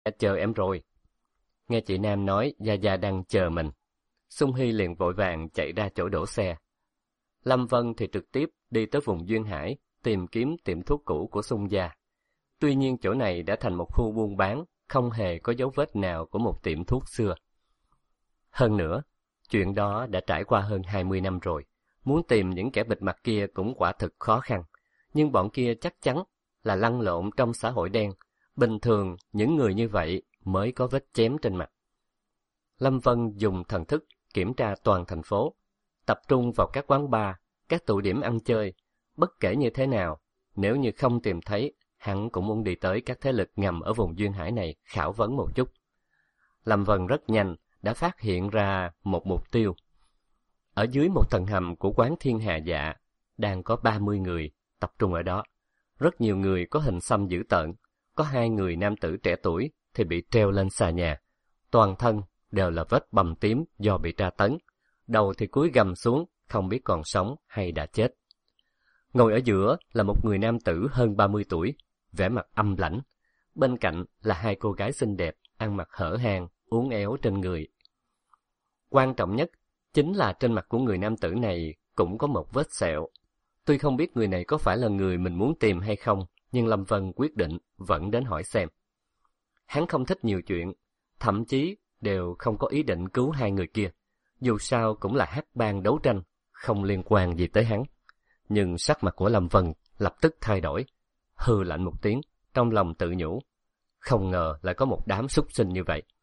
chờ em rồi. Nghe chị Nam nói Gia Gia đang chờ mình, Xung Hy liền vội vàng chạy ra chỗ đổ xe. Lâm Vân thì trực tiếp đi tới vùng duyên hải tìm kiếm tiệm thuốc cũ của Xung gia. Tuy nhiên chỗ này đã thành một khu buôn bán, không hề có dấu vết nào của một tiệm thuốc xưa. Hơn nữa, chuyện đó đã trải qua hơn 20 năm rồi, muốn tìm những kẻ bịt mặt kia cũng quả thực khó khăn. Nhưng bọn kia chắc chắn là lăn lộn trong xã hội đen, bình thường những người như vậy mới có vết chém trên mặt. Lâm Vân dùng thần thức kiểm tra toàn thành phố, tập trung vào các quán bar, các tụ điểm ăn chơi. Bất kể như thế nào, nếu như không tìm thấy, hắn cũng muốn đi tới các thế lực ngầm ở vùng duyên hải này khảo vấn một chút. Lâm Vân rất nhanh đã phát hiện ra một mục tiêu. Ở dưới một tầng hầm của quán Thiên Hà Dạ, đang có 30 người tập trung ở đó. Rất nhiều người có hình xăm dữ tợn, có 2 người nam tử trẻ tuổi thì bị treo lên xà nhà. Toàn thân đều là vết bầm tím do bị tra tấn, đầu thì cúi gằm xuống, không biết còn sống hay đã chết. Ngồi ở giữa là một người nam tử hơn 30 tuổi, vẻ mặt âm lãnh. Bên cạnh là 2 cô gái xinh đẹp, ăn mặc hở hang, uốn éo trên người. Quan trọng nhất chính là trên mặt của người nam tử này cũng có một vết sẹo. Tuy không biết người này có phải là người mình muốn tìm hay không, nhưng Lâm Vân quyết định vẫn đến hỏi xem. Hắn không thích nhiều chuyện, thậm chí đều không có ý định cứu 2 người kia. Dù sao cũng là hắc bang đấu tranh, không liên quan gì tới hắn. Nhưng sắc mặt của Lâm Vân lập tức thay đổi, hừ lạnh một tiếng, trong lòng tự nhủ. Không ngờ lại có một đám súc sinh như vậy.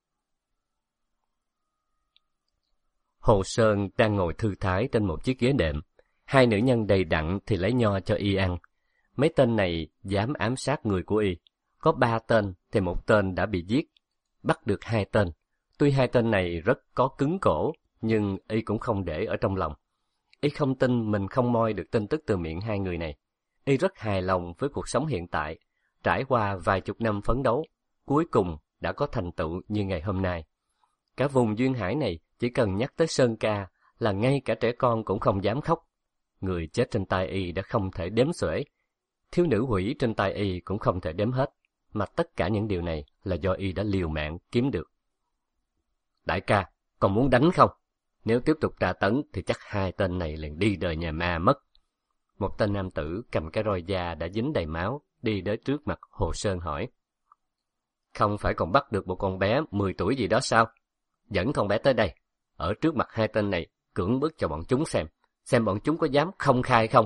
Hồ Sơn đang ngồi thư thái trên một chiếc ghế đệm. 2 nữ nhân đầy đặn thì lấy nho cho y ăn. Mấy tên này dám ám sát người của y. Có 3 tên thì 1 tên đã bị giết. Bắt được 2 tên. Tuy 2 tên này rất có cứng cổ, nhưng y cũng không để ở trong lòng. Y không tin mình không moi được tin tức từ miệng 2 người này. Y rất hài lòng với cuộc sống hiện tại. Trải qua vài chục năm phấn đấu, cuối cùng đã có thành tựu như ngày hôm nay. Cả vùng duyên hải này chỉ cần nhắc tới Sơn Ca là ngay cả trẻ con cũng không dám khóc. Người chết trên tay y đã không thể đếm xuể. Thiếu nữ hủy trên tay y cũng không thể đếm hết. Mà tất cả những điều này là do y đã liều mạng kiếm được. Đại ca, còn muốn đánh không? Nếu tiếp tục tra tấn thì chắc 2 tên này liền đi đời nhà ma mất. Một tên nam tử cầm cái roi da đã dính đầy máu, đi đến trước mặt Hồ Sơn hỏi. Không phải còn bắt được một con bé 10 tuổi gì đó sao? Dẫn con bé tới đây, ở trước mặt 2 tên này, cưỡng bức cho bọn chúng xem bọn chúng có dám không khai không?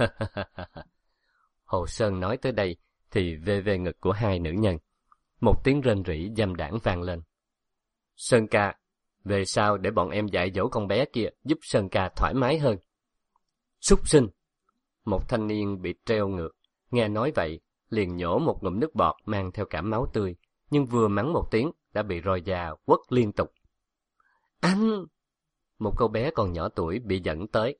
Hồ Sơn nói tới đây thì về ngực của 2 nữ nhân. Một tiếng rên rỉ dâm đãng vang lên. Sơn ca, về sau để bọn em dạy dỗ con bé kia giúp Sơn ca thoải mái hơn. Súc sinh! Một thanh niên bị treo ngược, nghe nói vậy, liền nhổ một ngụm nước bọt mang theo cả máu tươi, nhưng vừa mắng một tiếng đã bị roi da quất liên tục. Anh! Một cô bé còn nhỏ tuổi bị dẫn tới.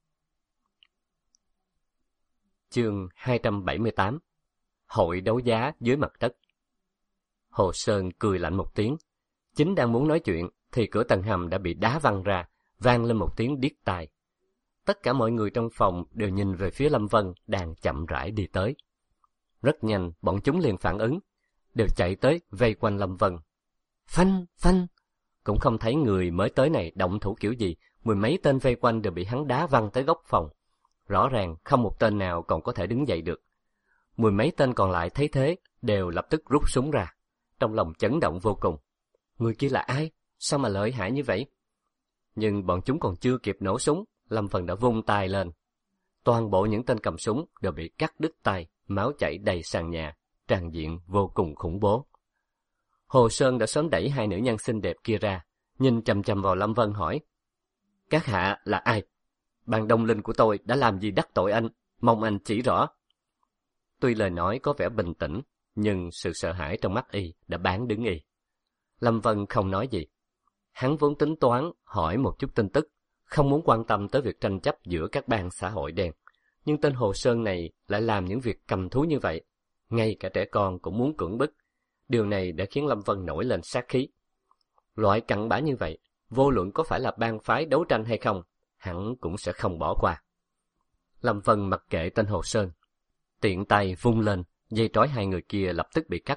Chương 278. Hội đấu giá dưới mặt đất. Hồ Sơn cười lạnh một tiếng. Chính đang muốn nói chuyện thì cửa tầng hầm đã bị đá văng ra, vang lên một tiếng điếc tai. Tất cả mọi người trong phòng đều nhìn về phía Lâm Vân đang chậm rãi đi tới. Rất nhanh bọn chúng liền phản ứng, đều chạy tới vây quanh Lâm Vân. Phanh! Cũng không thấy người mới tới này động thủ kiểu gì, 10 mấy tên vây quanh đều bị hắn đá văng tới góc phòng. Rõ ràng không một tên nào còn có thể đứng dậy được. 10 mấy tên còn lại thấy thế đều lập tức rút súng ra, trong lòng chấn động vô cùng. Người kia là ai? Sao mà lợi hại như vậy? Nhưng bọn chúng còn chưa kịp nổ súng, Lâm Vân đã vung tay lên. Toàn bộ những tên cầm súng đều bị cắt đứt tay, máu chảy đầy sàn nhà, tràn diện vô cùng khủng bố. Hồ Sơn đã sớm đẩy 2 nữ nhân xinh đẹp kia ra, nhìn chằm chằm vào Lâm Vân hỏi. Các hạ là ai? Ban Đông Linh của tôi đã làm gì đắc tội anh? Mong anh chỉ rõ. Tuy lời nói có vẻ bình tĩnh, nhưng sự sợ hãi trong mắt y đã bán đứng y. Lâm Vân không nói gì. Hắn vốn tính toán hỏi một chút tin tức, không muốn quan tâm tới việc tranh chấp giữa các bang xã hội đen. Nhưng tên Hồ Sơn này lại làm những việc cầm thú như vậy. Ngay cả trẻ con cũng muốn cưỡng bức. Điều này đã khiến Lâm Vân nổi lên sát khí. Loại cặn bã như vậy, vô luận có phải là bang phái đấu tranh hay không, hắn cũng sẽ không bỏ qua. Lâm Vân mặc kệ tên Hồ Sơn. Tiện tay vung lên, dây trói 2 người kia lập tức bị cắt đứt,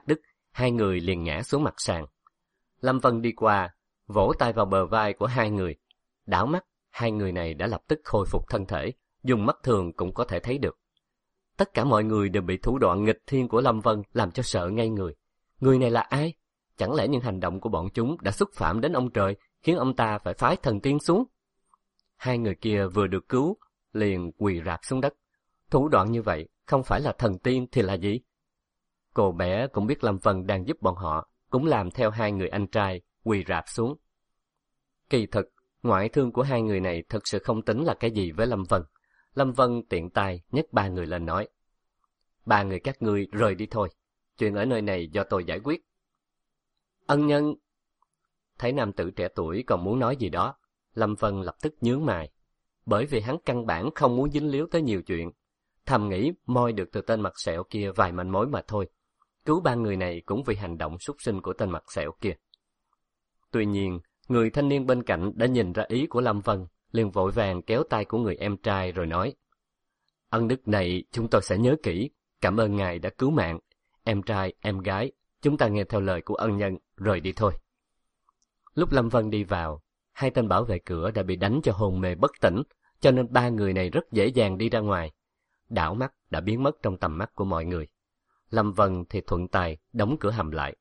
hai người liền ngã xuống mặt sàn. Lâm Vân đi qua, vỗ tay vào bờ vai của hai người. Đảo mắt, hai người này đã lập tức khôi phục thân thể, dùng mắt thường cũng có thể thấy được. Tất cả mọi người đều bị thủ đoạn nghịch thiên của Lâm Vân làm cho sợ ngây người. Người này là ai? Chẳng lẽ những hành động của bọn chúng đã xúc phạm đến ông trời, khiến ông ta phải phái thần tiên xuống? Hai người kia vừa được cứu, liền quỳ rạp xuống đất. Thủ đoạn như vậy, không phải là thần tiên thì là gì? Cô bé cũng biết Lâm Vân đang giúp bọn họ, cũng làm theo hai người anh trai, quỳ rạp xuống. Kỳ thực, ngoại thương của hai người này thực sự không tính là cái gì với Lâm Vân. Lâm Vân tiện tay nhấc ba người lên nói: ba người các ngươi rời đi thôi, chuyện ở nơi này do tôi giải quyết. Ân nhân. Thấy nam tử trẻ tuổi còn muốn nói gì đó, Lâm Vân lập tức nhướng mày, bởi vì hắn căn bản không muốn dính líu tới nhiều chuyện, thầm nghĩ moi được từ tên mặt sẹo kia vài manh mối mà thôi. Cứu ba người này cũng vì hành động súc sinh của tên mặt sẹo kia. Tuy nhiên, người thanh niên bên cạnh đã nhìn ra ý của Lâm Vân, liền vội vàng kéo tay của người em trai rồi nói: ân đức này chúng tôi sẽ nhớ kỹ, cảm ơn ngài đã cứu mạng. Em trai, em gái, chúng ta nghe theo lời của ân nhân, rời đi thôi. Lúc Lâm Vân đi vào, hai tên bảo vệ cửa đã bị đánh cho hôn mê bất tỉnh, cho nên ba người này rất dễ dàng đi ra ngoài. Đảo mắt đã biến mất trong tầm mắt của mọi người. Lâm Vân thì thuận tay đóng cửa hầm lại.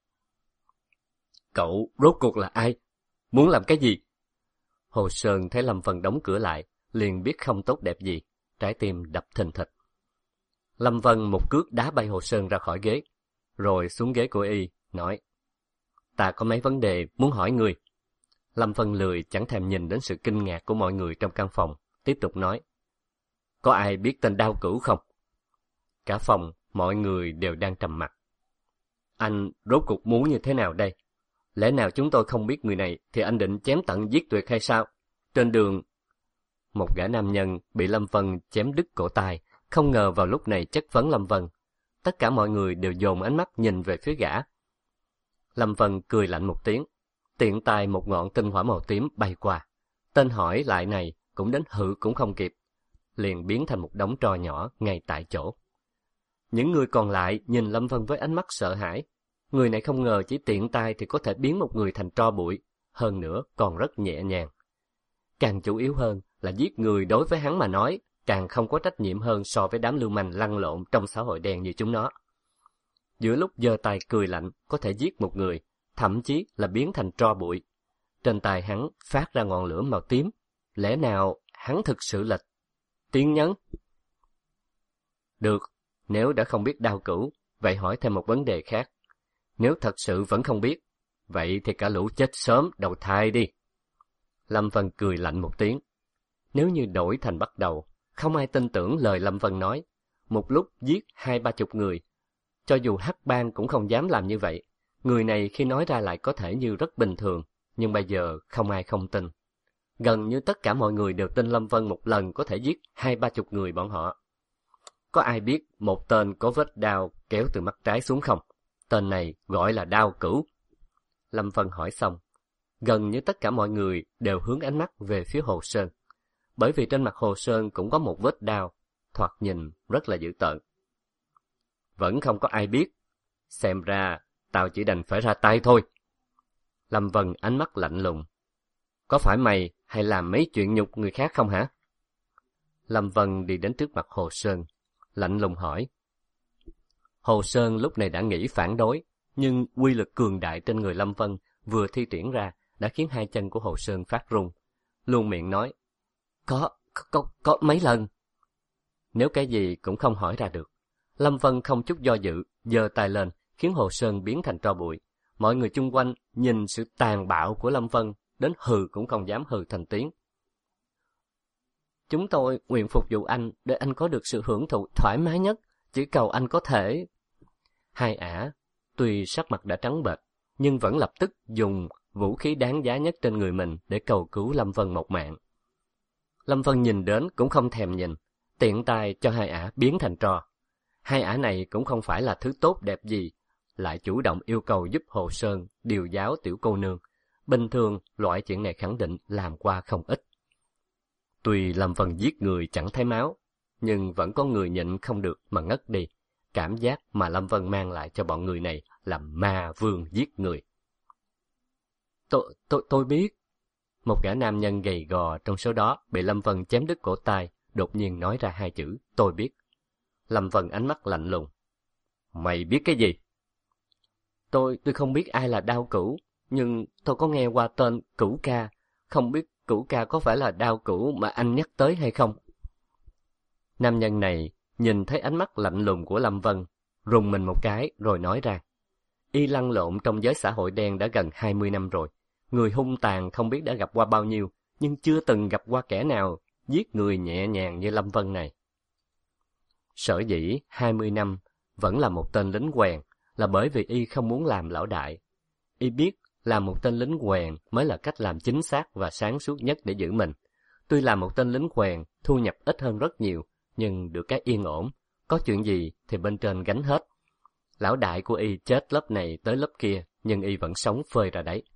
Cậu rốt cuộc là ai? Muốn làm cái gì? Hồ Sơn thấy Lâm Vân đóng cửa lại, liền biết không tốt đẹp gì, trái tim đập thình thịch. Lâm Vân một cước đá bay Hồ Sơn ra khỏi ghế, rồi xuống ghế của y, nói: ta có mấy vấn đề muốn hỏi ngươi. Lâm Vân lười chẳng thèm nhìn đến sự kinh ngạc của mọi người trong căn phòng, tiếp tục nói: có ai biết tên Đao Cửu không? Cả phòng, mọi người đều đang trầm mặc. Anh rốt cuộc muốn như thế nào đây? Lẽ nào chúng tôi không biết người này thì anh định chém tận giết tuyệt hay sao? Trên đường... Một gã nam nhân bị Lâm Vân chém đứt cổ tay, không ngờ vào lúc này chất vấn Lâm Vân. Tất cả mọi người đều dồn ánh mắt nhìn về phía gã. Lâm Vân cười lạnh một tiếng, tiện tay một ngọn tinh hỏa màu tím bay qua. Tên hỏi lại này cũng đến hự cũng không kịp, liền biến thành một đống tro nhỏ ngay tại chỗ. Những người còn lại nhìn Lâm Vân với ánh mắt sợ hãi. Người này không ngờ chỉ tiện tay thì có thể biến một người thành tro bụi, hơn nữa còn rất nhẹ nhàng. Càng chủ yếu hơn là giết người đối với hắn mà nói, càng không có trách nhiệm hơn so với đám lưu manh lăn lộn trong xã hội đen như chúng nó. Giữa lúc giơ tay cười lạnh có thể giết một người, thậm chí là biến thành tro bụi. Trên tay hắn phát ra ngọn lửa màu tím, lẽ nào hắn thực sự là tiên nhân? Được, nếu đã không biết Đao Cửu, vậy hỏi thêm một vấn đề khác. Nếu thật sự vẫn không biết, vậy thì cả lũ chết sớm đầu thai đi. Lâm Vân cười lạnh một tiếng. Nếu như đổi thành bắt đầu, không ai tin tưởng lời Lâm Vân nói. Một lúc giết 20-30 người. Cho dù Hắc Bang cũng không dám làm như vậy. Người này khi nói ra lại có thể như rất bình thường, nhưng bây giờ không ai không tin. Gần như tất cả mọi người đều tin Lâm Vân một lần có thể giết 20-30 người bọn họ. Có ai biết một tên có vết đao kéo từ mắt trái xuống không? Tên này gọi là Đao Cửu. Lâm Vân hỏi xong, gần như tất cả mọi người đều hướng ánh mắt về phía Hồ Sơn. Bởi vì trên mặt Hồ Sơn cũng có một vết đao, thoạt nhìn rất là dữ tợn. Vẫn không có ai biết. Xem ra, tao chỉ đành phải ra tay thôi. Lâm Vân ánh mắt lạnh lùng. Có phải mày hay làm mấy chuyện nhục người khác không hả? Lâm Vân đi đến trước mặt Hồ Sơn, lạnh lùng hỏi. Hồ Sơn lúc này đã nghĩ phản đối, nhưng quy lực cường đại trên người Lâm Vân vừa thi triển ra đã khiến hai chân của Hồ Sơn phát run. Luôn miệng nói, có mấy lần. Nếu cái gì cũng không hỏi ra được, Lâm Vân không chút do dự, giơ tay lên, khiến Hồ Sơn biến thành tro bụi. Mọi người chung quanh nhìn sự tàn bạo của Lâm Vân, đến hừ cũng không dám hừ thành tiếng. Chúng tôi nguyện phục vụ anh để anh có được sự hưởng thụ thoải mái nhất, chỉ cầu anh có thể... Hai ả, tuy sắc mặt đã trắng bệch, nhưng vẫn lập tức dùng vũ khí đáng giá nhất trên người mình để cầu cứu Lâm Vân một mạng. Lâm Vân nhìn đến cũng không thèm nhìn, tiện tay cho hai ả biến thành tro. Hai ả này cũng không phải là thứ tốt đẹp gì, lại chủ động yêu cầu giúp Hồ Sơn điều giáo tiểu cô nương. Bình thường, loại chuyện này khẳng định làm qua không ít. Tuy Lâm Vân giết người chẳng thấy máu, nhưng vẫn có người nhịn không được mà ngất đi. cảm giác mà Lâm Vân mang lại cho bọn người này là ma vương giết người. Tôi biết. Một gã nam nhân gầy gò trong số đó bị Lâm Vân chém đứt cổ tay, đột nhiên nói ra hai chữ, tôi biết. Lâm Vân ánh mắt lạnh lùng. Mày biết cái gì? Tôi không biết ai là Đao Cửu, nhưng tôi có nghe qua tên Cửu Ca, không biết Cửu Ca có phải là Đao Cửu mà anh nhắc tới hay không? Nam nhân này nhìn thấy ánh mắt lạnh lùng của Lâm Vân, rùng mình một cái rồi nói ra. Y lăn lộn trong giới xã hội đen đã gần 20 năm rồi. Người hung tàn không biết đã gặp qua bao nhiêu, nhưng chưa từng gặp qua kẻ nào giết người nhẹ nhàng như Lâm Vân này. Sở dĩ 20 năm vẫn là một tên lính quèn là bởi vì Y không muốn làm lão đại. Y biết làm một tên lính quèn mới là cách làm chính xác và sáng suốt nhất để giữ mình. Tuy là một tên lính quèn, thu nhập ít hơn rất nhiều, nhưng được cái yên ổn, có chuyện gì thì bên trên gánh hết. Lão đại của Y chết lớp này tới lớp kia, nhưng Y vẫn sống phơi ra đấy.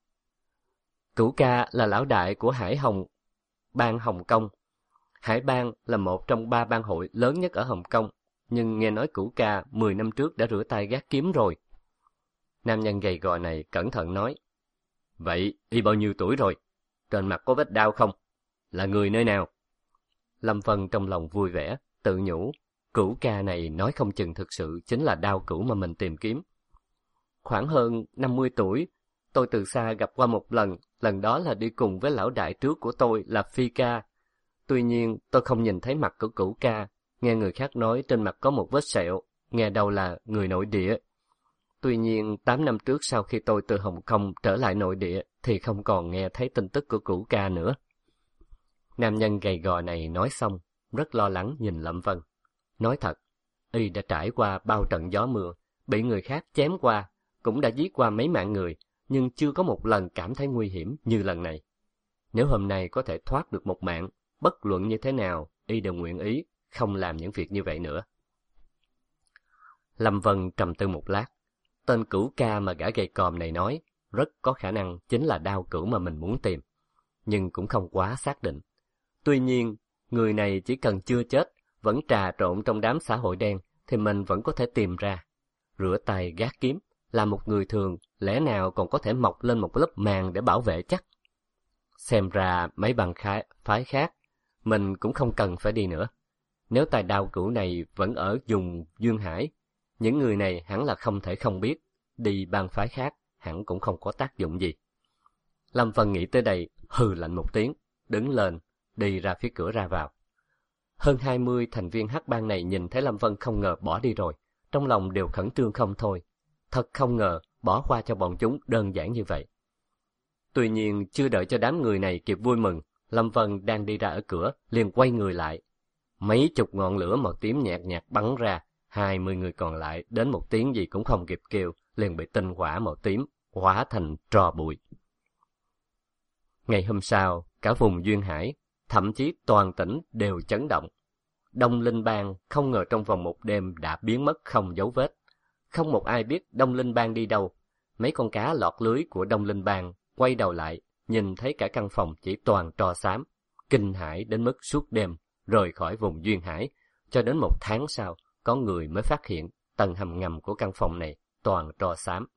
Cửu Ca là lão đại của Hải Hồng bang Hồng Kông. Hải bang là một trong 3 bang hội lớn nhất ở Hồng Kông, nhưng nghe nói Cửu Ca 10 năm trước đã rửa tay gác kiếm rồi. Nam nhân gầy gò này cẩn thận nói. Vậy Y bao nhiêu tuổi rồi? Trên mặt có vết đau không? Là người nơi nào? Lâm Vân trong lòng vui vẻ, tự nhủ. Cửu Ca này nói không chừng thực sự chính là Đao Cửu mà mình tìm kiếm. Khoảng hơn 50 tuổi, tôi từ xa gặp qua một lần đó là đi cùng với lão đại trước của tôi là Phi Ca. Tuy nhiên tôi không nhìn thấy mặt của Cửu Ca, nghe người khác nói trên mặt có một vết sẹo, nghe đâu là người nội địa. Tuy nhiên 8 năm trước sau khi tôi từ Hồng Kông trở lại nội địa thì không còn nghe thấy tin tức của Cửu Ca nữa. Nam nhân gầy gò này nói xong, rất lo lắng nhìn Lâm Vân. Nói thật, Y đã trải qua bao trận gió mưa, bị người khác chém qua, cũng đã giết qua mấy mạng người, nhưng chưa có một lần cảm thấy nguy hiểm như lần này. Nếu hôm nay có thể thoát được một mạng, bất luận như thế nào, Y đều nguyện ý không làm những việc như vậy nữa. Lâm Vân trầm tư một lát. Tên Cửu Ca mà gã gầy còm này nói rất có khả năng chính là Đao Cửu mà mình muốn tìm, nhưng cũng không quá xác định. Tuy nhiên, người này chỉ cần chưa chết, vẫn trà trộn trong đám xã hội đen, thì mình vẫn có thể tìm ra. Rửa tay gác kiếm, là một người thường, lẽ nào còn có thể mọc lên một lớp màng để bảo vệ chắc. Xem ra mấy bang phái khác, mình cũng không cần phải đi nữa. Nếu tài Đao Cửu này vẫn ở vùng Duyên Hải, những người này hẳn là không thể không biết, đi bang phái khác hẳn cũng không có tác dụng gì. Lâm Vân nghĩ tới đây, hừ lạnh một tiếng, đứng lên, đi ra phía cửa ra vào. Hơn 20 thành viên hắc bang này nhìn thấy Lâm Vân không ngờ bỏ đi rồi, trong lòng đều khẩn trương không thôi. Thật không ngờ bỏ qua cho bọn chúng đơn giản như vậy. Tuy nhiên chưa đợi cho đám người này kịp vui mừng, Lâm Vân đang đi ra ở cửa liền quay người lại. Mấy chục ngọn lửa màu tím nhạt nhạt bắn ra, 20 người còn lại đến một tiếng gì cũng không kịp kêu, liền bị tinh hỏa màu tím hóa thành tro bụi. Ngày hôm sau, cả vùng Duyên Hải, thậm chí toàn tỉnh đều chấn động. Đông Linh Bang không ngờ trong vòng một đêm đã biến mất không dấu vết. Không một ai biết Đông Linh Bang đi đâu. Mấy con cá lọt lưới của Đông Linh Bang quay đầu lại, nhìn thấy cả căn phòng chỉ toàn tro xám, kinh hãi đến mức suốt đêm rời khỏi vùng Duyên Hải, cho đến một tháng sau có người mới phát hiện tầng hầm ngầm của căn phòng này toàn tro xám.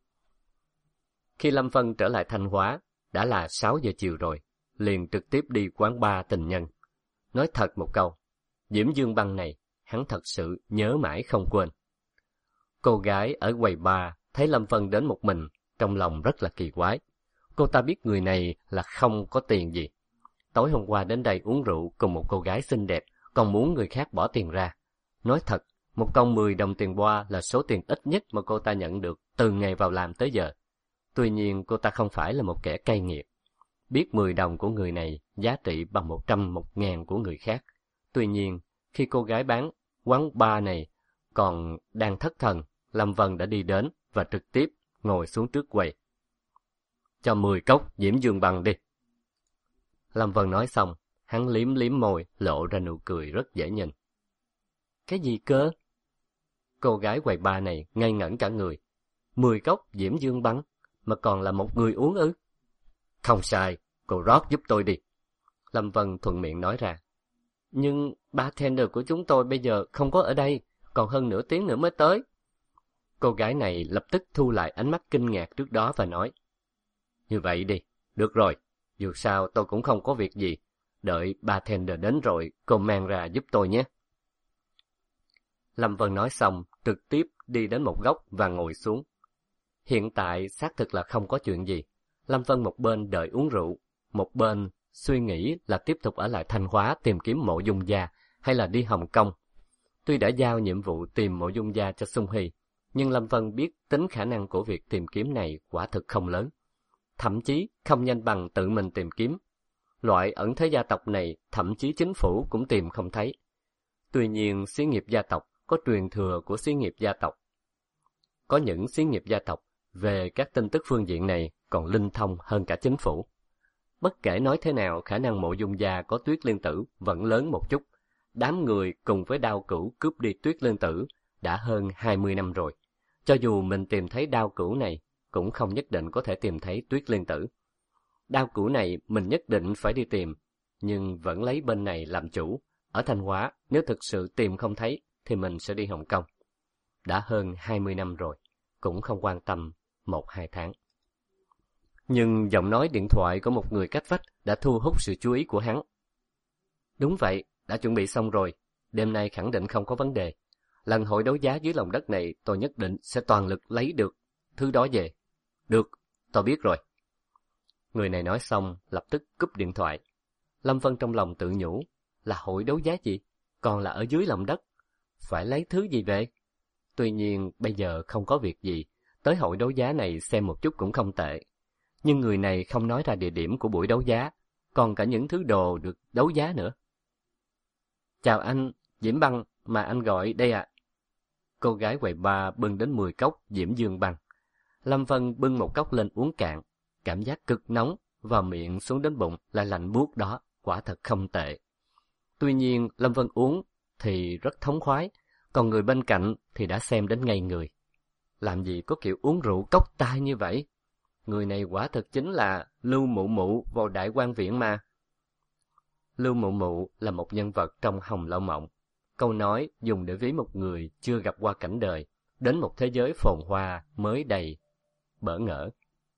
Khi Lâm Vân trở lại Thanh Hóa, đã là 6 giờ chiều rồi, liền trực tiếp đi quán bar tình nhân. Nói thật một câu, Diễm Dương Băng này, hắn thật sự nhớ mãi không quên. Cô gái ở quầy bar thấy Lâm Vân đến một mình, trong lòng rất là kỳ quái. Cô ta biết người này là không có tiền gì. Tối hôm qua đến đây uống rượu cùng một cô gái xinh đẹp, còn muốn người khác bỏ tiền ra. Nói thật, một công 10 đồng tiền boa là số tiền ít nhất mà cô ta nhận được từ ngày vào làm tới giờ. Tuy nhiên cô ta không phải là một kẻ cay nghiệt. Biết 10 đồng của người này giá trị bằng 100, 1.000 của người khác. Tuy nhiên, khi cô gái bán quán bar này còn đang thất thần, Lâm Vân đã đi đến và trực tiếp ngồi xuống trước quầy. Cho 10 cốc Diễm Dương Băng đi. Lâm Vân nói xong, hắn liếm liếm môi, lộ ra nụ cười rất dễ nhìn. Cái gì cơ? Cô gái quầy bar này ngây ngẩn cả người. 10 cốc Diễm Dương Băng, mà còn là một người uống ư? Không sai, cô rót giúp tôi đi. Lâm Vân thuận miệng nói ra. Nhưng bartender của chúng tôi bây giờ không có ở đây, còn hơn nửa tiếng nữa mới tới. Cô gái này lập tức thu lại ánh mắt kinh ngạc trước đó và nói, như vậy đi, được rồi, dù sao tôi cũng không có việc gì, đợi bartender đến rồi cô mang ra giúp tôi nhé. Lâm Vân nói xong, trực tiếp đi đến một góc và ngồi xuống. Hiện tại xác thực là không có chuyện gì. Lâm Vân một bên đợi uống rượu, một bên suy nghĩ là tiếp tục ở lại Thanh Hóa tìm kiếm Mộ Dung Gia hay là đi Hồng Kông. Tuy đã giao nhiệm vụ tìm Mộ Dung Gia cho Xung Hy, nhưng Lâm Vân biết tính khả năng của việc tìm kiếm này quả thực không lớn. Thậm chí không nhanh bằng tự mình tìm kiếm. Loại ẩn thế gia tộc này thậm chí chính phủ cũng tìm không thấy. Tuy nhiên xí nghiệp gia tộc có truyền thừa của xí nghiệp gia tộc. Có những xí nghiệp gia tộc về các tin tức phương diện này còn linh thông hơn cả chính phủ. Bất kể nói thế nào, khả năng Mộ Dung Gia có Tuyết Liên Tử vẫn lớn một chút. Đám người cùng với Đao Cửu cướp đi Tuyết Liên Tử đã hơn 20 năm rồi. Cho dù mình tìm thấy Đao Cửu này, cũng không nhất định có thể tìm thấy Tuyết Liên Tử. Đao Cửu này mình nhất định phải đi tìm, nhưng vẫn lấy bên này làm chủ. Ở Thanh Hóa, nếu thực sự tìm không thấy, thì mình sẽ đi Hồng Kông. Đã hơn 20 năm rồi, cũng không quan tâm 1-2 tháng. Nhưng giọng nói điện thoại của một người cách vách đã thu hút sự chú ý của hắn. Đúng vậy, đã chuẩn bị xong rồi, đêm nay khẳng định không có vấn đề. Lần hội đấu giá dưới lòng đất này tôi nhất định sẽ toàn lực lấy được thứ đó về. Được, tôi biết rồi. Người này nói xong lập tức cúp điện thoại. Lâm Vân trong lòng tự nhủ, là hội đấu giá gì? Còn là ở dưới lòng đất. Phải lấy thứ gì về? Tuy nhiên bây giờ không có việc gì, tới hội đấu giá này xem một chút cũng không tệ. Nhưng người này không nói ra địa điểm của buổi đấu giá, còn cả những thứ đồ được đấu giá nữa. Chào anh, Diễm Băng mà anh gọi đây ạ. Cô gái quầy bar bưng đến 10 cốc Diễm Dương Băng. Lâm Vân bưng một cốc lên uống cạn, cảm giác cực nóng, vào miệng xuống đến bụng lại lạnh buốt đó, quả thật không tệ. Tuy nhiên Lâm Vân uống thì rất thống khoái, còn người bên cạnh thì đã xem đến ngây người. Làm gì có kiểu uống rượu cốc tai như vậy? Người này quả thực chính là Lưu Mụ Mụ vào Đại Quan Viện mà. Lưu Mụ Mụ là một nhân vật trong Hồng Lâu Mộng. Câu nói dùng để ví một người chưa gặp qua cảnh đời, đến một thế giới phồn hoa mới đầy bỡ ngỡ.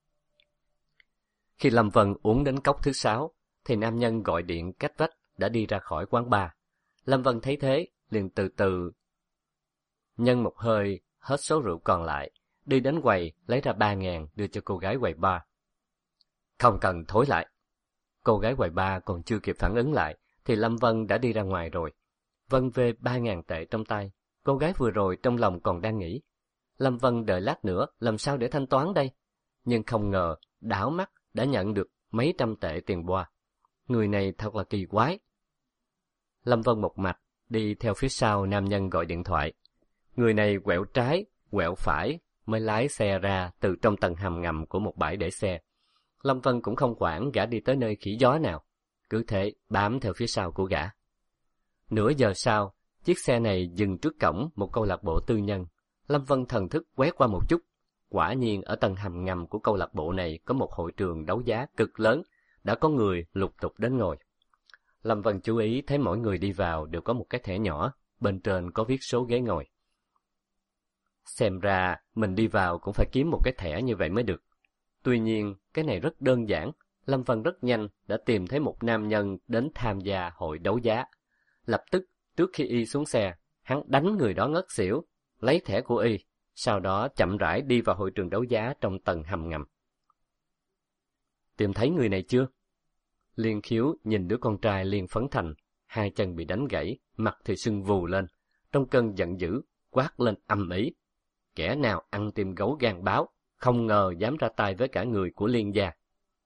Khi Lâm Vân uống đến cốc thứ 6, thì nam nhân gọi điện cách vách đã đi ra khỏi quán bar. Lâm Vân thấy thế, liền từ từ nhân một hơi hết số rượu còn lại, đi đến quầy lấy ra 3.000 đưa cho cô gái quầy bar. Không cần thối lại. Cô gái quầy bar còn chưa kịp phản ứng lại, thì Lâm Vân đã đi ra ngoài rồi. Vân về 3.000 tệ trong tay. Cô gái vừa rồi trong lòng còn đang nghĩ, Lâm Vân đợi lát nữa làm sao để thanh toán đây? Nhưng không ngờ đảo mắt đã nhận được mấy trăm tệ tiền boa. Người này thật là kỳ quái. Lâm Vân một mạch đi theo phía sau nam nhân gọi điện thoại. Người này quẹo trái, quẹo phải mới lái xe ra từ trong tầng hầm ngầm của một bãi để xe. Lâm Vân cũng không quản gã đi tới nơi khỉ gió nào, cứ thế bám theo phía sau của gã. Nửa giờ sau, chiếc xe này dừng trước cổng một câu lạc bộ tư nhân. Lâm Vân thần thức quét qua một chút. Quả nhiên ở tầng hầm ngầm của câu lạc bộ này có một hội trường đấu giá cực lớn, đã có người lục tục đến ngồi. Lâm Vân chú ý thấy mỗi người đi vào đều có một cái thẻ nhỏ, bên trên có viết số ghế ngồi. Xem ra mình đi vào cũng phải kiếm một cái thẻ như vậy mới được. Tuy nhiên, cái này rất đơn giản. Lâm Vân rất nhanh đã tìm thấy một nam nhân đến tham gia hội đấu giá. Lập tức, trước khi y xuống xe, hắn đánh người đó ngất xỉu, lấy thẻ của y, sau đó chậm rãi đi vào hội trường đấu giá trong tầng hầm ngầm. Tìm thấy người này chưa? Liên Khiếu nhìn đứa con trai liền phấn thành, hai chân bị đánh gãy, mặt thì sưng vù lên, trong cơn giận dữ, quát lên ầm ĩ. Kẻ nào ăn tim gấu gan báo, không ngờ dám ra tay với cả người của Liên gia.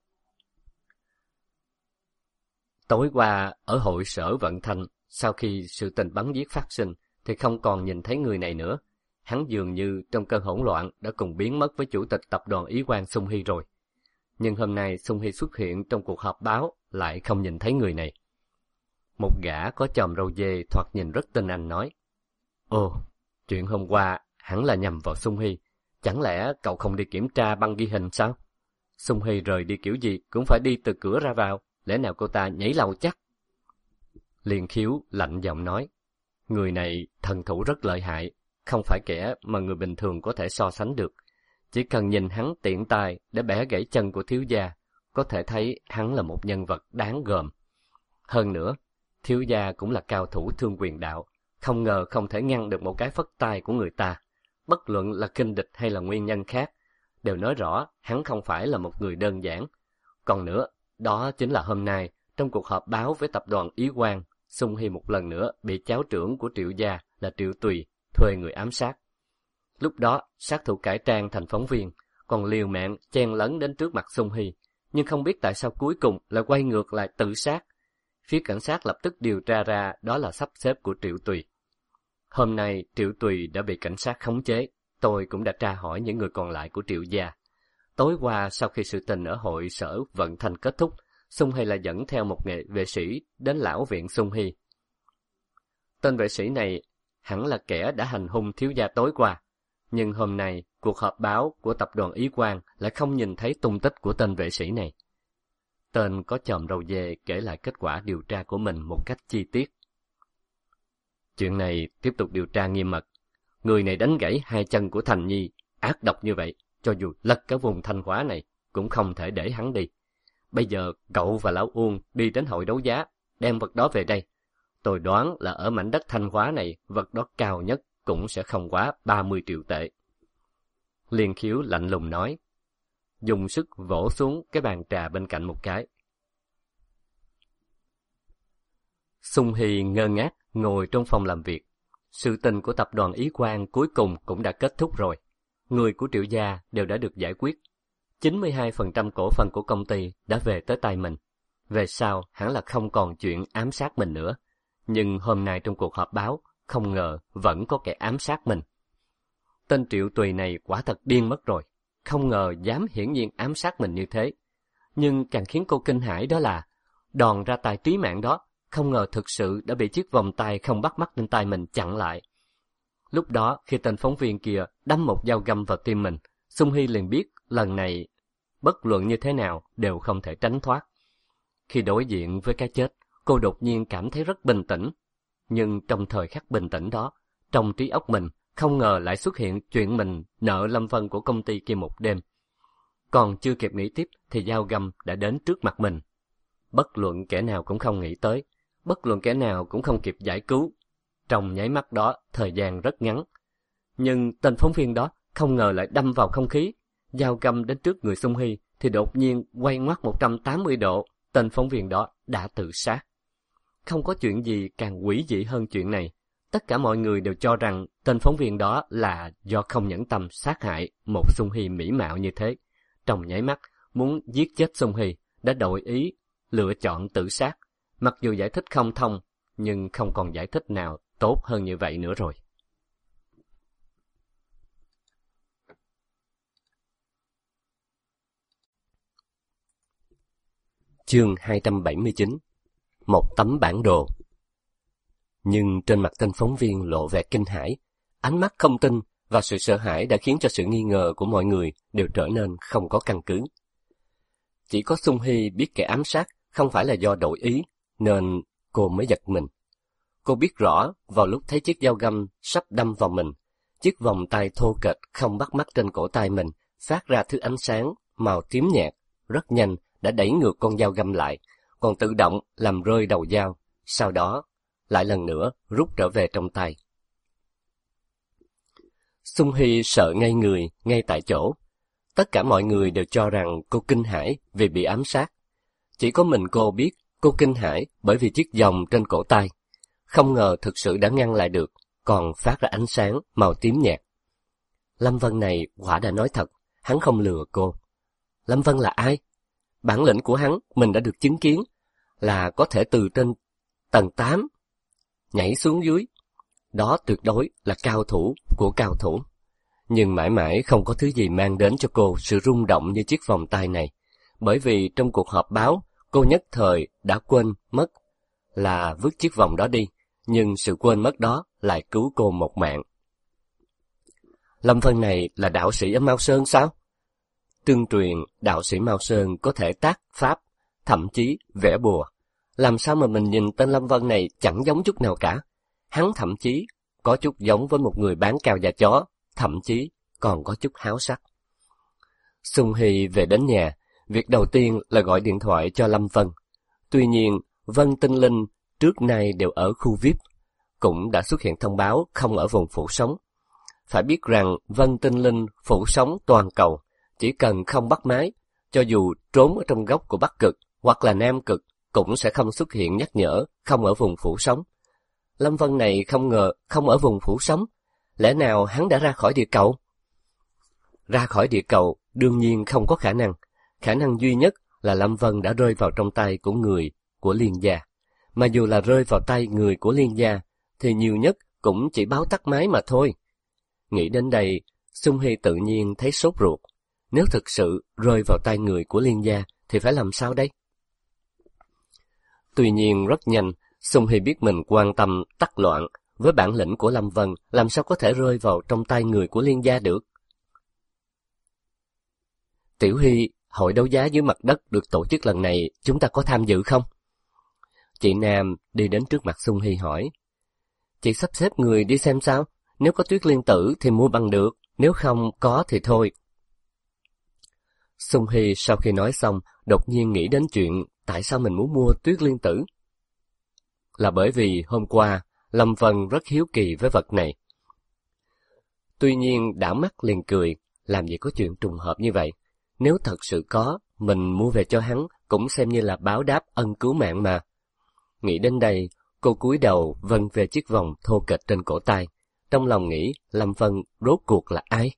Tối qua, ở hội sở Vận Thanh, sau khi sự tình bắn giết phát sinh, thì không còn nhìn thấy người này nữa. Hắn dường như trong cơn hỗn loạn đã cùng biến mất với chủ tịch tập đoàn Ý Quan Xung Hy rồi. Nhưng hôm nay Xung Hy xuất hiện trong cuộc họp báo lại không nhìn thấy người này. Một gã có chòm râu dê thoạt nhìn rất tinh anh nói: Ồ, chuyện hôm qua hẳn là nhầm vào Xung Hy. Chẳng lẽ cậu không đi kiểm tra băng ghi hình sao? Xung Hy rời đi kiểu gì cũng phải đi từ cửa ra vào, lẽ nào cô ta nhảy lầu chắc? Liên Khiếu lạnh giọng nói: Người này thần thủ rất lợi hại, không phải kẻ mà người bình thường có thể so sánh được. Chỉ cần nhìn hắn tiện tay để bẻ gãy chân của thiếu gia, có thể thấy hắn là một nhân vật đáng gờm. Hơn nữa, thiếu gia cũng là cao thủ thương quyền đạo, không ngờ không thể ngăn được một cái phất tay của người ta. Bất luận là kinh địch hay là nguyên nhân khác, đều nói rõ hắn không phải là một người đơn giản. Còn nữa, đó chính là hôm nay, trong cuộc họp báo với tập đoàn Ý Quang, Xung Hy một lần nữa bị cháu trưởng của Triệu gia là Triệu Tùy thuê người ám sát. Lúc đó, sát thủ cải trang thành phóng viên, còn liều mạng chen lấn đến trước mặt Xung Hy, nhưng không biết tại sao cuối cùng lại quay ngược lại tự sát. Phía cảnh sát lập tức điều tra ra đó là sắp xếp của Triệu Tùy. Hôm nay Triệu Tùy đã bị cảnh sát khống chế, tôi cũng đã tra hỏi những người còn lại của Triệu gia. Tối qua sau khi sự tình ở hội sở vận thanh kết thúc, Xung Hy lại dẫn theo một nghệ vệ sĩ đến lão viện Xung Hy. Tên vệ sĩ này hẳn là kẻ đã hành hung thiếu gia tối qua, nhưng hôm nay cuộc họp báo của tập đoàn Ý Quang lại không nhìn thấy tung tích của tên vệ sĩ này. Tên có chòm râu dê kể lại kết quả điều tra của mình một cách chi tiết. Chuyện này tiếp tục điều tra nghiêm mật. Người này đánh gãy 2 chân của Thành Nhi, ác độc như vậy, cho dù lật cả vùng Thanh Hóa này cũng không thể để hắn đi. Bây giờ cậu và lão Uông đi đến hội đấu giá, đem vật đó về đây. Tôi đoán là ở mảnh đất Thanh Hóa này, vật đó cao nhất cũng sẽ không quá 30 triệu tệ. Liên Khiếu lạnh lùng nói, dùng sức vỗ xuống cái bàn trà bên cạnh một cái. Xung Hy ngơ ngác ngồi trong phòng làm việc. Sự tình của tập đoàn Ý Quang cuối cùng cũng đã kết thúc rồi. Người của Triệu gia đều đã được giải quyết. 92% cổ phần của công ty đã về tới tay mình. Về sau hẳn là không còn chuyện ám sát mình nữa. Nhưng hôm nay trong cuộc họp báo, không ngờ vẫn có kẻ ám sát mình. Tên Triệu Tùy này quả thật điên mất rồi. Không ngờ dám hiển nhiên ám sát mình như thế. Nhưng càng khiến cô kinh hãi đó là đòn ra tay trí mạng đó không ngờ thực sự đã bị chiếc vòng tay không bắt mắt trên tay mình chặn lại. Lúc đó khi tên phóng viên kia đâm một dao găm vào tim mình, Xung Hy liền biết lần này bất luận như thế nào đều không thể tránh thoát. Khi đối diện với cái chết, cô đột nhiên cảm thấy rất bình tĩnh. Nhưng trong thời khắc bình tĩnh đó, trong trí óc mình không ngờ lại xuất hiện chuyện mình nợ Lâm Vân của công ty kia một đêm. Còn chưa kịp nghĩ tiếp thì dao găm đã đến trước mặt mình. Bất luận kẻ nào cũng không nghĩ tới, bất luận kẻ nào cũng không kịp giải cứu. Trong nháy mắt đó, thời gian rất ngắn. Nhưng tên phóng viên đó không ngờ lại đâm vào không khí. Dao găm đến trước người Xung Hy thì đột nhiên quay ngoắt 180 độ. Tên phóng viên đó đã tự sát. Không có chuyện gì càng quỷ dị hơn chuyện này. Tất cả mọi người đều cho rằng tên phóng viên đó là do không nhẫn tâm sát hại một Xung Hy mỹ mạo như thế. Trong nháy mắt, muốn giết chết Xung Hy, đã đổi ý, lựa chọn tự sát. Mặc dù giải thích không thông, nhưng không còn giải thích nào tốt hơn như vậy nữa rồi. Chương 279. Một tấm bản đồ. Nhưng trên mặt tên phóng viên lộ vẻ kinh hãi, ánh mắt không tin và sự sợ hãi đã khiến cho sự nghi ngờ của mọi người đều trở nên không có căn cứ. Chỉ có Xung Hy biết kẻ ám sát không phải là do đổi ý, nên cô mới giật mình. Cô biết rõ vào lúc thấy chiếc dao găm sắp đâm vào mình, chiếc vòng tay thô kệch không bắt mắt trên cổ tay mình phát ra thứ ánh sáng màu tím nhạt, rất nhanh đã đẩy ngược con dao găm lại, còn tự động làm rơi đầu dao, sau đó lại lần nữa rút trở về trong tay. Xung Hy sợ ngây người ngay tại chỗ. Tất cả mọi người đều cho rằng cô kinh hãi vì bị ám sát. Chỉ có mình cô biết cô kinh hãi bởi vì chiếc vòng trên cổ tay. Không ngờ thực sự đã ngăn lại được, còn phát ra ánh sáng màu tím nhạt. Lâm Vân này quả đã nói thật, hắn không lừa cô. Lâm Vân là ai? Bản lĩnh của hắn mình đã được chứng kiến, là có thể từ trên tầng 8 nhảy xuống dưới. Đó tuyệt đối là cao thủ của cao thủ. Nhưng mãi mãi không có thứ gì mang đến cho cô sự rung động như chiếc vòng tay này. Bởi vì trong cuộc họp báo, cô nhất thời đã quên mất là vứt chiếc vòng đó đi. Nhưng sự quên mất đó lại cứu cô một mạng. Lâm Vân này là đạo sĩ ở Mao Sơn sao? Tương truyền đạo sĩ Mao Sơn có thể tác pháp, thậm chí vẽ bùa. Làm sao mà mình nhìn tên Lâm Vân này chẳng giống chút nào cả? hắn thậm chí có chút giống với một người bán cao da chó, thậm chí còn có chút háo sắc. Sung Hy về đến nhà, việc đầu tiên là gọi điện thoại cho Lâm Vân. Tuy nhiên, Vân Tinh Linh trước nay đều ở khu VIP, cũng đã xuất hiện thông báo không ở vùng phủ sóng. Phải biết rằng Vân Tinh Linh phủ sóng toàn cầu, chỉ cần không bắt máy, cho dù trốn ở trong góc của Bắc Cực hoặc là Nam Cực, cũng sẽ không xuất hiện nhắc nhở không ở vùng phủ sóng. Lâm Vân này không ngờ không ở vùng phủ sóng, lẽ nào hắn đã ra khỏi địa cầu? Ra khỏi địa cầu đương nhiên không có khả năng duy nhất là Lâm Vân đã rơi vào trong tay của người của Liên Gia. Mà dù là rơi vào tay người của Liên Gia, thì nhiều nhất cũng chỉ báo tắt máy mà thôi. Nghĩ đến đây, Sung Hy tự nhiên thấy sốt ruột. Nếu thực sự rơi vào tay người của Liên Gia, thì phải làm sao đây? Tuy nhiên rất nhanh, Sung Hy biết mình quan tâm tắc loạn, với bản lĩnh của Lâm Vân, làm sao có thể rơi vào trong tay người của Liên Gia được? Tiểu Hy, hội đấu giá dưới mặt đất được tổ chức lần này, chúng ta có tham dự không? Chị Nam đi đến trước mặt Sung Hy hỏi. Chị sắp xếp người đi xem sao? Nếu có Tuyết Liên Tử thì mua bằng được, nếu không có thì thôi. Sung Hy sau khi nói xong, đột nhiên nghĩ đến chuyện tại sao mình muốn mua Tuyết Liên Tử. Là bởi vì hôm qua, Lâm Vân rất hiếu kỳ với vật này. Tuy nhiên đảo mắt liền cười, làm gì có chuyện trùng hợp như vậy. Nếu thật sự có, mình mua về cho hắn cũng xem như là báo đáp ân cứu mạng mà. Nghĩ đến đây, cô cúi đầu vân về chiếc vòng thô kệch trên cổ tay. Trong lòng nghĩ Lâm Vân rốt cuộc là ai?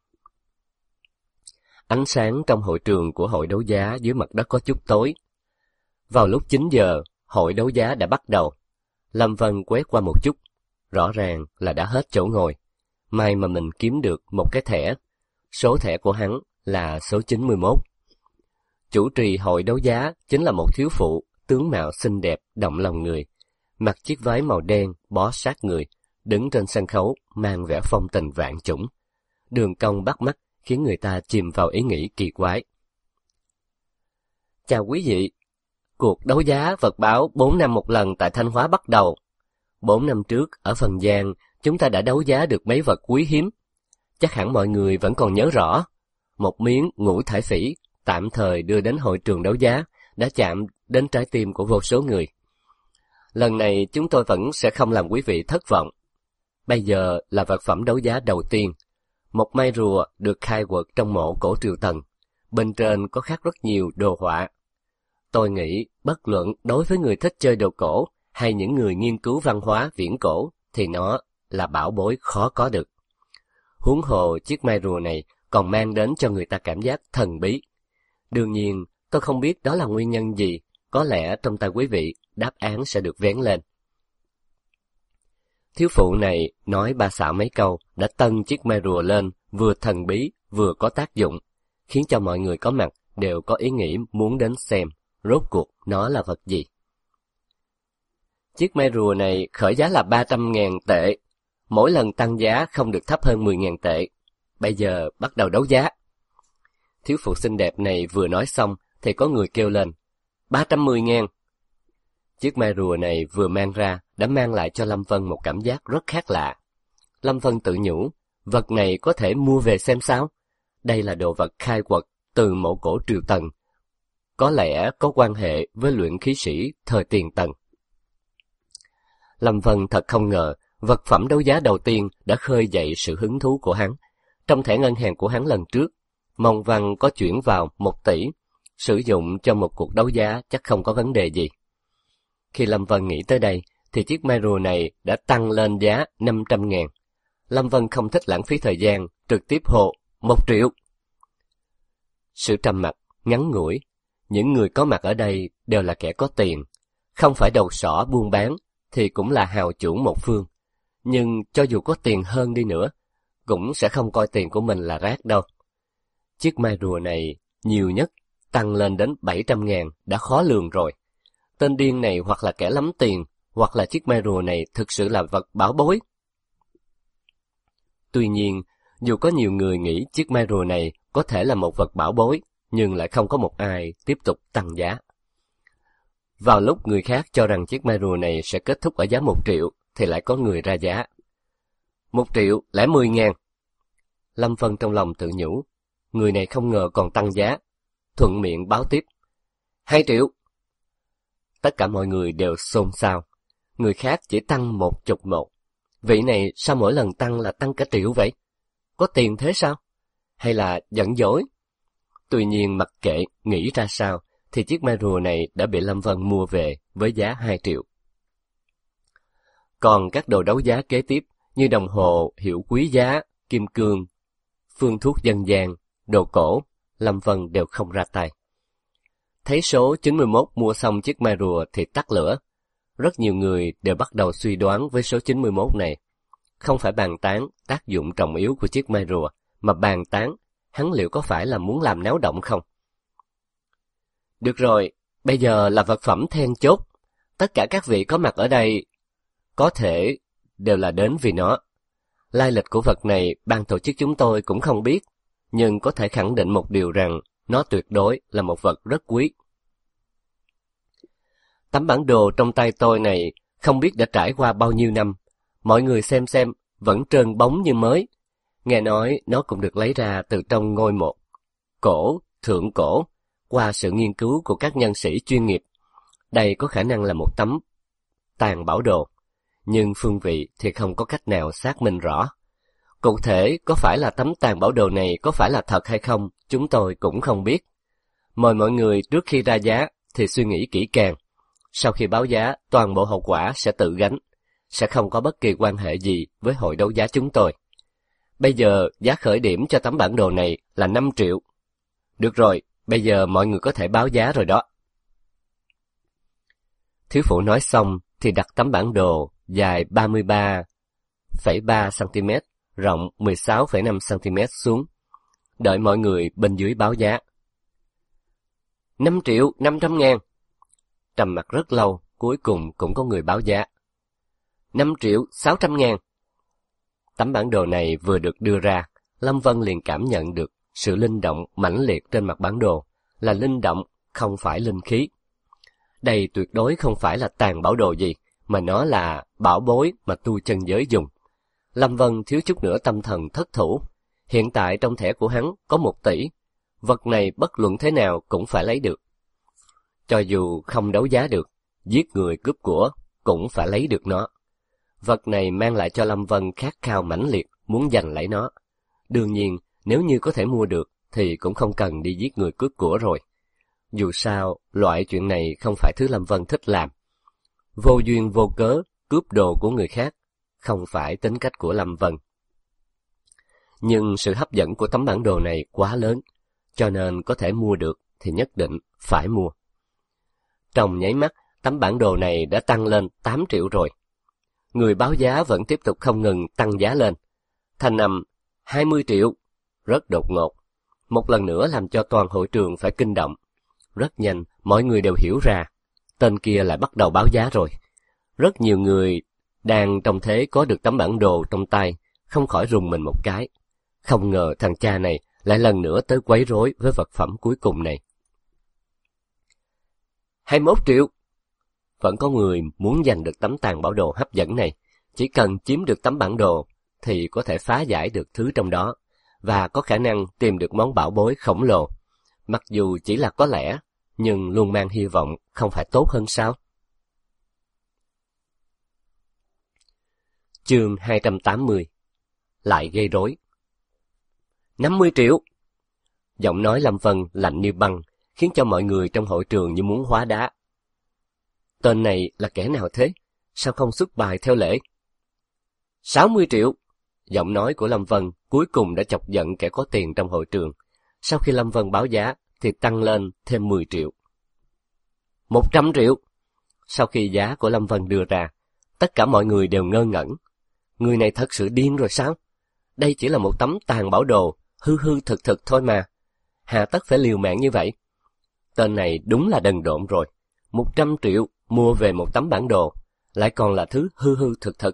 Ánh sáng trong hội trường của hội đấu giá dưới mặt đất có chút tối. Vào lúc 9 giờ, hội đấu giá đã bắt đầu. Lâm Vân quét qua một chút, rõ ràng là đã hết chỗ ngồi. May mà mình kiếm được một cái thẻ. Số thẻ của hắn là số 91. Chủ trì hội đấu giá chính là một thiếu phụ, tướng mạo xinh đẹp, động lòng người. Mặc chiếc váy màu đen, bó sát người, đứng trên sân khấu, mang vẻ phong tình vạn chủng. Đường cong bắt mắt, khiến người ta chìm vào ý nghĩ kỳ quái. Chào quý vị, cuộc đấu giá vật bảo 4 năm một lần tại Thanh Hóa bắt đầu. 4 năm trước, ở Phần Giang, chúng ta đã đấu giá được mấy vật quý hiếm. Chắc hẳn mọi người vẫn còn nhớ rõ. Một miếng ngũ thải phỉ, tạm thời đưa đến hội trường đấu giá, đã chạm đến trái tim của vô số người. Lần này chúng tôi vẫn sẽ không làm quý vị thất vọng. Bây giờ là vật phẩm đấu giá đầu tiên. Một mai rùa được khai quật trong mộ cổ Triều Tần. Bên trên có khắc rất nhiều đồ họa. Tôi nghĩ bất luận đối với người thích chơi đồ cổ hay những người nghiên cứu văn hóa viễn cổ thì nó là bảo bối khó có được. Huống hồ chiếc mai rùa này còn mang đến cho người ta cảm giác thần bí. Đương nhiên, tôi không biết đó là nguyên nhân gì, có lẽ trong tay quý vị, đáp án sẽ được vén lên. Thiếu phụ này nói ba xạo mấy câu đã tân chiếc mai rùa lên, vừa thần bí, vừa có tác dụng, khiến cho mọi người có mặt đều có ý nghĩ muốn đến xem, rốt cuộc nó là vật gì. Chiếc mai rùa này khởi giá là 300.000 tệ, mỗi lần tăng giá không được thấp hơn 10.000 tệ. Bây giờ bắt đầu đấu giá. Thiếu phụ xinh đẹp này vừa nói xong thì có người kêu lên 310.000. Chiếc mai rùa này vừa mang ra đã mang lại cho Lâm Vân một cảm giác rất khác lạ. Lâm Vân tự nhủ, vật này có thể mua về xem sao? Đây là đồ vật khai quật từ mộ cổ Triều Tần, có lẽ có quan hệ với luyện khí sĩ thời Tiền Tần. Lâm Vân thật không ngờ, vật phẩm đấu giá đầu tiên đã khơi dậy sự hứng thú của hắn. Trong thẻ ngân hàng của hắn lần trước, mong văn có chuyển vào 1 tỷ, sử dụng cho một cuộc đấu giá chắc không có vấn đề gì. Khi Lâm Vân nghĩ tới đây, thì chiếc mai rùa này đã tăng lên giá 500.000. Lâm Vân không thích lãng phí thời gian, trực tiếp hô 1 triệu. Sự trầm mặc ngắn ngủi, những người có mặt ở đây đều là kẻ có tiền, không phải đầu sỏ buôn bán thì cũng là hào chủ một phương. Nhưng cho dù có tiền hơn đi nữa, cũng sẽ không coi tiền của mình là rác đâu. Chiếc mai rùa này nhiều nhất tăng lên đến 700.000 đã khó lường rồi. Tên điên này hoặc là kẻ lắm tiền, hoặc là chiếc mai rùa này thực sự là vật bảo bối. Tuy nhiên, dù có nhiều người nghĩ chiếc mai rùa này có thể là một vật bảo bối, nhưng lại không có một ai tiếp tục tăng giá. Vào lúc người khác cho rằng chiếc mai rùa này sẽ kết thúc ở giá 1 triệu, thì lại có người ra giá. 1.010.000. Lâm Vân trong lòng tự nhủ, người này không ngờ còn tăng giá, thuận miệng báo tiếp. 2 triệu. Tất cả mọi người đều xôn xao, người khác chỉ tăng 1.1. Vị này sao mỗi lần tăng là tăng cả triệu vậy? Có tiền thế sao? Hay là giận dỗi? Tuy nhiên mặc kệ nghĩ ra sao, thì chiếc mai rùa này đã bị Lâm Vân mua về với giá 2 triệu. Còn các đồ đấu giá kế tiếp như đồng hồ hiệu quý giá, kim cương, phương thuốc dân gian, đồ cổ, Lâm Vân đều không ra tay. Thấy số 91 mua xong chiếc mai rùa thì tắt lửa. Rất nhiều người đều bắt đầu suy đoán với số 91 này. Không phải bàn tán tác dụng trọng yếu của chiếc mai rùa, mà bàn tán hắn liệu có phải là muốn làm náo động không? Được rồi, bây giờ là vật phẩm then chốt. Tất cả các vị có mặt ở đây có thể đều là đến vì nó. Lai lịch của vật này ban tổ chức chúng tôi cũng không biết, nhưng có thể khẳng định một điều rằng nó tuyệt đối là một vật rất quý. Tấm bản đồ trong tay tôi này không biết đã trải qua bao nhiêu năm. Mọi người xem vẫn trơn bóng như mới. Nghe nói nó cũng được lấy ra từ trong ngôi mộ cổ, thượng cổ, qua sự nghiên cứu của các nhân sĩ chuyên nghiệp. Đây có khả năng là một tấm tàn bảo đồ, nhưng phương vị thì không có cách nào xác minh rõ. Cụ thể có phải là tấm tàn bảo đồ này có phải là thật hay không, chúng tôi cũng không biết. Mời mọi người trước khi ra giá thì suy nghĩ kỹ càng. Sau khi báo giá, toàn bộ hậu quả sẽ tự gánh, sẽ không có bất kỳ quan hệ gì với hội đấu giá chúng tôi. Bây giờ giá khởi điểm cho tấm bản đồ này là 5 triệu. Được rồi, bây giờ mọi người có thể báo giá rồi đó. Thiếu phụ nói xong thì đặt tấm bản đồ dài 33,3cm, rộng 16,5cm xuống, đợi mọi người bên dưới báo giá. 5.500.000. Trầm mặc rất lâu, cuối cùng cũng có người báo giá. 5.600.000. Tấm bản đồ này vừa được đưa ra, Lâm Vân liền cảm nhận được sự linh động mãnh liệt trên mặt bản đồ, là linh động, không phải linh khí. Đây tuyệt đối không phải là tàn bảo đồ gì, mà nó là bảo bối mà tu chân giới dùng. Lâm Vân thiếu chút nữa tâm thần thất thủ. Hiện tại trong thẻ của hắn có 1 tỷ, vật này bất luận thế nào cũng phải lấy được. Cho dù không đấu giá được, giết người cướp của cũng phải lấy được nó. Vật này mang lại cho Lâm Vân khát khao mãnh liệt, muốn giành lấy nó. Đương nhiên, nếu như có thể mua được, thì cũng không cần đi giết người cướp của rồi. Dù sao, loại chuyện này không phải thứ Lâm Vân thích làm. Vô duyên vô cớ, cướp đồ của người khác, không phải tính cách của Lâm Vân. Nhưng sự hấp dẫn của tấm bản đồ này quá lớn, cho nên có thể mua được thì nhất định phải mua. Trong nháy mắt, tấm bản đồ này đã tăng lên 8 triệu rồi. Người báo giá vẫn tiếp tục không ngừng tăng giá lên. Thanh âm 20 triệu, rất đột ngột. Một lần nữa làm cho toàn hội trường phải kinh động. Rất nhanh, mọi người đều hiểu ra, tên kia lại bắt đầu báo giá rồi. Rất nhiều người đang trong thế có được tấm bản đồ trong tay, không khỏi rùng mình một cái. Không ngờ thằng cha này lại lần nữa tới quấy rối với vật phẩm cuối cùng này. 21 triệu. Vẫn có người muốn giành được tấm tàn bảo đồ hấp dẫn này. Chỉ cần chiếm được tấm bản đồ thì có thể phá giải được thứ trong đó, và có khả năng tìm được món bảo bối khổng lồ. Mặc dù chỉ là có lẽ, nhưng luôn mang hy vọng, không phải tốt hơn sao? Chương 280. Lại gây rối. 50 triệu. Giọng nói Lâm Vân lạnh như băng, khiến cho mọi người trong hội trường như muốn hóa đá. Tên này là kẻ nào thế? Sao không xuất bài theo lễ? 60 triệu. Giọng nói của Lâm Vân cuối cùng đã chọc giận kẻ có tiền trong hội trường. Sau khi Lâm Vân báo giá thì tăng lên thêm 10 triệu. 100 triệu. Sau khi giá của Lâm Vân đưa ra, tất cả mọi người đều ngơ ngẩn. Người này thật sự điên rồi sao? Đây chỉ là một tấm tàn bảo đồ, hư hư thực thực thôi mà. Hà tất phải liều mạng như vậy? Tên này đúng là đần độn rồi. 100 triệu mua về một tấm bản đồ, lại còn là thứ hư hư thực thực.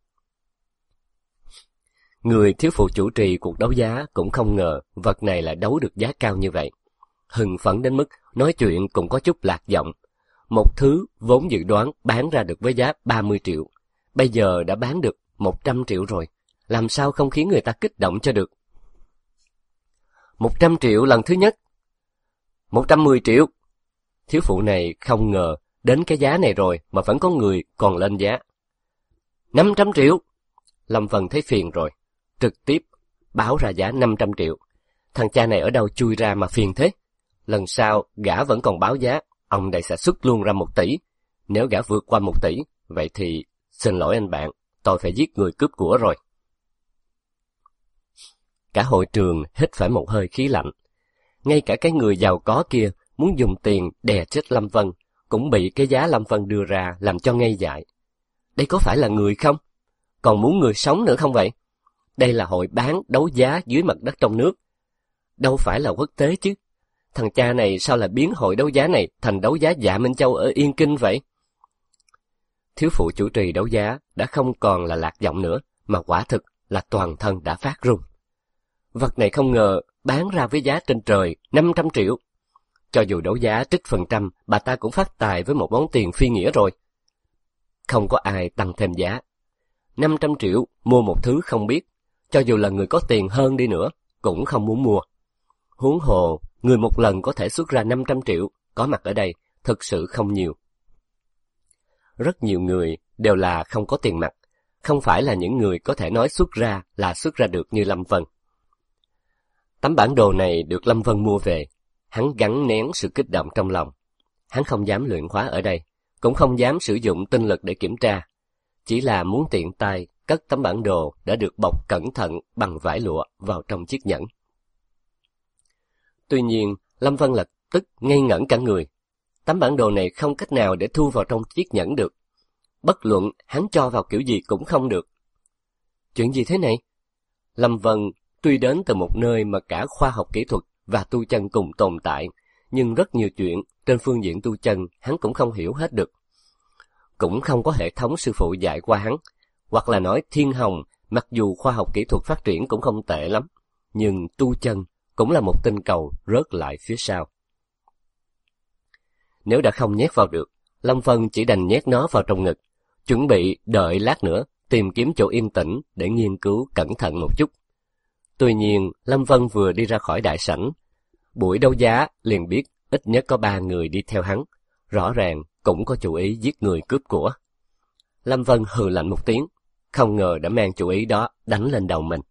Người thiếu phụ chủ trì cuộc đấu giá cũng không ngờ vật này lại đấu được giá cao như vậy. Hưng phấn đến mức nói chuyện cũng có chút lạc giọng. Một thứ vốn dự đoán bán ra được với giá 30 triệu, Bây giờ đã bán được 100 triệu rồi, làm sao không khiến người ta kích động cho được. 100 triệu lần thứ nhất. 110 triệu. Thiếu phụ này không ngờ đến cái giá này rồi mà vẫn có người còn lên giá. 500 triệu. Lâm Vân thấy phiền rồi, trực tiếp báo ra giá 500 triệu. Thằng cha này ở đâu chui ra mà phiền thế? Lần sau gã vẫn còn báo giá, ông đây sẽ xuất luôn ra 1 tỷ. Nếu gã vượt qua 1 tỷ, vậy thì xin lỗi anh bạn, tôi phải giết người cướp của rồi. Cả hội trường hít phải một hơi khí lạnh. Ngay cả cái người giàu có kia muốn dùng tiền đè chết Lâm Vân, cũng bị cái giá Lâm Vân đưa ra làm cho ngây dại. Đây có phải là người không? Còn muốn người sống nữa không vậy? Đây là hội bán đấu giá dưới mặt đất trong nước, đâu phải là quốc tế chứ. Thằng cha này sao lại biến hội đấu giá này thành đấu giá Dạ Minh Châu ở Yên Kinh vậy? Thiếu phụ chủ trì đấu giá đã không còn là lạc giọng nữa, mà quả thực là toàn thân đã phát run. Vật này không ngờ bán ra với giá trên trời 500 triệu. Cho dù đấu giá trích phần trăm, bà ta cũng phát tài với một món tiền phi nghĩa rồi. Không có ai tăng thêm giá. 500 triệu mua một thứ không biết, cho dù là người có tiền hơn đi nữa, cũng không muốn mua. Huống hồ, người một lần có thể xuất ra 500 triệu, có mặt ở đây, thực sự không nhiều. Rất nhiều người đều là không có tiền mặt, không phải là những người có thể nói xuất ra là xuất ra được như Lâm Vân. Tấm bản đồ này được Lâm Vân mua về, hắn gắng nén sự kích động trong lòng. Hắn không dám luyện khóa ở đây, cũng không dám sử dụng tinh lực để kiểm tra, chỉ là muốn tiện tay cất tấm bản đồ đã được bọc cẩn thận bằng vải lụa vào trong chiếc nhẫn. Tuy nhiên, Lâm Vân lập tức ngây ngẩn cả người. Tấm bản đồ này không cách nào để thu vào trong chiếc nhẫn được. Bất luận hắn cho vào kiểu gì cũng không được. Chuyện gì thế này? Lâm Vân tuy đến từ một nơi mà cả khoa học kỹ thuật và tu chân cùng tồn tại, nhưng rất nhiều chuyện trên phương diện tu chân hắn cũng không hiểu hết được. Cũng không có hệ thống sư phụ dạy qua hắn, hoặc là nói Thiên Hồng, mặc dù khoa học kỹ thuật phát triển cũng không tệ lắm, nhưng tu chân cũng là một tinh cầu rớt lại phía sau. Nếu đã không nhét vào được, Lâm Vân chỉ đành nhét nó vào trong ngực, chuẩn bị đợi lát nữa tìm kiếm chỗ yên tĩnh để nghiên cứu cẩn thận một chút. Tuy nhiên, Lâm Vân vừa đi ra khỏi đại sảnh, buổi đấu giá liền biết ít nhất có 3 người đi theo hắn, rõ ràng cũng có chủ ý giết người cướp của. Lâm Vân hừ lạnh một tiếng, không ngờ đã mang chủ ý đó đánh lên đầu mình.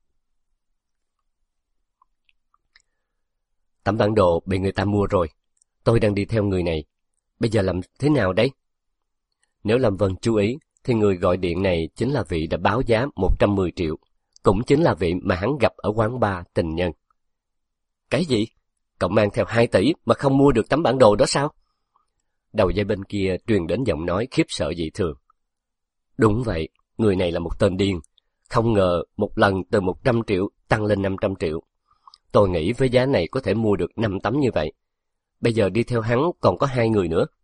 Tấm bản đồ bị người ta mua rồi, tôi đang đi theo người này, bây giờ làm thế nào đấy? Nếu Lâm Vân chú ý, thì người gọi điện này chính là vị đã báo giá 110 triệu, cũng chính là vị mà hắn gặp ở quán bar Tình Nhân. Cái gì? Cậu mang theo 2 tỷ mà không mua được tấm bản đồ đó sao? Đầu dây bên kia truyền đến giọng nói khiếp sợ dị thường. Đúng vậy, người này là một tên điên, không ngờ một lần từ 100 triệu tăng lên 500 triệu. Tôi nghĩ với giá này có thể mua được 5 tấm như vậy. Bây giờ đi theo hắn còn có 2 người nữa.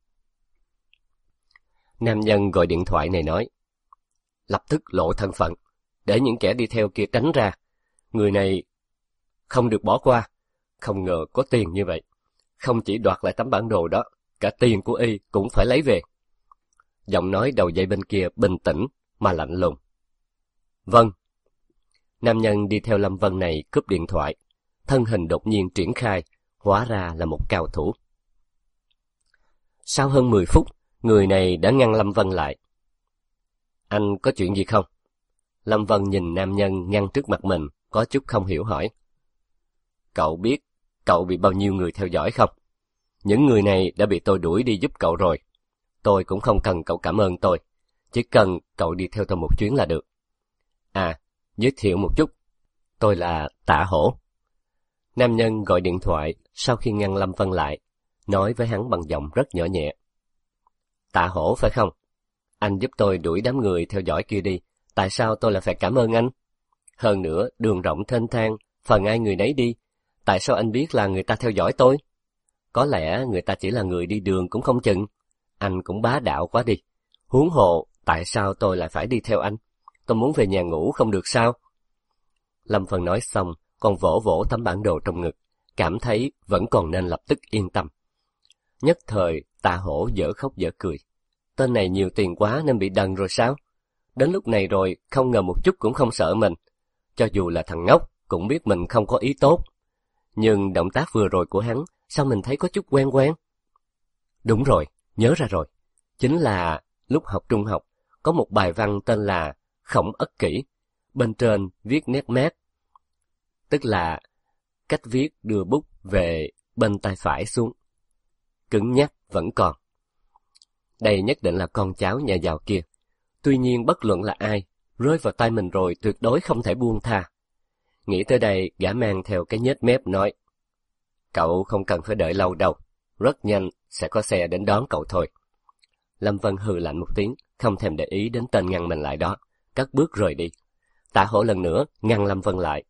Nam nhân gọi điện thoại này nói, lập tức lộ thân phận, để những kẻ đi theo kia tránh ra. Người này không được bỏ qua, không ngờ có tiền như vậy. Không chỉ đoạt lại tấm bản đồ đó, cả tiền của y cũng phải lấy về. Giọng nói đầu dây bên kia bình tĩnh mà lạnh lùng. Vâng. Nam nhân đi theo Lâm Vân này cướp điện thoại, thân hình đột nhiên triển khai, hóa ra là một cao thủ. Sau hơn 10 phút, người này đã ngăn Lâm Vân lại. Anh có chuyện gì không? Lâm Vân nhìn nam nhân ngăn trước mặt mình, có chút không hiểu hỏi. Cậu biết cậu bị bao nhiêu người theo dõi không? Những người này đã bị tôi đuổi đi giúp cậu rồi. Tôi cũng không cần cậu cảm ơn tôi, chỉ cần cậu đi theo tôi một chuyến là được. À, giới thiệu một chút, tôi là Tạ Hổ. Nam nhân gọi điện thoại sau khi ngăn Lâm Vân lại, nói với hắn bằng giọng rất nhỏ nhẹ. Tạ Hổ phải không? Anh giúp tôi đuổi đám người theo dõi kia đi, tại sao tôi lại phải cảm ơn anh? Hơn nữa, đường rộng thênh thang, phần ai người nấy đi, tại sao anh biết là người ta theo dõi tôi? Có lẽ người ta chỉ là người đi đường cũng không chừng. Anh cũng bá đạo quá đi. Huống hồ, tại sao tôi lại phải đi theo anh? Tôi muốn về nhà ngủ không được sao? Lâm Vân nói xong, còn vỗ vỗ tấm bản đồ trong ngực, cảm thấy vẫn còn nên lập tức yên tâm. Nhất thời, Tạ Hổ dở khóc dở cười. Tên này nhiều tiền quá nên bị đần rồi sao? Đến lúc này rồi, không ngờ một chút cũng không sợ mình. Cho dù là thằng ngốc, cũng biết mình không có ý tốt. Nhưng động tác vừa rồi của hắn, sao mình thấy có chút quen quen? Đúng rồi, nhớ ra rồi. Chính là lúc học trung học, có một bài văn tên là Khổng Ất Kỷ. Bên trên viết nét mép, tức là cách viết đưa bút về bên tay phải xuống. Cứng nhắc vẫn còn. Đây nhất định là con cháu nhà giàu kia. Tuy nhiên bất luận là ai, rơi vào tay mình rồi tuyệt đối không thể buông tha. Nghĩ tới đây, gã mang theo cái nhếch mép nói, cậu không cần phải đợi lâu đâu, rất nhanh sẽ có xe đến đón cậu thôi. Lâm Vân hừ lạnh một tiếng, không thèm để ý đến tên ngăn mình lại đó, cất bước rời đi. Tạ Hổ lần nữa ngăn Lâm Vân lại.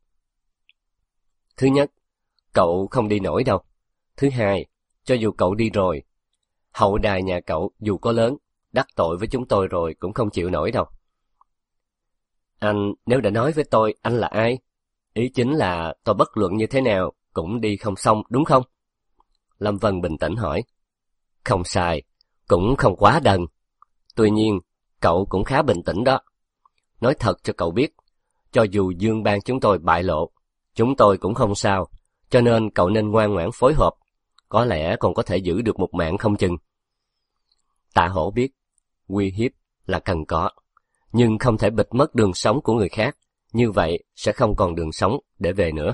Thứ nhất, cậu không đi nổi đâu. Thứ hai, cho dù cậu đi rồi, hậu đài nhà cậu dù có lớn, đắc tội với chúng tôi rồi cũng không chịu nổi đâu. Anh nếu đã nói với tôi anh là ai, ý chính là tôi bất luận như thế nào cũng đi không xong đúng không? Lâm Vân bình tĩnh hỏi. Không sai, cũng không quá đần. Tuy nhiên, cậu cũng khá bình tĩnh đó. Nói thật cho cậu biết, cho dù Dương Bang chúng tôi bại lộ, chúng tôi cũng không sao, cho nên cậu nên ngoan ngoãn phối hợp, có lẽ còn có thể giữ được một mạng không chừng. Tạ Hổ biết, uy hiếp là cần có, nhưng không thể bịt mất đường sống của người khác, như vậy sẽ không còn đường sống để về nữa.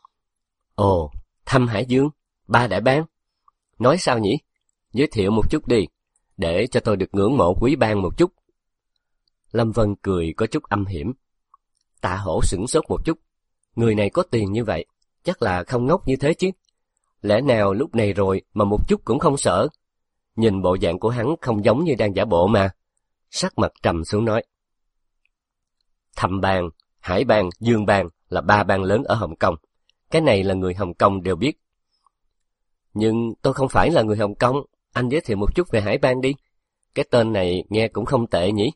Ồ, thăm Hải Dương, ba đại bang. Nói sao nhỉ? Giới thiệu một chút đi, để cho tôi được ngưỡng mộ quý bang một chút. Lâm Vân cười có chút âm hiểm. Tạ Hổ sửng sốt một chút. Người này có tiền như vậy, chắc là không ngốc như thế chứ. Lẽ nào lúc này rồi mà một chút cũng không sợ? Nhìn bộ dạng của hắn không giống như đang giả bộ mà. Sắc mặt trầm xuống nói. Thẩm bang, Hải bang, Dương bang là ba bang lớn ở Hồng Kông. Cái này là người Hồng Kông đều biết. Nhưng tôi không phải là người Hồng Kông, anh giới thiệu một chút về Hải bang đi. Cái tên này nghe cũng không tệ nhỉ?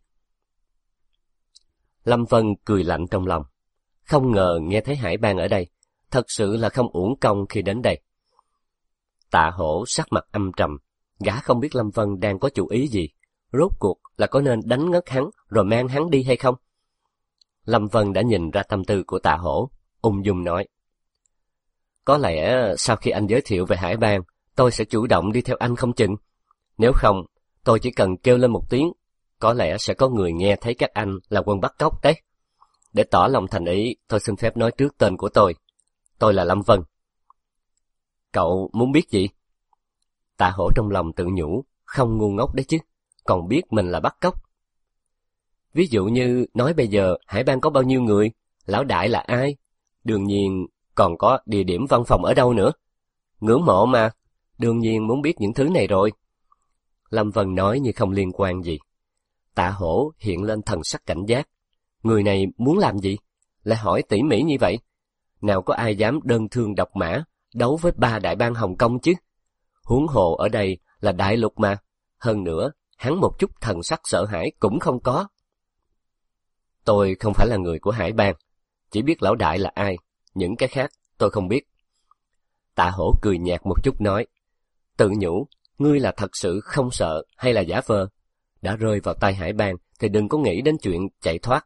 Lâm Vân cười lạnh trong lòng. Không ngờ nghe thấy Hải bang ở đây, thật sự là không uổng công khi đến đây. Tạ Hổ sắc mặt âm trầm, gã không biết Lâm Vân đang có chủ ý gì, rốt cuộc là có nên đánh ngất hắn rồi mang hắn đi hay không? Lâm Vân đã nhìn ra tâm tư của Tạ Hổ, ung dung nói. Có lẽ sau khi anh giới thiệu về Hải bang, tôi sẽ chủ động đi theo anh không chừng. Nếu không, tôi chỉ cần kêu lên một tiếng, có lẽ sẽ có người nghe thấy các anh là quân bắt cóc đấy. Để tỏ lòng thành ý, tôi xin phép nói trước tên của tôi. Tôi là Lâm Vân. Cậu muốn biết gì? Tạ Hổ trong lòng tự nhủ, không ngu ngốc đấy chứ, còn biết mình là bắt cóc. Ví dụ như nói bây giờ Hải bang có bao nhiêu người, lão đại là ai, đương nhiên còn có địa điểm văn phòng ở đâu nữa. Ngưỡng mộ mà, đương nhiên muốn biết những thứ này rồi. Lâm Vân nói như không liên quan gì. Tạ Hổ hiện lên thần sắc cảnh giác. Người này muốn làm gì? Lại hỏi tỉ mỉ như vậy. Nào có ai dám đơn thương độc mã, đấu với ba đại bang Hồng Kông chứ? Huống hồ ở đây là đại lục mà. Hơn nữa, hắn một chút thần sắc sợ hãi cũng không có. Tôi không phải là người của Hải bang, chỉ biết lão đại là ai, những cái khác tôi không biết. Tạ Hổ cười nhạt một chút nói, tự nhủ, ngươi là thật sự không sợ hay là giả vờ? Đã rơi vào tay Hải bang thì đừng có nghĩ đến chuyện chạy thoát.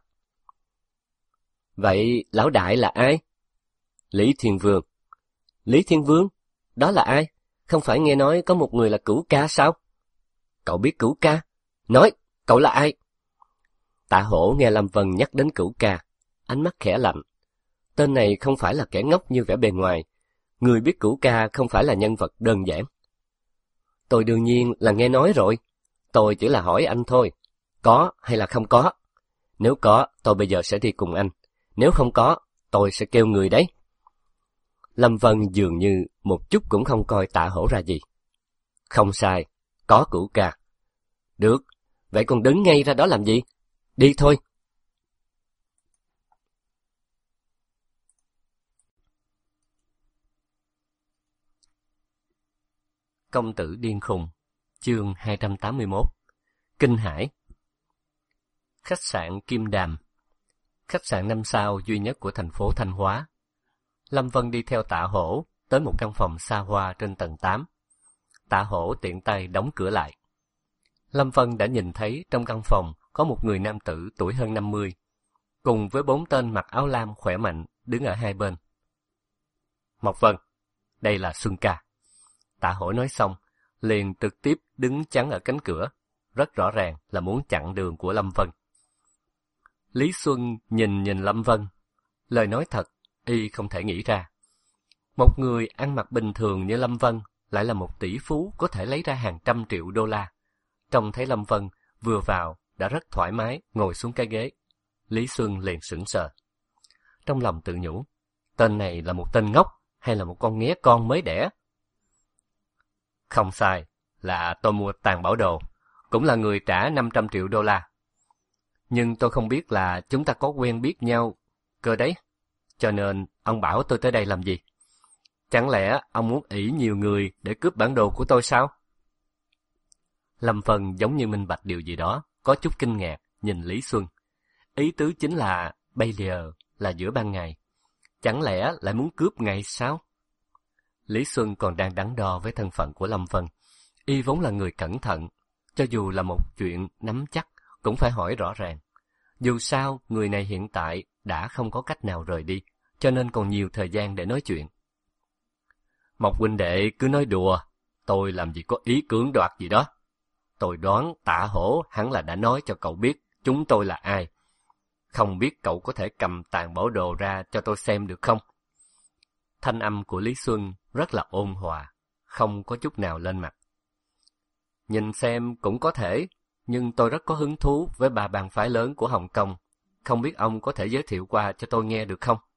Vậy lão đại là ai? Lý Thiên Vương. Lý Thiên Vương? Đó là ai? Không phải nghe nói có một người là Cửu Ca sao? Cậu biết Cửu Ca? Nói, cậu là ai? Tạ Hổ nghe Lâm Vân nhắc đến Cửu Ca, ánh mắt khẽ lạnh. Tên này không phải là kẻ ngốc như vẻ bề ngoài. Người biết Cửu Ca không phải là nhân vật đơn giản. Tôi đương nhiên là nghe nói rồi. Tôi chỉ là hỏi anh thôi. Có hay là không có? Nếu có, tôi bây giờ sẽ đi cùng anh. Nếu không có, tôi sẽ kêu người đấy. Lâm Vân dường như một chút cũng không coi Tạ Hổ ra gì. Không sai, có Cửu Ca. Được, vậy còn đứng ngay ra đó làm gì? Đi thôi. Công tử điên khùng, chương 281. Kinh Hải. Khách sạn Kim Đàm, khách sạn 5 sao duy nhất của thành phố Thanh Hóa. Lâm Vân đi theo Tạ Hổ tới một căn phòng xa hoa trên tầng 8. Tạ Hổ tiện tay đóng cửa lại. Lâm Vân đã nhìn thấy trong căn phòng có một người nam tử tuổi hơn 50, cùng với 4 tên mặc áo lam khỏe mạnh đứng ở hai bên. Mộc Vân, đây là Xuân ca. Tạ Hổ nói xong, liền trực tiếp đứng chắn ở cánh cửa, rất rõ ràng là muốn chặn đường của Lâm Vân. Lý Xuân nhìn Lâm Vân, lời nói thật, y không thể nghĩ ra. Một người ăn mặc bình thường như Lâm Vân lại là một tỷ phú có thể lấy ra hàng trăm triệu đô la. Trông thấy Lâm Vân vừa vào đã rất thoải mái ngồi xuống cái ghế. Lý Xuân liền sững sờ. Trong lòng tự nhủ, tên này là một tên ngốc hay là một con nghé con mới đẻ? Không sai, là tôi mua tàn bảo đồ, cũng là người trả 500 triệu đô la. Nhưng tôi không biết là chúng ta có quen biết nhau cơ đấy, cho nên ông bảo tôi tới đây làm gì? Chẳng lẽ ông muốn ỷ nhiều người để cướp bản đồ của tôi sao? Lâm Vân giống như minh bạch điều gì đó, có chút kinh ngạc, nhìn Lý Xuân. Ý tứ chính là bây giờ là giữa ban ngày, chẳng lẽ lại muốn cướp ngày sao? Lý Xuân còn đang đắn đo với thân phận của Lâm Vân. Y vốn là người cẩn thận, cho dù là một chuyện nắm chắc cũng phải hỏi rõ ràng. Dù sao, người này hiện tại đã không có cách nào rời đi, cho nên còn nhiều thời gian để nói chuyện. Mộc huynh đệ cứ nói đùa, tôi làm gì có ý cưỡng đoạt gì đó. Tôi đoán Tạ Hổ hẳn là đã nói cho cậu biết chúng tôi là ai. Không biết cậu có thể cầm tàn bảo đồ ra cho tôi xem được không? Thanh âm của Lý Xuân rất là ôn hòa, không có chút nào lên mặt. Nhìn xem cũng có thể, nhưng tôi rất có hứng thú với ba bang phái lớn của Hồng Kông. Không biết ông có thể giới thiệu qua cho tôi nghe được không?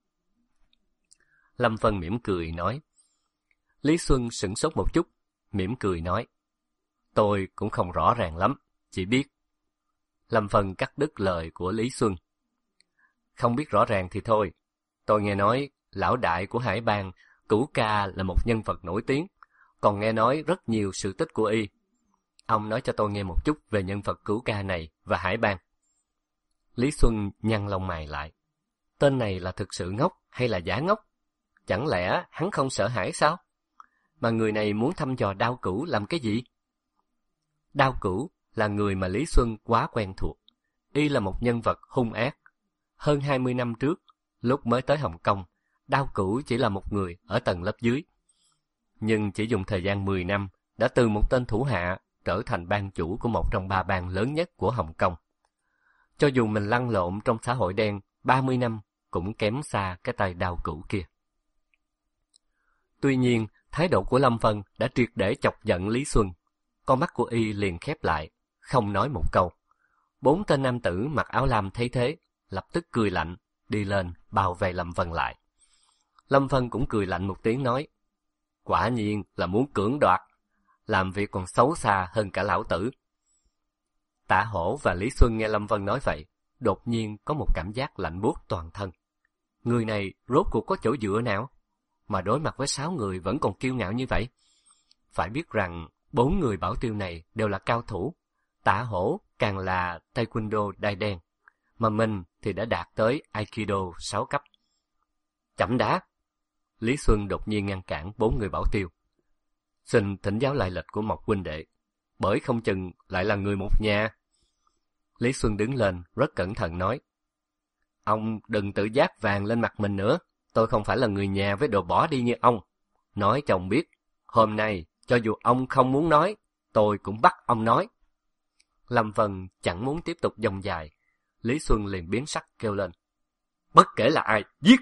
Lâm Vân mỉm cười nói. Lý Xuân sửng sốt một chút, mỉm cười nói. Tôi cũng không rõ ràng lắm, chỉ biết. Lâm Vân cắt đứt lời của Lý Xuân. Không biết rõ ràng thì thôi. Tôi nghe nói lão đại của Hải Bang, Cửu Ca là một nhân vật nổi tiếng, còn nghe nói rất nhiều sự tích của y. Ông nói cho tôi nghe một chút về nhân vật Cửu Ca này và Hải Bang. Lý Xuân nhăn lông mày lại. Tên này là thực sự ngốc hay là giả ngốc? Chẳng lẽ hắn không sợ hãi sao? Mà người này muốn thăm dò Đao Cửu làm cái gì? Đao Cửu là người mà Lý Xuân quá quen thuộc. Y là một nhân vật hung ác. Hơn 20 năm trước, lúc mới tới Hồng Kông, Đao Cửu chỉ là một người ở tầng lớp dưới. Nhưng chỉ dùng thời gian 10 năm, đã từ một tên thủ hạ trở thành bang chủ của một trong ba bang lớn nhất của Hồng Kông. Cho dù mình lăn lộn trong xã hội đen 30 năm, cũng kém xa cái tay Đao Cửu kia. Tuy nhiên, thái độ của Lâm Vân đã triệt để chọc giận Lý Xuân. Con mắt của y liền khép lại, không nói một câu. 4 tên nam tử mặc áo lam thấy thế, lập tức cười lạnh, đi lên bao vây Lâm Vân lại. Lâm Vân cũng cười lạnh một tiếng nói, quả nhiên là muốn cưỡng đoạt, làm việc còn xấu xa hơn cả lão tử. Tạ Hổ và Lý Xuân nghe Lâm Vân nói vậy, đột nhiên có một cảm giác lạnh buốt toàn thân. Người này rốt cuộc có chỗ dựa nào, mà đối mặt với 6 người vẫn còn kiêu ngạo như vậy? Phải biết rằng 4 người bảo tiêu này đều là cao thủ, Tạ Hổ càng là Taekwondo đai đen, mà mình thì đã đạt tới Aikido 6 cấp. Chậm đã! Lý Xuân đột nhiên ngăn cản 4 người bảo tiêu. Xin thỉnh giáo lai lịch của Mộc huynh đệ, bởi không chừng lại là người một nhà. Lý Xuân đứng lên rất cẩn thận nói, ông đừng tự giác vàng lên mặt mình nữa, tôi không phải là người nhà với đồ bỏ đi như ông. Nói cho ông biết, hôm nay cho dù ông không muốn nói, tôi cũng bắt ông nói. Lâm Vân chẳng muốn tiếp tục dòng dài, Lý Xuân liền biến sắc kêu lên, bất kể là ai, giết!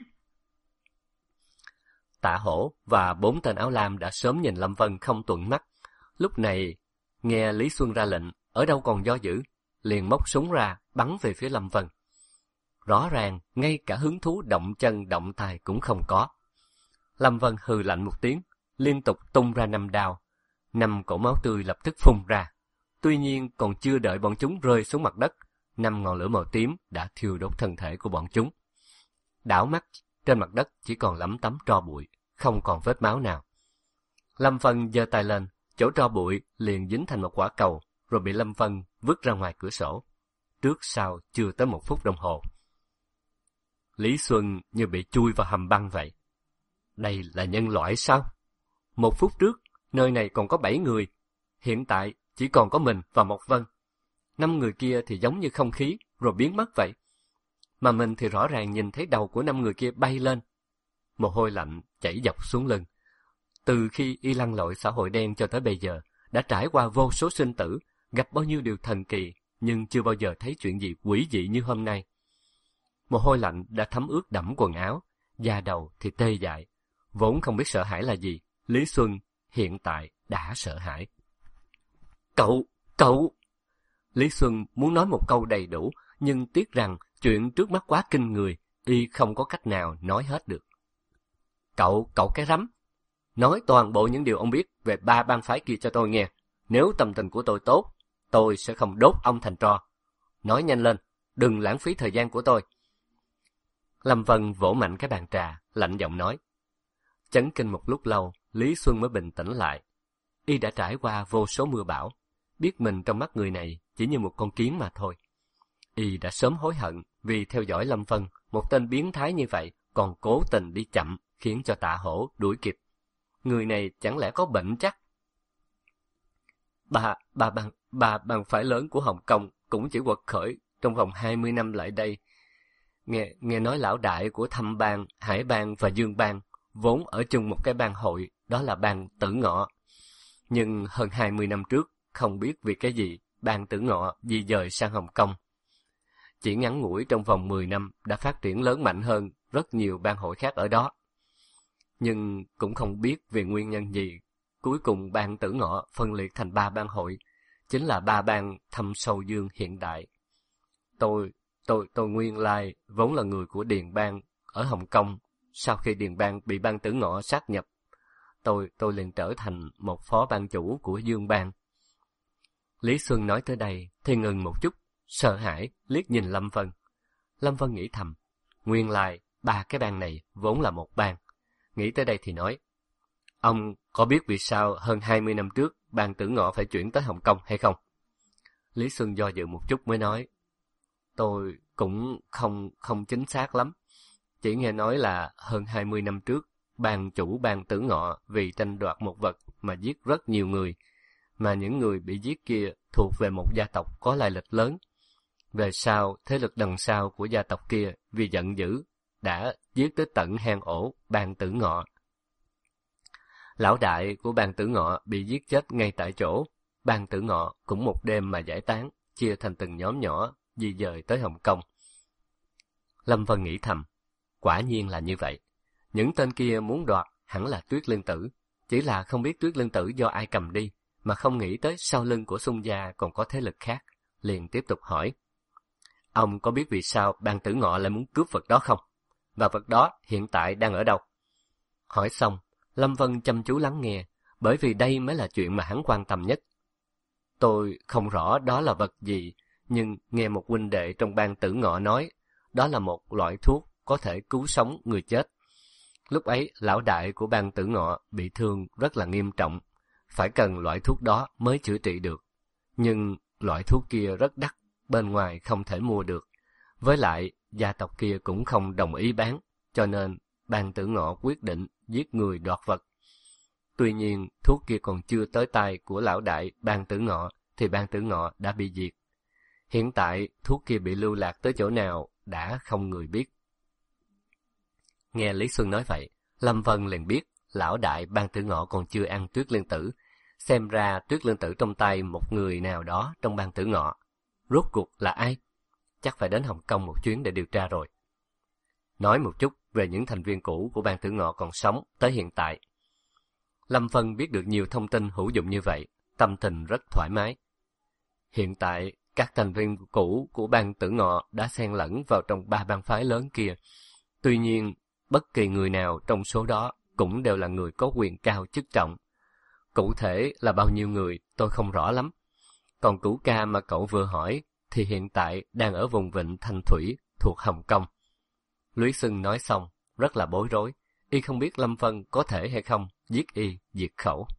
Tạ Hổ và 4 tên áo lam đã sớm nhìn Lâm Vân không thuận mắt. Lúc này, nghe Lý Xuân ra lệnh, ở đâu còn do dự, liền móc súng ra, bắn về phía Lâm Vân. Rõ ràng, ngay cả hứng thú động chân động tay cũng không có. Lâm Vân hừ lạnh một tiếng, liên tục tung ra 5 đao. 5 cổ máu tươi lập tức phun ra. Tuy nhiên, còn chưa đợi bọn chúng rơi xuống mặt đất, 5 ngọn lửa màu tím đã thiêu đốt thân thể của bọn chúng. Đảo mắt, trên mặt đất chỉ còn lấm tấm tro bụi, không còn vết máu nào. Lâm Vân giơ tay lên, chỗ tro bụi liền dính thành một quả cầu, rồi bị Lâm Vân vứt ra ngoài cửa sổ. Trước sau chưa tới 1 phút đồng hồ. Lý Xuân như bị chui vào hầm băng vậy. Đây là nhân loại sao? 1 phút trước, nơi này còn có 7 người. Hiện tại chỉ còn có mình và Mộc Vân. 5 người kia thì giống như không khí, rồi biến mất vậy. Mà mình thì rõ ràng nhìn thấy đầu của 5 người kia bay lên. Mồ hôi lạnh chảy dọc xuống lưng. Từ khi y lăn lội xã hội đen cho tới bây giờ, đã trải qua vô số sinh tử, gặp bao nhiêu điều thần kỳ, nhưng chưa bao giờ thấy chuyện gì quỷ dị như hôm nay. Mồ hôi lạnh đã thấm ướt đẫm quần áo, da đầu thì tê dại. Vốn không biết sợ hãi là gì, Lý Xuân hiện tại đã sợ hãi. Cậu! Lý Xuân muốn nói một câu đầy đủ, nhưng tiếc rằng chuyện trước mắt quá kinh người, y không có cách nào nói hết được. Cậu cái rắm! Nói toàn bộ những điều ông biết về 3 bang phái kia cho tôi nghe. Nếu tâm tình của tôi tốt, tôi sẽ không đốt ông thành tro. Nói nhanh lên, đừng lãng phí thời gian của tôi. Lâm Vân vỗ mạnh cái bàn trà, lạnh giọng nói. Chấn kinh một lúc lâu, Lý Xuân mới bình tĩnh lại. Y đã trải qua vô số mưa bão, biết mình trong mắt người này chỉ như một con kiến mà thôi. Y đã sớm hối hận vì theo dõi Lâm Vân, một tên biến thái như vậy, còn cố tình đi chậm, khiến cho Tạ Hổ đuổi kịp. Người này chẳng lẽ có bệnh chắc? Ba bang phái lớn của Hồng Kông cũng chỉ quật khởi trong vòng 20 năm lại đây. Nghe nói lão đại của Thâm Bang, Hải Bang và Dương Bang vốn ở chung một cái bang hội, đó là bang Tử Ngọ. Nhưng hơn 20 năm trước, không biết vì cái gì, bang Tử Ngọ di dời sang Hồng Kông. Chỉ ngắn ngủi trong vòng 10 năm đã phát triển lớn mạnh hơn rất nhiều bang hội khác ở đó. Nhưng cũng không biết vì nguyên nhân gì, cuối cùng bang Tử Ngọ phân liệt thành 3 bang hội, chính là 3 bang Thâm Sâu Dương hiện đại. Tôi nguyên lai vốn là người của Điền Bang ở Hồng Kông. Sau khi Điền Bang bị bang Tử Ngọ sát nhập, tôi liền trở thành một phó bang chủ của Dương Bang. Lý Xuân nói tới đây thì ngừng một chút, sợ hãi liếc nhìn Lâm Vân. Lâm Vân nghĩ thầm, nguyên lai 3 cái bang này vốn là một bang. Nghĩ tới đây thì nói, ông có biết vì sao hơn 20 năm trước bang Tử Ngọ phải chuyển tới Hồng Kông hay không? Lý Xuân do dự một chút mới nói, tôi cũng không chính xác lắm. Chỉ nghe nói là hơn 20 năm trước, bang chủ bang Tử Ngọ vì tranh đoạt một vật mà giết rất nhiều người, mà những người bị giết kia thuộc về một gia tộc có lai lịch lớn. Về sau, thế lực đằng sau của gia tộc kia vì giận dữ đã giết tới tận hang ổ bang Tử Ngọ. Lão đại của bang Tử Ngọ bị giết chết ngay tại chỗ. Bang Tử Ngọ cũng một đêm mà giải tán, chia thành từng nhóm nhỏ, di dời tới Hồng Kông. Lâm Vân nghĩ thầm, quả nhiên là như vậy. Những tên kia muốn đoạt hẳn là Tuyết Liên Tử, chỉ là không biết Tuyết Liên Tử do ai cầm đi, mà không nghĩ tới sau lưng của Xung gia còn có thế lực khác, liền tiếp tục hỏi. Ông có biết vì sao bang Tử Ngọ lại muốn cướp vật đó không? Và vật đó hiện tại đang ở đâu? Hỏi xong, Lâm Vân chăm chú lắng nghe, bởi vì đây mới là chuyện mà hắn quan tâm nhất. Tôi không rõ đó là vật gì, nhưng nghe một huynh đệ trong bang Tử Ngọ nói, đó là một loại thuốc có thể cứu sống người chết. Lúc ấy, lão đại của bang Tử Ngọ bị thương rất là nghiêm trọng, phải cần loại thuốc đó mới chữa trị được. Nhưng loại thuốc kia rất đắt, bên ngoài không thể mua được. Với lại, gia tộc kia cũng không đồng ý bán, cho nên bang Tử Ngọ quyết định giết người đoạt vật. Tuy nhiên, thuốc kia còn chưa tới tay của lão đại bang Tử Ngọ, thì bang Tử Ngọ đã bị diệt. Hiện tại, thuốc kia bị lưu lạc tới chỗ nào đã không người biết. Nghe Lý Xuân nói vậy, Lâm Vân liền biết lão đại bang Tử Ngọ còn chưa ăn Tuyết Liên Tử. Xem ra Tuyết Liên Tử trong tay một người nào đó trong bang Tử Ngọ. Rốt cuộc là ai? Chắc phải đến Hồng Kông một chuyến để điều tra rồi. Nói một chút về những thành viên cũ của bang Tử Ngọ còn sống tới hiện tại. Lâm Vân biết được nhiều thông tin hữu dụng như vậy, tâm tình rất thoải mái. Hiện tại, các thành viên cũ của bang Tử Ngọ đã xen lẫn vào trong 3 bang phái lớn kia. Tuy nhiên, bất kỳ người nào trong số đó cũng đều là người có quyền cao chức trọng. Cụ thể là bao nhiêu người tôi không rõ lắm. Còn Cửu Ca mà cậu vừa hỏi thì hiện tại đang ở vùng vịnh Thanh Thủy thuộc Hồng Kông. Lý Xuân nói xong, rất là bối rối. Y không biết Lâm Vân có thể hay không giết y diệt khẩu.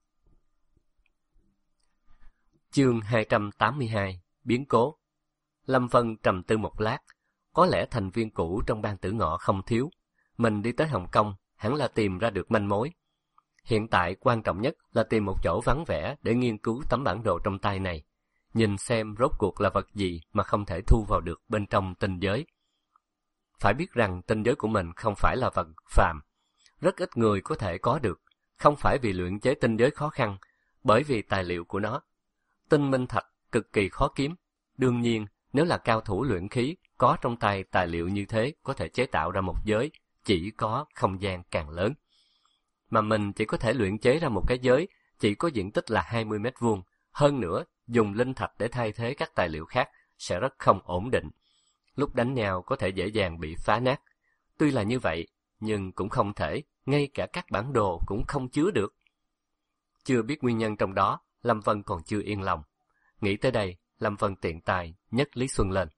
Chương 282, biến cố. Lâm Vân trầm tư một lát, có lẽ thành viên cũ trong bang Tử Ngọ không thiếu. Mình đi tới Hồng Kông hẳn là tìm ra được manh mối. Hiện tại quan trọng nhất là tìm một chỗ vắng vẻ để nghiên cứu tấm bản đồ trong tay này. nhìn xem rốt cuộc là vật gì mà không thể thu vào được bên trong tinh giới. Phải biết rằng tinh giới của mình không phải là vật phàm, rất ít người có thể có được, không phải vì luyện chế tinh giới khó khăn, bởi vì tài liệu của nó. Tinh minh thạch cực kỳ khó kiếm, đương nhiên nếu là cao thủ luyện khí, có trong tay tài liệu như thế có thể chế tạo ra một giới, chỉ có không gian càng lớn. Mà mình chỉ có thể luyện chế ra một cái giới, chỉ có diện tích là 20 mét vuông, hơn nữa dùng linh thạch để thay thế các tài liệu khác sẽ rất không ổn định. Lúc đánh nhau có thể dễ dàng bị phá nát. Tuy là như vậy, nhưng cũng không thể, ngay cả các bản đồ cũng không chứa được. Chưa biết nguyên nhân trong đó, Lâm Vân còn chưa yên lòng. Nghĩ tới đây, Lâm Vân tiện tay nhấc Lý Xuân lên.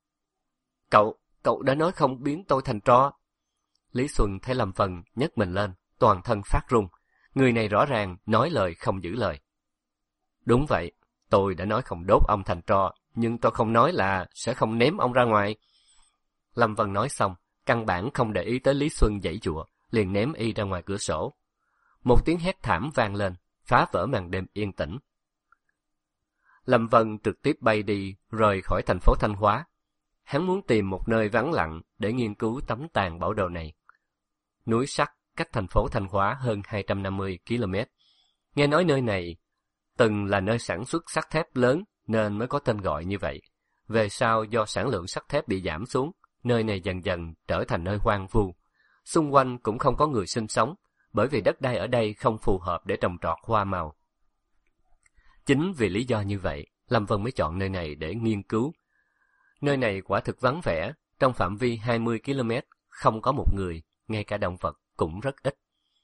Cậu đã nói không biến tôi thành tro. Lý Xuân thấy Lâm Vân nhấc mình lên, toàn thân phát run. Người này rõ ràng nói lời không giữ lời. Đúng vậy, tôi đã nói không đốt ông thành tro, nhưng tôi không nói là sẽ không ném ông ra ngoài. Lâm Vân nói xong, căn bản không để ý tới Lý Xuân giãy giụa, liền ném y ra ngoài cửa sổ. Một tiếng hét thảm vang lên, phá vỡ màn đêm yên tĩnh. Lâm Vân trực tiếp bay đi, rời khỏi thành phố Thanh Hóa. Hắn muốn tìm một nơi vắng lặng để nghiên cứu tấm tàn bảo đồ này. Núi Sắt cách thành phố Thanh Hóa hơn 250 km. Nghe nói nơi này từng là nơi sản xuất sắt thép lớn nên mới có tên gọi như vậy. Về sau do sản lượng sắt thép bị giảm xuống, nơi này dần dần trở thành nơi hoang vu. Xung quanh cũng không có người sinh sống, bởi vì đất đai ở đây không phù hợp để trồng trọt hoa màu. Chính vì lý do như vậy, Lâm Vân mới chọn nơi này để nghiên cứu. Nơi này quả thực vắng vẻ, trong phạm vi 20 km, không có một người, ngay cả động vật cũng rất ít.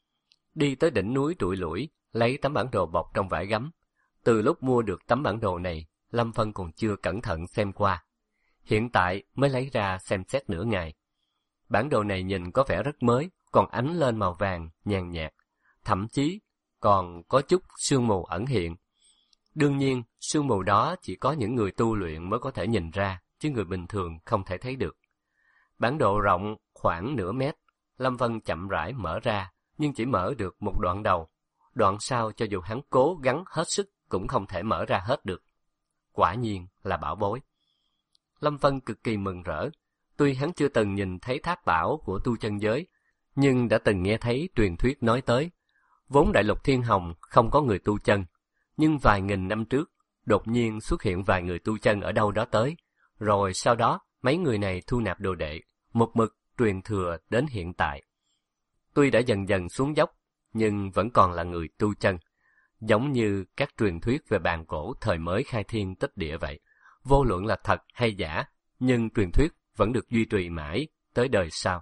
Đi tới đỉnh núi trụi lủi, lấy tấm bản đồ bọc trong vải gấm. Từ lúc mua được tấm bản đồ này, Lâm Vân còn chưa cẩn thận xem qua. Hiện tại mới lấy ra xem xét nửa ngày. Bản đồ này nhìn có vẻ rất mới, còn ánh lên màu vàng, nhàn nhạt. Thậm chí còn có chút sương mù ẩn hiện. Đương nhiên, sương mù đó chỉ có những người tu luyện mới có thể nhìn ra, chứ người bình thường không thể thấy được. Bản đồ rộng khoảng nửa mét, Lâm Vân chậm rãi mở ra, nhưng chỉ mở được một đoạn đầu. Đoạn sau cho dù hắn cố gắng hết sức cũng không thể mở ra hết được. Quả nhiên là bảo bối. Lâm Vân cực kỳ mừng rỡ. Tuy hắn chưa từng nhìn thấy tháp bảo của tu chân giới, nhưng đã từng nghe thấy truyền thuyết nói tới. Vốn đại lục Thiên Hồng không có người tu chân, nhưng vài nghìn năm trước, đột nhiên xuất hiện vài người tu chân ở đâu đó tới. Rồi sau đó, mấy người này thu nạp đồ đệ, một mực truyền thừa đến hiện tại. Tuy đã dần dần xuống dốc, nhưng vẫn còn là người tu chân. Giống như các truyền thuyết về bàn cổ thời mới khai thiên tích địa vậy. Vô luận là thật hay giả, nhưng truyền thuyết vẫn được duy trì mãi tới đời sau.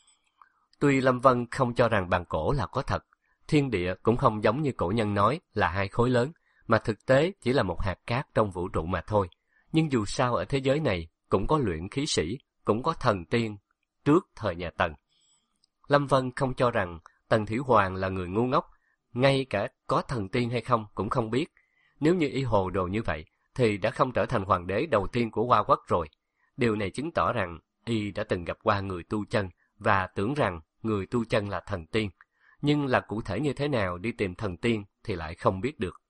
Tuy Lâm Vân không cho rằng bàn cổ là có thật, thiên địa cũng không giống như cổ nhân nói là hai khối lớn, mà thực tế chỉ là một hạt cát trong vũ trụ mà thôi. Nhưng dù sao ở thế giới này cũng có luyện khí sĩ, cũng có thần tiên trước thời nhà Tần. Lâm Vân không cho rằng Tần Thủy Hoàng là người ngu ngốc, ngay cả có thần tiên hay không cũng không biết. Nếu như y hồ đồ như vậy, thì đã không trở thành hoàng đế đầu tiên của Hoa Quốc rồi. Điều này chứng tỏ rằng y đã từng gặp qua người tu chân và tưởng rằng người tu chân là thần tiên. Nhưng là cụ thể như thế nào đi tìm thần tiên thì lại không biết được.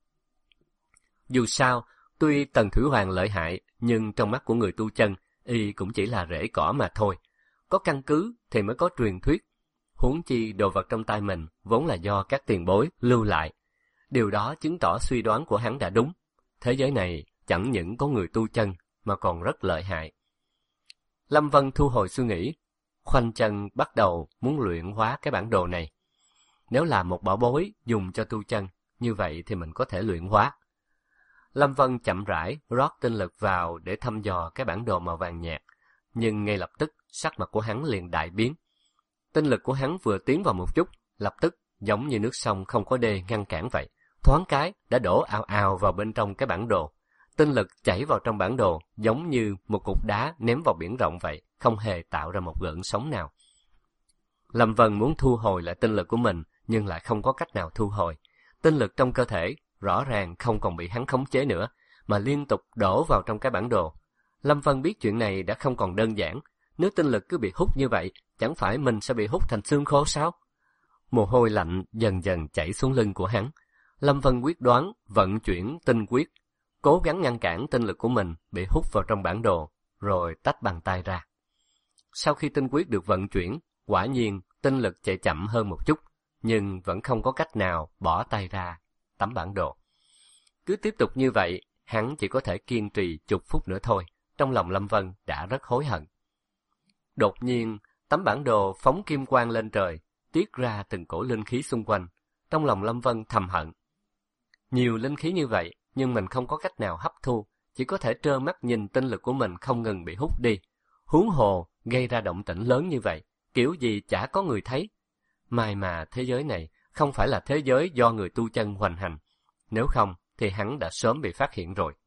Dù sao, tuy Tần Thủy Hoàng lợi hại, nhưng trong mắt của người tu chân, y cũng chỉ là rễ cỏ mà thôi. Có căn cứ thì mới có truyền thuyết. Huống chi đồ vật trong tay mình vốn là do các tiền bối lưu lại. Điều đó chứng tỏ suy đoán của hắn đã đúng. Thế giới này chẳng những có người tu chân mà còn rất lợi hại. Lâm Vân thu hồi suy nghĩ, khoanh chân bắt đầu muốn luyện hóa cái bản đồ này. Nếu là một bảo bối dùng cho tu chân, như vậy thì mình có thể luyện hóa. Lâm Vân chậm rãi rót tinh lực vào để thăm dò cái bản đồ màu vàng nhạt, nhưng ngay lập tức sắc mặt của hắn liền đại biến. Tinh lực của hắn vừa tiến vào một chút, lập tức giống như nước sông không có đê ngăn cản vậy, thoáng cái đã đổ ào ào vào bên trong cái bản đồ. Tinh lực chảy vào trong bản đồ giống như một cục đá ném vào biển rộng vậy, không hề tạo ra một gợn sóng nào. Lâm Vân muốn thu hồi lại tinh lực của mình, nhưng lại không có cách nào thu hồi. Tinh lực trong cơ thể rõ ràng không còn bị hắn khống chế nữa, mà liên tục đổ vào trong cái bản đồ. Lâm Vân biết chuyện này đã không còn đơn giản. Nếu tinh lực cứ bị hút như vậy, chẳng phải mình sẽ bị hút thành xương khô sao? Mồ hôi lạnh dần dần chảy xuống lưng của hắn. Lâm Vân quyết đoán vận chuyển tinh quyết. cố gắng ngăn cản tinh lực của mình bị hút vào trong bản đồ, rồi tách bàn tay ra. Sau khi tinh quyết được vận chuyển, quả nhiên tinh lực chạy chậm hơn một chút, nhưng vẫn không có cách nào bỏ tay ra tấm bản đồ. Cứ tiếp tục như vậy, hắn chỉ có thể kiên trì chục phút nữa thôi. Trong lòng Lâm Vân đã rất hối hận. Đột nhiên, tấm bản đồ phóng kim quang lên trời, tiết ra từng cổ linh khí xung quanh. Trong lòng Lâm Vân thầm hận. Nhiều linh khí như vậy, nhưng mình không có cách nào hấp thu, chỉ có thể trơ mắt nhìn tinh lực của mình không ngừng bị hút đi. Huống hồ gây ra động tĩnh lớn như vậy, kiểu gì chả có người thấy. May mà thế giới này không phải là thế giới do người tu chân hoành hành, nếu không thì hắn đã sớm bị phát hiện rồi.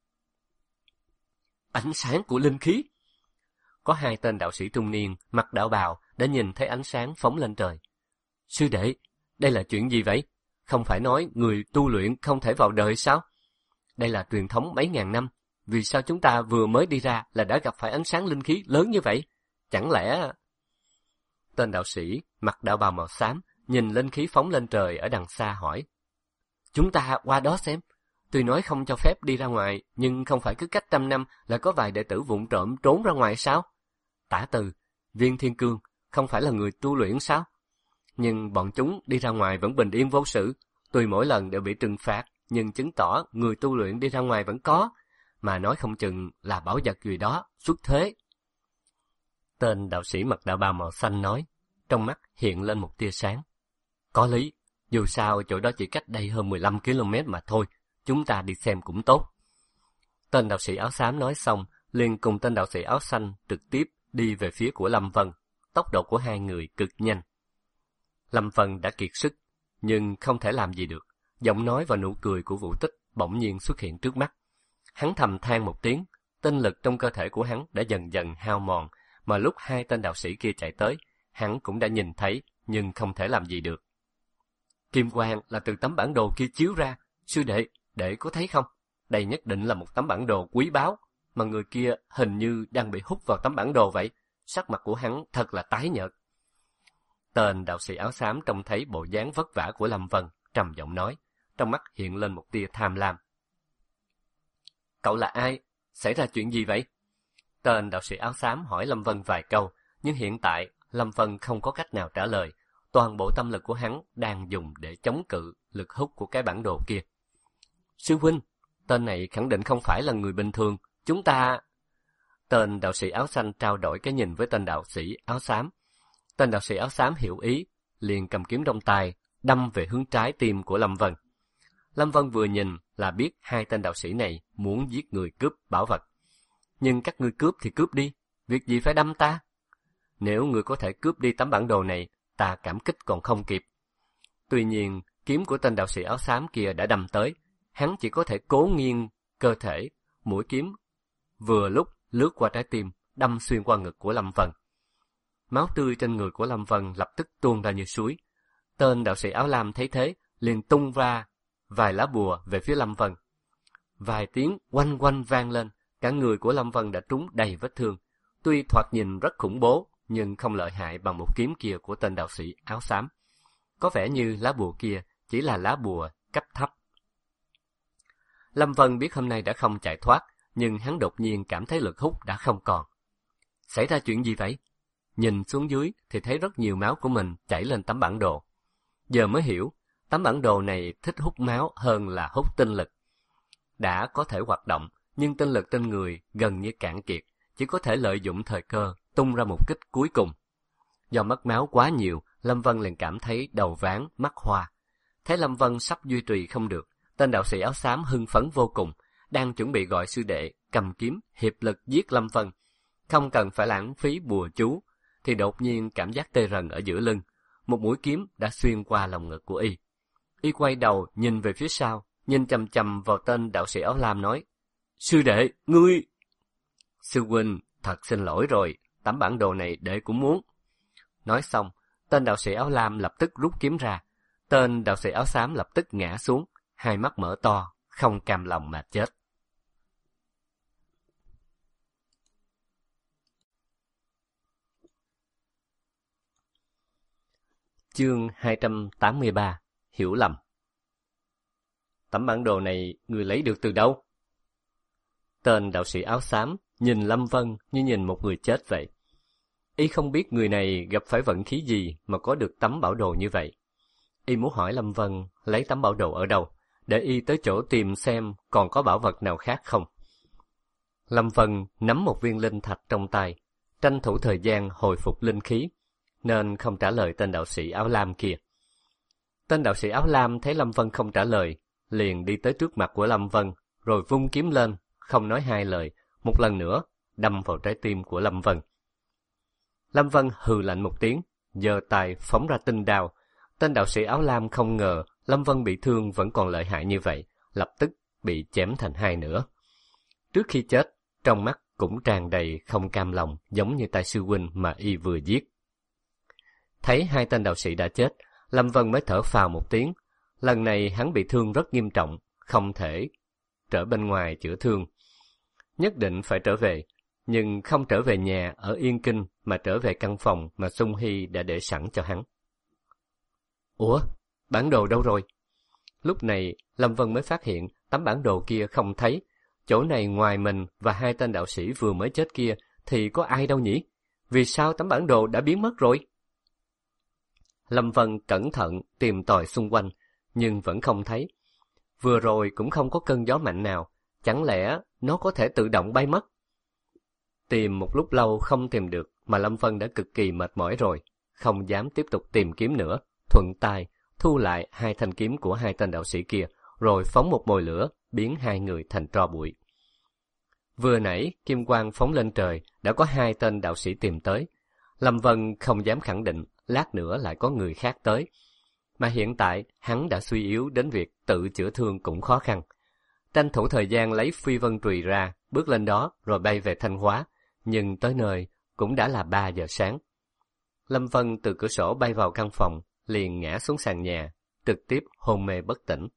Ánh sáng của linh khí. Có hai tên đạo sĩ trung niên mặc đạo bào đã nhìn thấy ánh sáng phóng lên trời. Sư đệ, đây là chuyện gì vậy? Không phải nói người tu luyện không thể vào đời sao? Đây là truyền thống mấy ngàn năm, vì sao chúng ta vừa mới đi ra là đã gặp phải ánh sáng linh khí lớn như vậy? Chẳng lẽ... Tên đạo sĩ mặc đạo bào màu xám nhìn linh khí phóng lên trời ở đằng xa hỏi. Chúng ta qua đó xem. Tuy nói không cho phép đi ra ngoài, nhưng không phải cứ cách 100 năm là có vài đệ tử vụng trộm trốn ra ngoài sao? Tả Từ, Viên Thiên Cương, không phải là người tu luyện sao? Nhưng bọn chúng đi ra ngoài vẫn bình yên vô sự, tuy mỗi lần đều bị trừng phạt, nhưng chứng tỏ người tu luyện đi ra ngoài vẫn có, mà nói không chừng là bảo vật gì đó, xuất thế. Tên đạo sĩ mặc đạo bào màu xanh nói, trong mắt hiện lên một tia sáng. Có lý, dù sao chỗ đó chỉ cách đây hơn 15 km mà thôi, chúng ta đi xem cũng tốt. Tên đạo sĩ áo xám nói xong, liền cùng tên đạo sĩ áo xanh trực tiếp đi về phía của Lâm Vân. Tốc độ của hai người cực nhanh. Lâm Vân đã kiệt sức, nhưng không thể làm gì được. Giọng nói và nụ cười của Vũ Tích bỗng nhiên xuất hiện trước mắt. Hắn thầm than một tiếng, tinh lực trong cơ thể của hắn đã dần dần hao mòn, mà lúc hai tên đạo sĩ kia chạy tới, hắn cũng đã nhìn thấy, nhưng không thể làm gì được. Kim quang là từ tấm bản đồ kia chiếu ra. Sư đệ có thấy không? Đây nhất định là một tấm bản đồ quý báu, mà người kia hình như đang bị hút vào tấm bản đồ vậy. Sắc mặt của hắn thật là tái nhợt. Tên đạo sĩ áo xám trông thấy bộ dáng vất vả của Lâm Vân, trầm giọng nói, trong mắt hiện lên một tia tham lam. Cậu là ai? Xảy ra chuyện gì vậy? Tên đạo sĩ áo xám hỏi Lâm Vân vài câu, nhưng hiện tại Lâm Vân không có cách nào trả lời. Toàn bộ tâm lực của hắn đang dùng để chống cự lực hút của cái bản đồ kia. Sư huynh, tên này khẳng định không phải là người bình thường. Chúng ta... Tên đạo sĩ áo xanh trao đổi cái nhìn với tên đạo sĩ áo xám. Tên đạo sĩ áo xám hiểu ý, liền cầm kiếm trong tay, đâm về hướng trái tim của Lâm Vân. Lâm Vân vừa nhìn là biết hai tên đạo sĩ này muốn giết người cướp bảo vật. Nhưng các ngươi cướp thì cướp đi, việc gì phải đâm ta? Nếu ngươi có thể cướp đi tấm bản đồ này, ta cảm kích còn không kịp. Tuy nhiên, kiếm của tên đạo sĩ áo xám kia đã đâm tới, hắn chỉ có thể cố nghiêng cơ thể, mũi kiếm vừa lúc lướt qua trái tim, đâm xuyên qua ngực của Lâm Vân. Máu tươi trên người của Lâm Vân lập tức tuôn ra như suối. Tên đạo sĩ áo lam thấy thế, liền tung ra vài lá bùa về phía Lâm Vân. Vài tiếng oanh oanh vang lên, cả người của Lâm Vân đã trúng đầy vết thương. Tuy thoạt nhìn rất khủng bố, nhưng không lợi hại bằng một kiếm kia của tên đạo sĩ áo xám. Có vẻ như lá bùa kia chỉ là lá bùa cấp thấp. Lâm Vân biết hôm nay đã không chạy thoát, nhưng hắn đột nhiên cảm thấy lực hút đã không còn. Xảy ra chuyện gì vậy? Nhìn xuống dưới thì thấy rất nhiều máu của mình chảy lên tấm bản đồ. Giờ mới hiểu, tấm bản đồ này thích hút máu hơn là hút tinh lực. Đã có thể hoạt động, nhưng tinh lực trên người gần như cạn kiệt, chỉ có thể lợi dụng thời cơ tung ra một kích cuối cùng. Do mất máu quá nhiều, Lâm Vân liền cảm thấy đầu váng, mắt hoa. Thấy Lâm Vân sắp duy trì không được, tên đạo sĩ áo xám hưng phấn vô cùng, đang chuẩn bị gọi sư đệ cầm kiếm hiệp lực giết Lâm Vân. Không cần phải lãng phí bùa chú, thì đột nhiên cảm giác tê rần ở giữa lưng. Một mũi kiếm đã xuyên qua lồng ngực của y. Y quay đầu nhìn về phía sau, nhìn chằm chằm vào tên đạo sĩ áo lam nói, sư đệ, ngươi... Sư huynh, thật xin lỗi rồi, tấm bản đồ này đệ cũng muốn. Nói xong, tên đạo sĩ áo lam lập tức rút kiếm ra. Tên đạo sĩ áo xám lập tức ngã xuống, hai mắt mở to, không cam lòng mà chết. Chương 283, Hiểu lầm. Tấm bản đồ này người lấy được từ đâu? Tên đạo sĩ áo xám nhìn Lâm Vân như nhìn một người chết vậy. Y không biết người này gặp phải vận khí gì mà có được tấm bảo đồ như vậy. Y muốn hỏi Lâm Vân lấy tấm bảo đồ ở đâu, để y tới chỗ tìm xem còn có bảo vật nào khác không. Lâm Vân nắm một viên linh thạch trong tay, tranh thủ thời gian hồi phục linh khí, nên không trả lời tên đạo sĩ áo lam kia. Tên đạo sĩ áo lam thấy Lâm Vân không trả lời, liền đi tới trước mặt của Lâm Vân, rồi vung kiếm lên, không nói hai lời, một lần nữa đâm vào trái tim của Lâm Vân. Lâm Vân hừ lạnh một tiếng, giơ tay phóng ra tinh đao. Tên đạo sĩ áo lam không ngờ Lâm Vân bị thương vẫn còn lợi hại như vậy, lập tức bị chém thành hai nửa. Trước khi chết, trong mắt cũng tràn đầy không cam lòng, giống như tay sư huynh mà y vừa giết. Thấy hai tên đạo sĩ đã chết, Lâm Vân mới thở phào một tiếng. Lần này hắn bị thương rất nghiêm trọng, không thể trở bên ngoài chữa thương. Nhất định phải trở về, nhưng không trở về nhà ở Yên Kinh mà trở về căn phòng mà Sung Hy đã để sẵn cho hắn. Ủa, bản đồ đâu rồi? Lúc này, Lâm Vân mới phát hiện tấm bản đồ kia không thấy. Chỗ này ngoài mình và hai tên đạo sĩ vừa mới chết kia thì có ai đâu nhỉ? Vì sao tấm bản đồ đã biến mất rồi? Lâm Vân cẩn thận tìm tòi xung quanh, nhưng vẫn không thấy. Vừa rồi cũng không có cơn gió mạnh nào, chẳng lẽ nó có thể tự động bay mất? Tìm một lúc lâu không tìm được mà Lâm Vân đã cực kỳ mệt mỏi rồi, không dám tiếp tục tìm kiếm nữa, thuận tay thu lại hai thanh kiếm của hai tên đạo sĩ kia, rồi phóng một mồi lửa, biến hai người thành tro bụi. Vừa nãy kim quang phóng lên trời, đã có hai tên đạo sĩ tìm tới. Lâm Vân không dám khẳng định lát nữa lại có người khác tới, mà hiện tại hắn đã suy yếu đến việc tự chữa thương cũng khó khăn. Tranh thủ thời gian lấy phi vân chùy ra, bước lên đó rồi bay về Thanh Hóa, nhưng tới nơi cũng đã là 3 giờ sáng. Lâm Vân từ cửa sổ bay vào căn phòng, liền ngã xuống sàn nhà, trực tiếp hôn mê bất tỉnh.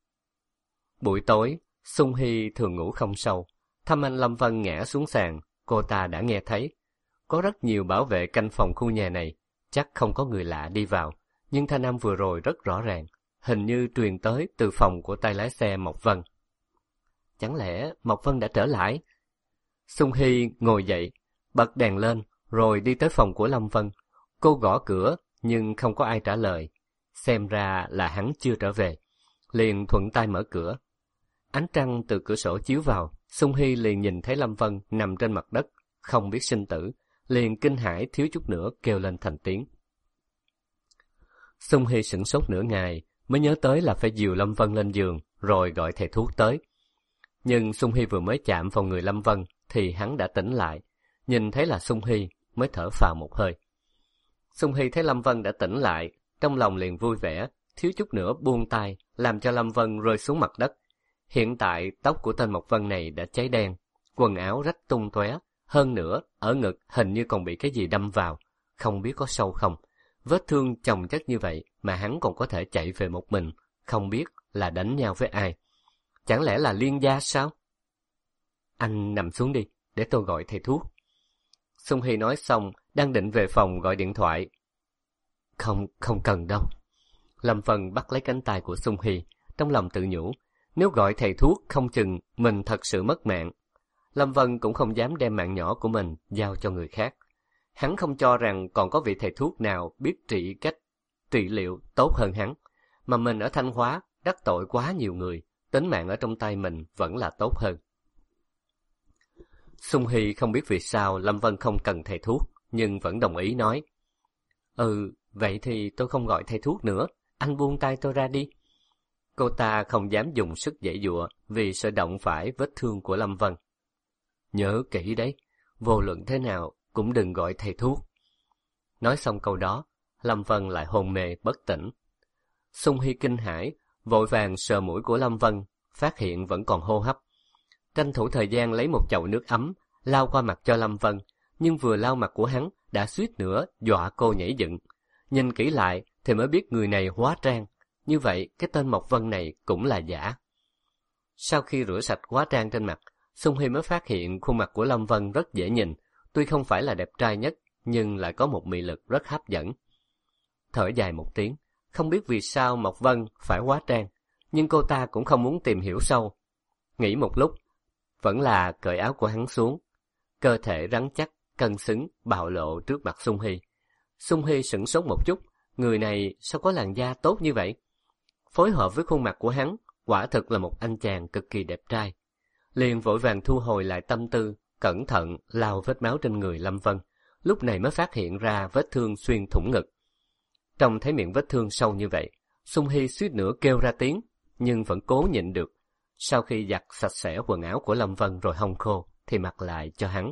Buổi tối, Sung Hy thường ngủ không sâu. Thăm anh Lâm Vân ngã xuống sàn, cô ta đã nghe thấy. Có rất nhiều bảo vệ canh phòng khu nhà này, chắc không có người lạ đi vào, nhưng thanh âm vừa rồi rất rõ ràng, hình như truyền tới từ phòng của tay lái xe Mộc Vân. Chẳng lẽ Mộc Vân đã trở lại? Sung Hy ngồi dậy, bật đèn lên, rồi đi tới phòng của Lâm Vân. Cô gõ cửa, nhưng không có ai trả lời. Xem ra là hắn chưa trở về. Liền thuận tay mở cửa. Ánh trăng từ cửa sổ chiếu vào, Sung Hy liền nhìn thấy Lâm Vân nằm trên mặt đất, không biết sinh tử, liền kinh hãi thiếu chút nữa kêu lên thành tiếng. Sung Hy sửng sốt nửa ngày, mới nhớ tới là phải dìu Lâm Vân lên giường, rồi gọi thầy thuốc tới. Nhưng Sung Hy vừa mới chạm vào người Lâm Vân, thì hắn đã tỉnh lại. Nhìn thấy là Sung Hy, mới thở phào một hơi. Sung Hy thấy Lâm Vân đã tỉnh lại, trong lòng liền vui vẻ, thiếu chút nữa buông tay, làm cho Lâm Vân rơi xuống mặt đất. Hiện tại tóc của tên Mộc Vân này đã cháy đen, quần áo rách tung tóe, hơn nữa ở ngực hình như còn bị cái gì đâm vào, không biết có sâu không. Vết thương chồng chất như vậy mà hắn còn có thể chạy về một mình, không biết là đánh nhau với ai. Chẳng lẽ là liên gia sao? Anh nằm xuống đi, để tôi gọi thầy thuốc. Sung Hy nói xong, đang định về phòng gọi điện thoại. Không cần đâu. Lâm Vân bắt lấy cánh tay của Sung Hy, trong lòng tự nhủ, nếu gọi thầy thuốc không chừng mình thật sự mất mạng. Lâm Vân cũng không dám đem mạng nhỏ của mình giao cho người khác. Hắn không cho rằng còn có vị thầy thuốc nào biết trị liệu tốt hơn hắn. Mà mình ở Thanh Hóa đắc tội quá nhiều người, tính mạng ở trong tay mình vẫn là tốt hơn. Sung Hy không biết vì sao Lâm Vân không cần thầy thuốc, nhưng vẫn đồng ý nói. Vậy thì tôi không gọi thầy thuốc nữa, anh buông tay tôi ra đi. Cô ta không dám dùng sức giãy giụa vì sợ động phải vết thương của Lâm Vân. Nhớ kỹ đấy, vô luận thế nào cũng đừng gọi thầy thuốc. Nói xong câu đó, Lâm Vân lại hôn mê bất tỉnh. Sung Hy kinh hãi, vội vàng sờ mũi của Lâm Vân, phát hiện vẫn còn hô hấp. Tranh thủ thời gian lấy một chậu nước ấm, lau qua mặt cho Lâm Vân, nhưng vừa lau mặt của hắn đã suýt nữa dọa cô nhảy dựng. Nhìn kỹ lại thì mới biết người này hóa trang, như vậy cái tên Mộc Vân này cũng là giả. Sau khi rửa sạch hóa trang trên mặt, Sung Hy mới phát hiện khuôn mặt của Lâm Vân rất dễ nhìn, tuy không phải là đẹp trai nhất, nhưng lại có một mị lực rất hấp dẫn. Thở dài một tiếng, không biết vì sao Mộc Vân phải hóa trang, nhưng cô ta cũng không muốn tìm hiểu sâu. Nghĩ một lúc, vẫn là cởi áo của hắn xuống. Cơ thể rắn chắc, cân xứng, bạo lộ trước mặt Sung Hy. Sung Hy sửng sốt một chút, người này sao có làn da tốt như vậy? Phối hợp với khuôn mặt của hắn, quả thực là một anh chàng cực kỳ đẹp trai. Liền vội vàng thu hồi lại tâm tư, cẩn thận lau vết máu trên người Lâm Vân, lúc này mới phát hiện ra vết thương xuyên thủng ngực. Trông thấy miệng vết thương sâu như vậy, Sung Hy suýt nữa kêu ra tiếng, nhưng vẫn cố nhịn được. Sau khi giặt sạch sẽ quần áo của Lâm Vân rồi hong khô, thì mặc lại cho hắn.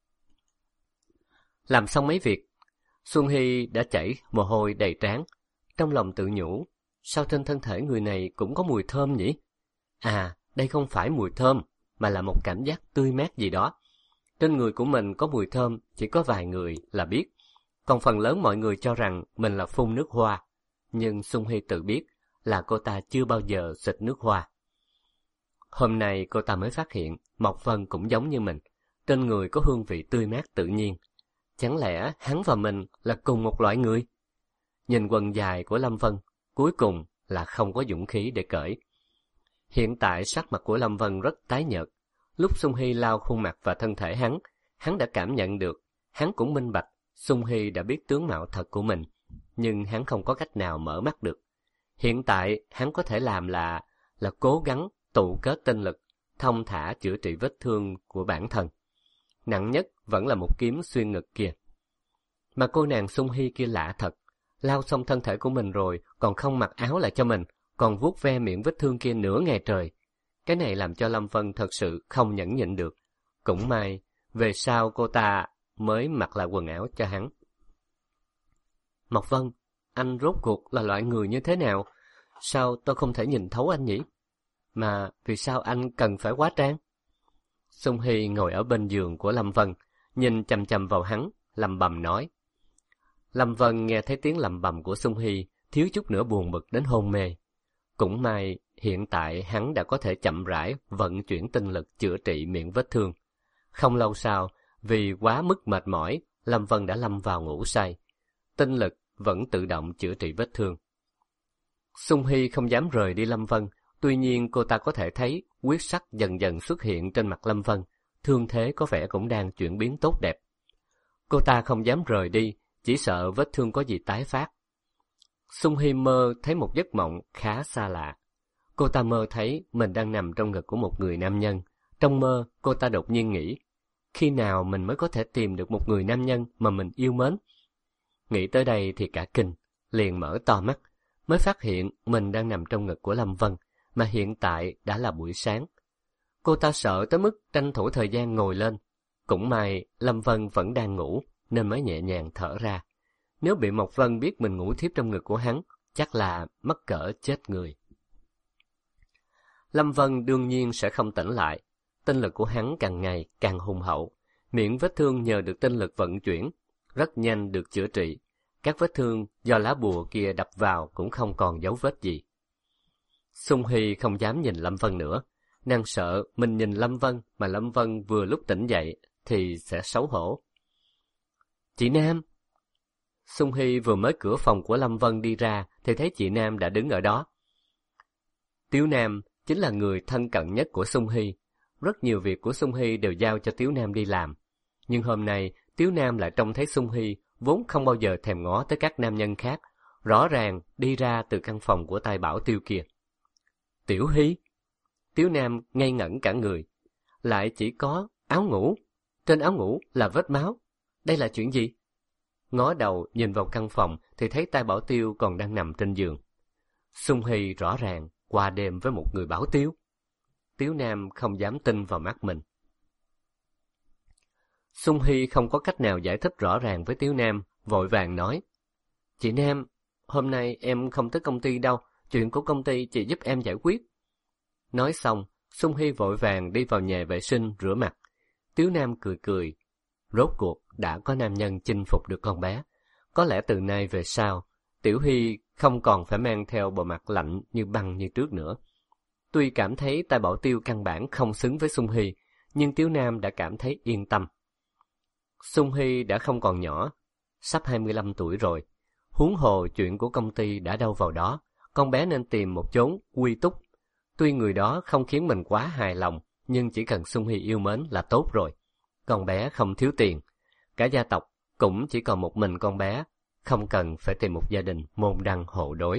Làm xong mấy việc, Xuân Hy đã chảy mồ hôi đầy trán. Trong lòng tự nhủ, sao trên thân thể người này cũng có mùi thơm nhỉ? À, đây không phải mùi thơm, mà là một cảm giác tươi mát gì đó. Trên người của mình có mùi thơm, chỉ có vài người là biết. Còn phần lớn mọi người cho rằng mình là phun nước hoa. Nhưng Xuân Hy tự biết là cô ta chưa bao giờ xịt nước hoa. Hôm nay cô ta mới phát hiện Mộc Vân cũng giống như mình. Trên người có hương vị tươi mát tự nhiên. Chẳng lẽ hắn và mình là cùng một loại người? Nhìn quần dài của Lâm Vân, cuối cùng là không có dũng khí để cởi. Hiện tại sắc mặt của Lâm Vân rất tái nhợt. Lúc Sung Hy lau khuôn mặt và thân thể hắn đã cảm nhận được, hắn cũng minh bạch, Sung Hy đã biết tướng mạo thật của mình, nhưng hắn không có cách nào mở mắt được. Hiện tại hắn có thể làm là cố gắng tụ kết tinh lực, thông thả chữa trị vết thương của bản thân. Nặng nhất vẫn là một kiếm xuyên ngực kia. Mà cô nàng Sung Hy kia lạ thật, lau xong thân thể của mình rồi còn không mặc áo lại cho mình, còn vuốt ve miệng vết thương kia nửa ngày trời. Cái này làm cho Lâm Vân thật sự không nhẫn nhịn được. Cũng may, về sau cô ta mới mặc lại quần áo cho hắn. Mộc Vân, anh rốt cuộc là loại người như thế nào? Sao tôi không thể nhìn thấu anh nhỉ? Mà vì sao anh cần phải hóa trang? Sung Hy ngồi ở bên giường của Lâm Vân, nhìn chằm chằm vào hắn, lẩm bẩm nói. Lâm Vân nghe thấy tiếng lẩm bẩm của Sung Hy, thiếu chút nữa buồn bực đến hôn mê. Cũng may, hiện tại hắn đã có thể chậm rãi vận chuyển tinh lực chữa trị miệng vết thương. Không lâu sau, vì quá mức mệt mỏi, Lâm Vân đã lâm vào ngủ say. Tinh lực vẫn tự động chữa trị vết thương. Sung Hy không dám rời đi Lâm Vân, tuy nhiên cô ta có thể thấy huyết sắc dần dần xuất hiện trên mặt Lâm Vân, thương thế có vẻ cũng đang chuyển biến tốt đẹp. Cô ta không dám rời đi, chỉ sợ vết thương có gì tái phát. Sung Hy mơ thấy một giấc mộng khá xa lạ. Cô ta mơ thấy mình đang nằm trong ngực của một người nam nhân. Trong mơ, cô ta đột nhiên nghĩ, khi nào mình mới có thể tìm được một người nam nhân mà mình yêu mến? Nghĩ tới đây thì cả kinh, liền mở to mắt, mới phát hiện mình đang nằm trong ngực của Lâm Vân, mà hiện tại đã là buổi sáng. Cô ta sợ tới mức tranh thủ thời gian ngồi lên. Cũng may Lâm Vân vẫn đang ngủ, nên mới nhẹ nhàng thở ra. Nếu bị Mộc Vân biết mình ngủ thiếp trong ngực của hắn, chắc là mắc cỡ chết người. Lâm Vân đương nhiên sẽ không tỉnh lại. Tinh lực của hắn càng ngày càng hùng hậu. Miệng vết thương nhờ được tinh lực vận chuyển, rất nhanh được chữa trị. Các vết thương do lá bùa kia đập vào cũng không còn dấu vết gì. Sung Hy không dám nhìn Lâm Vân nữa. Nàng sợ mình nhìn Lâm Vân mà Lâm Vân vừa lúc tỉnh dậy thì sẽ xấu hổ. Chị Nam! Sung Hy vừa mới cửa phòng của Lâm Vân đi ra thì thấy chị Nam đã đứng ở đó. Tiếu Nam chính là người thân cận nhất của Sung Hy. Rất nhiều việc của Sung Hy đều giao cho Tiếu Nam đi làm. Nhưng hôm nay Tiếu Nam lại trông thấy Sung Hy vốn không bao giờ thèm ngó tới các nam nhân khác, rõ ràng đi ra từ căn phòng của tay Bảo Tiêu kia. Tiểu Hy! Tiếu Nam ngây ngẩn cả người. Lại chỉ có áo ngủ. Trên áo ngủ là vết máu. Đây là chuyện gì? Ngó đầu nhìn vào căn phòng thì thấy tay Bảo Tiêu còn đang nằm trên giường. Sung Hy rõ ràng qua đêm với một người Bảo Tiêu. Tiếu Nam không dám tin vào mắt mình. Sung Hy không có cách nào giải thích rõ ràng với Tiếu Nam, vội vàng nói. Chị Nam, hôm nay em không tới công ty đâu, chuyện của công ty chị giúp em giải quyết. Nói xong, Sung Hy vội vàng đi vào nhà vệ sinh rửa mặt. Tiếu Nam cười cười. Rốt cuộc đã có nam nhân chinh phục được con bé. Có lẽ từ nay về sau, Tiểu Hy không còn phải mang theo bộ mặt lạnh như băng như trước nữa. Tuy cảm thấy tay Bảo Tiêu căn bản không xứng với Sung Hy, nhưng Tiếu Nam đã cảm thấy yên tâm. Sung Hy đã không còn nhỏ, sắp 25 tuổi rồi. Huống hồ chuyện của công ty đã đâu vào đó, con bé nên tìm một chốn quy túc. Tuy người đó không khiến mình quá hài lòng, nhưng chỉ cần Xung Hy yêu mến là tốt rồi. Con bé không thiếu tiền, cả gia tộc cũng chỉ còn một mình con bé, không cần phải tìm một gia đình môn đăng hộ đối.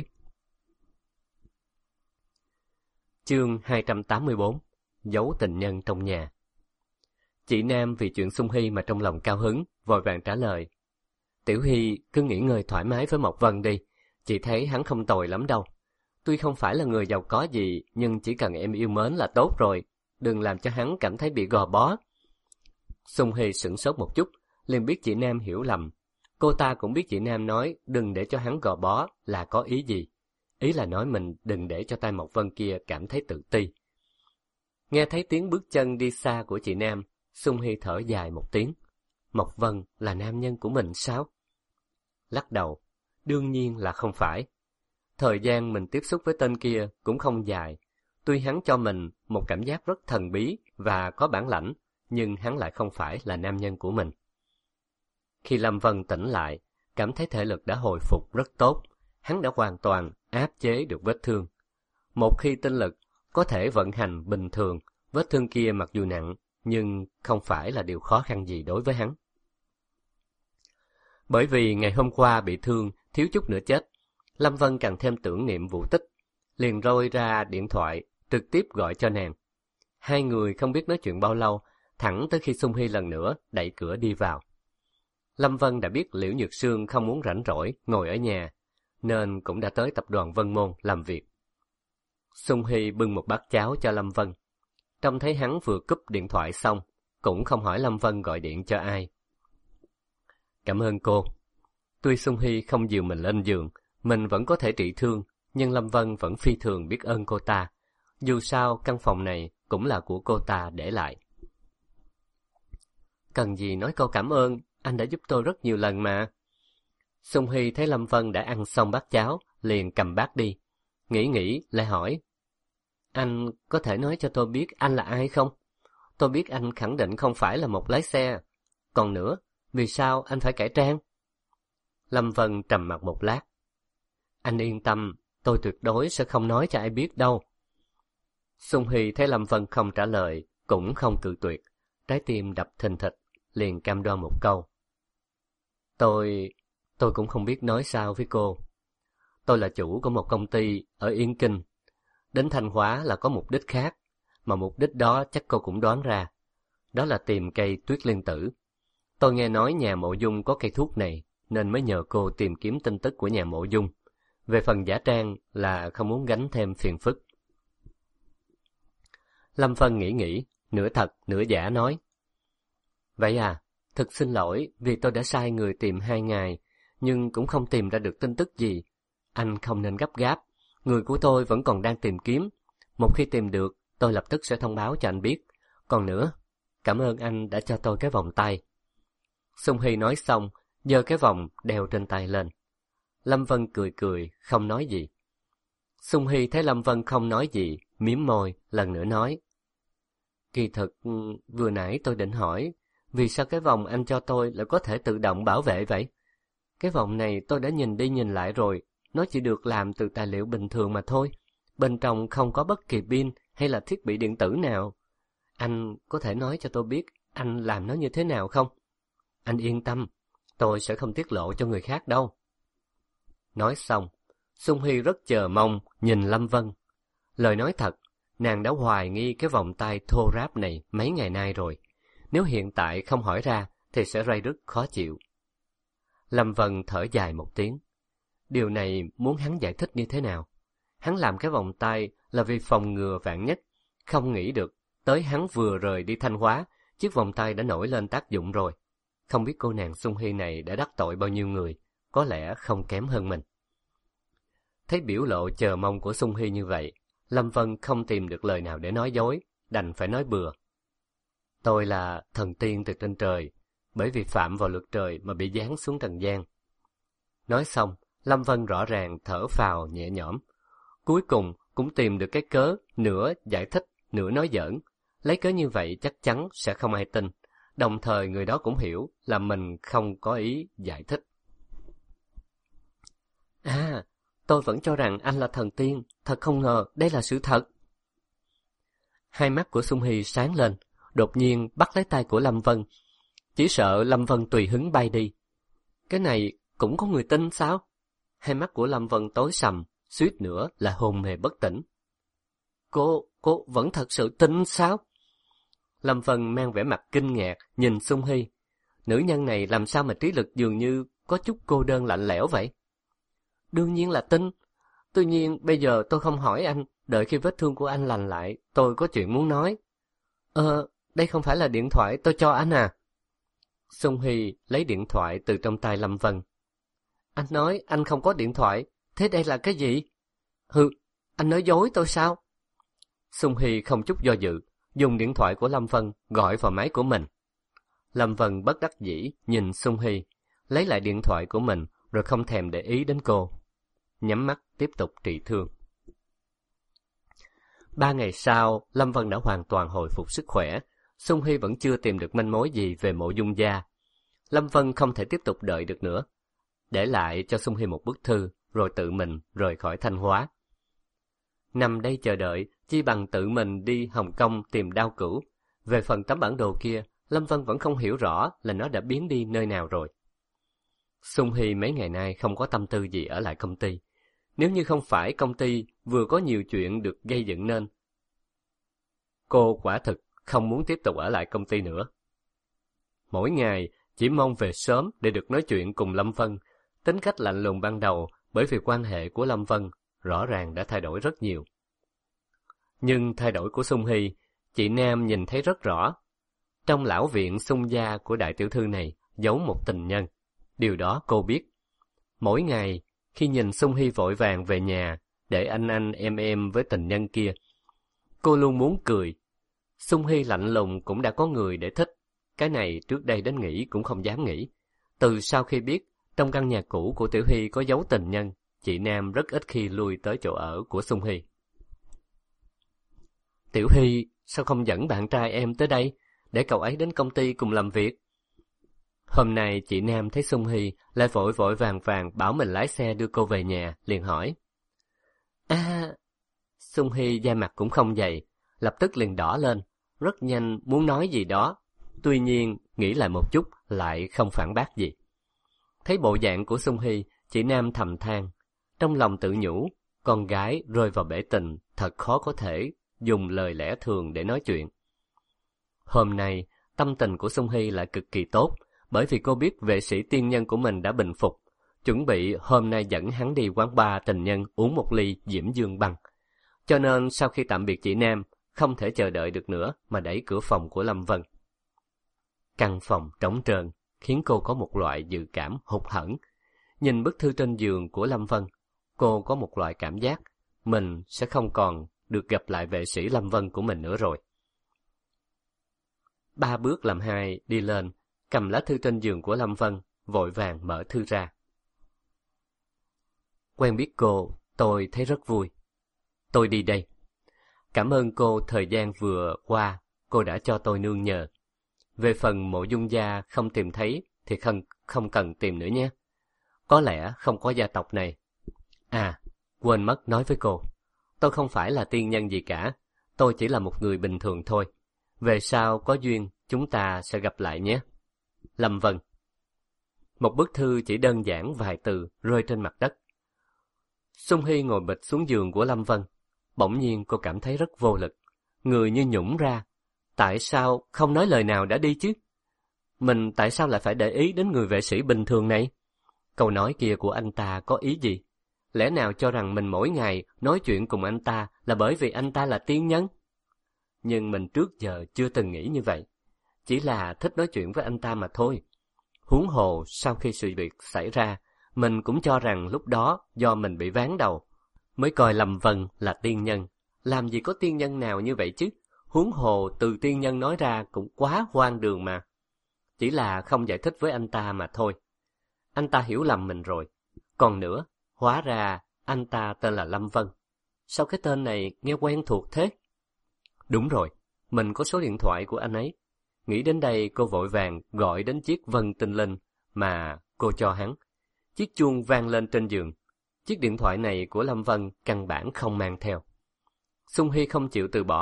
Chương 284: Giấu tình nhân trong nhà. Chị Nam vì chuyện Xung Hy mà trong lòng cao hứng, vội vàng trả lời: Tiểu Hy cứ nghỉ ngơi thoải mái với Mộc Vân đi, chị thấy hắn không tồi lắm đâu. Tuy không phải là người giàu có gì, nhưng chỉ cần em yêu mến là tốt rồi, đừng làm cho hắn cảm thấy bị gò bó. Xung Hy sửng sốt một chút, liền biết chị Nam hiểu lầm. Cô ta cũng biết chị Nam nói đừng để cho hắn gò bó là có ý gì. Ý là nói mình đừng để cho tay Mộc Vân kia cảm thấy tự ti. Nghe thấy tiếng bước chân đi xa của chị Nam, Xung Hy thở dài một tiếng. Mộc Vân là nam nhân của mình sao? Lắc đầu, đương nhiên là không phải. Thời gian mình tiếp xúc với tên kia cũng không dài. Tuy hắn cho mình một cảm giác rất thần bí và có bản lãnh, nhưng hắn lại không phải là nam nhân của mình. Khi Lâm Vân tỉnh lại, cảm thấy thể lực đã hồi phục rất tốt, hắn đã hoàn toàn áp chế được vết thương. Một khi tinh lực có thể vận hành bình thường, vết thương kia mặc dù nặng, nhưng không phải là điều khó khăn gì đối với hắn. Bởi vì ngày hôm qua bị thương, thiếu chút nữa chết, Lâm Vân càng thêm tưởng niệm Vũ Tích, liền rôi ra điện thoại, trực tiếp gọi cho nàng. Hai người không biết nói chuyện bao lâu, thẳng tới khi Xung Hy lần nữa đẩy cửa đi vào. Lâm Vân đã biết Liễu Nhược Sương không muốn rảnh rỗi ngồi ở nhà, nên cũng đã tới tập đoàn Vân Môn làm việc. Xung Hy bưng một bát cháo cho Lâm Vân. Trông thấy hắn vừa cúp điện thoại xong, cũng không hỏi Lâm Vân gọi điện cho ai. Cảm ơn cô. Tuy Xung Hy không dìu mình lên giường, mình vẫn có thể trị thương, nhưng Lâm Vân vẫn phi thường biết ơn cô ta. Dù sao, căn phòng này cũng là của cô ta để lại. Cần gì nói câu cảm ơn, anh đã giúp tôi rất nhiều lần mà. Xung Hy thấy Lâm Vân đã ăn xong bát cháo, liền cầm bát đi. Nghĩ lại hỏi: Anh có thể nói cho tôi biết anh là ai không? Tôi biết anh khẳng định không phải là một lái xe. Còn nữa, vì sao anh phải cải trang? Lâm Vân trầm mặc một lát. Anh yên tâm, tôi tuyệt đối sẽ không nói cho ai biết đâu. Xung Hy thấy Lâm Vân không trả lời, cũng không cự tuyệt, trái tim đập thình thịch, liền cam đoan một câu. Tôi cũng không biết nói sao với cô. Tôi là chủ của một công ty ở Yên Kinh. Đến Thanh Hóa là có mục đích khác, mà mục đích đó chắc cô cũng đoán ra. Đó là tìm cây tuyết liên tử. Tôi nghe nói nhà Mộ Dung có cây thuốc này, nên mới nhờ cô tìm kiếm tin tức của nhà Mộ Dung. Về phần giả trang là không muốn gánh thêm phiền phức. Lâm Vân nghĩ, nửa thật nửa giả nói. Vậy à, thật xin lỗi vì tôi đã sai người tìm 2 ngày, nhưng cũng không tìm ra được tin tức gì. Anh không nên gấp gáp, người của tôi vẫn còn đang tìm kiếm. Một khi tìm được, tôi lập tức sẽ thông báo cho anh biết. Còn nữa, cảm ơn anh đã cho tôi cái vòng tay. Xung Hy nói xong, giơ cái vòng đeo trên tay lên. Lâm Vân cười, không nói gì. Xung Hy thấy Lâm Vân không nói gì, mím môi, lần nữa nói. Kỳ thực, vừa nãy tôi định hỏi, vì sao cái vòng anh cho tôi lại có thể tự động bảo vệ vậy? Cái vòng này tôi đã nhìn đi nhìn lại rồi, nó chỉ được làm từ tài liệu bình thường mà thôi. Bên trong không có bất kỳ pin hay là thiết bị điện tử nào. Anh có thể nói cho tôi biết anh làm nó như thế nào không? Anh yên tâm, tôi sẽ không tiết lộ cho người khác đâu. Nói xong, Xung Hy rất chờ mong nhìn Lâm Vân. Lời nói thật, nàng đã hoài nghi cái vòng tay thô ráp này mấy ngày nay rồi. Nếu hiện tại không hỏi ra thì sẽ ray rứt khó chịu. Lâm Vân thở dài một tiếng. Điều này muốn hắn giải thích như thế nào? Hắn làm cái vòng tay là vì phòng ngừa vạn nhất. Không nghĩ được, tới hắn vừa rời đi Thanh Hóa, chiếc vòng tay đã nổi lên tác dụng rồi. Không biết cô nàng Xung Hy này đã đắc tội bao nhiêu người, có lẽ không kém hơn mình. Thấy biểu lộ chờ mong của Xung Hy như vậy, Lâm Vân không tìm được lời nào để nói dối, đành phải nói bừa. Tôi là thần tiên từ trên trời, bởi vì phạm vào luật trời mà bị giáng xuống trần gian. Nói xong, Lâm Vân rõ ràng thở phào nhẹ nhõm. Cuối cùng cũng tìm được cái cớ, nửa giải thích, nửa nói giỡn. Lấy cớ như vậy chắc chắn sẽ không ai tin. Đồng thời người đó cũng hiểu là mình không có ý giải thích. À, tôi vẫn cho rằng anh là thần tiên, thật không ngờ đây là sự thật. Hai mắt của Xung Hy sáng lên, đột nhiên bắt lấy tay của Lâm Vân. Chỉ sợ Lâm Vân tùy hứng bay đi. Cái này cũng có người tin sao? Hai mắt của Lâm Vân tối sầm, suýt nữa là hôn mê bất tỉnh. Cô vẫn thật sự tin sao? Lâm Vân mang vẻ mặt kinh ngạc nhìn Xung Hy. Nữ nhân này làm sao mà trí lực dường như có chút cô đơn lạnh lẽo vậy? Đương nhiên là tin. Tuy nhiên bây giờ tôi không hỏi anh, đợi khi vết thương của anh lành lại, tôi có chuyện muốn nói. Đây không phải là điện thoại tôi cho anh à? Xung Hy lấy điện thoại từ trong tay Lâm Vân. Anh nói anh không có điện thoại, thế đây là cái gì? Anh nói dối tôi sao? Xung Hy không chút do dự, dùng điện thoại của Lâm Vân gọi vào máy của mình. Lâm Vân bất đắc dĩ nhìn Xung Hy, lấy lại điện thoại của mình rồi không thèm để ý đến cô. Nhắm mắt tiếp tục trị thương. 3 ngày sau, Lâm Vân đã hoàn toàn hồi phục sức khỏe. Xung Hy vẫn chưa tìm được manh mối gì về Mộ Dung gia. Lâm Vân không thể tiếp tục đợi được nữa, để lại cho Xung Hy một bức thư, rồi tự mình rời khỏi Thanh Hóa. Nằm đây chờ đợi, chi bằng tự mình đi Hồng Kông tìm Đao Cửu. Về phần tấm bản đồ kia, Lâm Vân vẫn không hiểu rõ là nó đã biến đi nơi nào rồi. Xung Hy mấy ngày nay không có tâm tư gì ở lại công ty. Nếu như không phải công ty vừa có nhiều chuyện được gây dựng nên, cô quả thực không muốn tiếp tục ở lại công ty nữa. Mỗi ngày chỉ mong về sớm để được nói chuyện cùng Lâm Vân. Tính cách lạnh lùng ban đầu bởi vì quan hệ của Lâm Vân rõ ràng đã thay đổi rất nhiều. Nhưng thay đổi của Xung Hy, chị Nam nhìn thấy rất rõ. Trong lão viện Xung gia của đại tiểu thư này giấu một tình nhân. Điều đó cô biết. Mỗi ngày, khi nhìn Xung Hy vội vàng về nhà để anh em với tình nhân kia, cô luôn muốn cười. Xung Hy lạnh lùng cũng đã có người để thích. Cái này trước đây đến nghĩ cũng không dám nghĩ. Từ sau khi biết trong căn nhà cũ của Tiểu Hy có giấu tình nhân, chị Nam rất ít khi lui tới chỗ ở của Xung Hy. Tiểu Hy, sao không dẫn bạn trai em tới đây, để cậu ấy đến công ty cùng làm việc? Hôm nay chị Nam thấy Xung Hy lại vội vội vàng vàng bảo mình lái xe đưa cô về nhà, liền hỏi. Xung Hy da mặt cũng không dày, lập tức liền đỏ lên, rất nhanh muốn nói gì đó. Tuy nhiên, nghĩ lại một chút lại không phản bác gì. Thấy bộ dạng của Xung Hy, chị Nam thầm than, trong lòng tự nhủ, con gái rơi vào bể tình thật khó có thể dùng lời lẽ thường để nói chuyện. Hôm nay, tâm tình của Xung Hy lại cực kỳ tốt, bởi vì cô biết vệ sĩ tiên nhân của mình đã bình phục, chuẩn bị hôm nay dẫn hắn đi quán bar tình nhân uống một ly Diễm Dương băng. Cho nên sau khi tạm biệt chị Nam, không thể chờ đợi được nữa mà đẩy cửa phòng của Lâm Vân. Căn phòng trống trơn khiến cô có một loại dự cảm hụt hẫng. Nhìn bức thư trên giường của Lâm Vân, cô có một loại cảm giác mình sẽ không còn được gặp lại vệ sĩ Lâm Vân của mình nữa rồi. 3 bước làm 2 đi lên, cầm lá thư trên giường của Lâm Vân, vội vàng mở thư ra. Quen biết cô, tôi thấy rất vui. Tôi đi đây. Cảm ơn cô thời gian vừa qua, cô đã cho tôi nương nhờ. Về phần Mộ Dung gia không tìm thấy thì không cần tìm nữa nhé. Có lẽ không có gia tộc này. Quên mất nói với cô. Tôi không phải là tiên nhân gì cả. Tôi chỉ là một người bình thường thôi. Về sau có duyên, chúng ta sẽ gặp lại nhé. Lâm Vân. Một bức thư chỉ đơn giản vài từ rơi trên mặt đất. Xung Hy ngồi bịch xuống giường của Lâm Vân. Bỗng nhiên cô cảm thấy rất vô lực. Người như nhũn ra. Tại sao không nói lời nào đã đi chứ? Mình tại sao lại phải để ý đến người vệ sĩ bình thường này? Câu nói kia của anh ta có ý gì? Lẽ nào cho rằng mình mỗi ngày nói chuyện cùng anh ta là bởi vì anh ta là tiên nhân? Nhưng mình trước giờ chưa từng nghĩ như vậy. Chỉ là thích nói chuyện với anh ta mà thôi. Huống hồ sau khi sự việc xảy ra, mình cũng cho rằng lúc đó do mình bị ván đầu, mới coi Lâm Vân là tiên nhân. Làm gì có tiên nhân nào như vậy chứ? Huống hồ từ tiên nhân nói ra cũng quá hoang đường mà. Chỉ là không giải thích với anh ta mà thôi. Anh ta hiểu lầm mình rồi. Còn nữa, hóa ra anh ta tên là Lâm Vân. Sao cái tên này nghe quen thuộc thế? Đúng rồi, mình có số điện thoại của anh ấy. Nghĩ đến đây cô vội vàng gọi đến chiếc Vân Tinh Linh mà cô cho hắn. Chiếc chuông vang lên trên giường. Chiếc điện thoại này của Lâm Vân căn bản không mang theo. Xung Hy không chịu từ bỏ,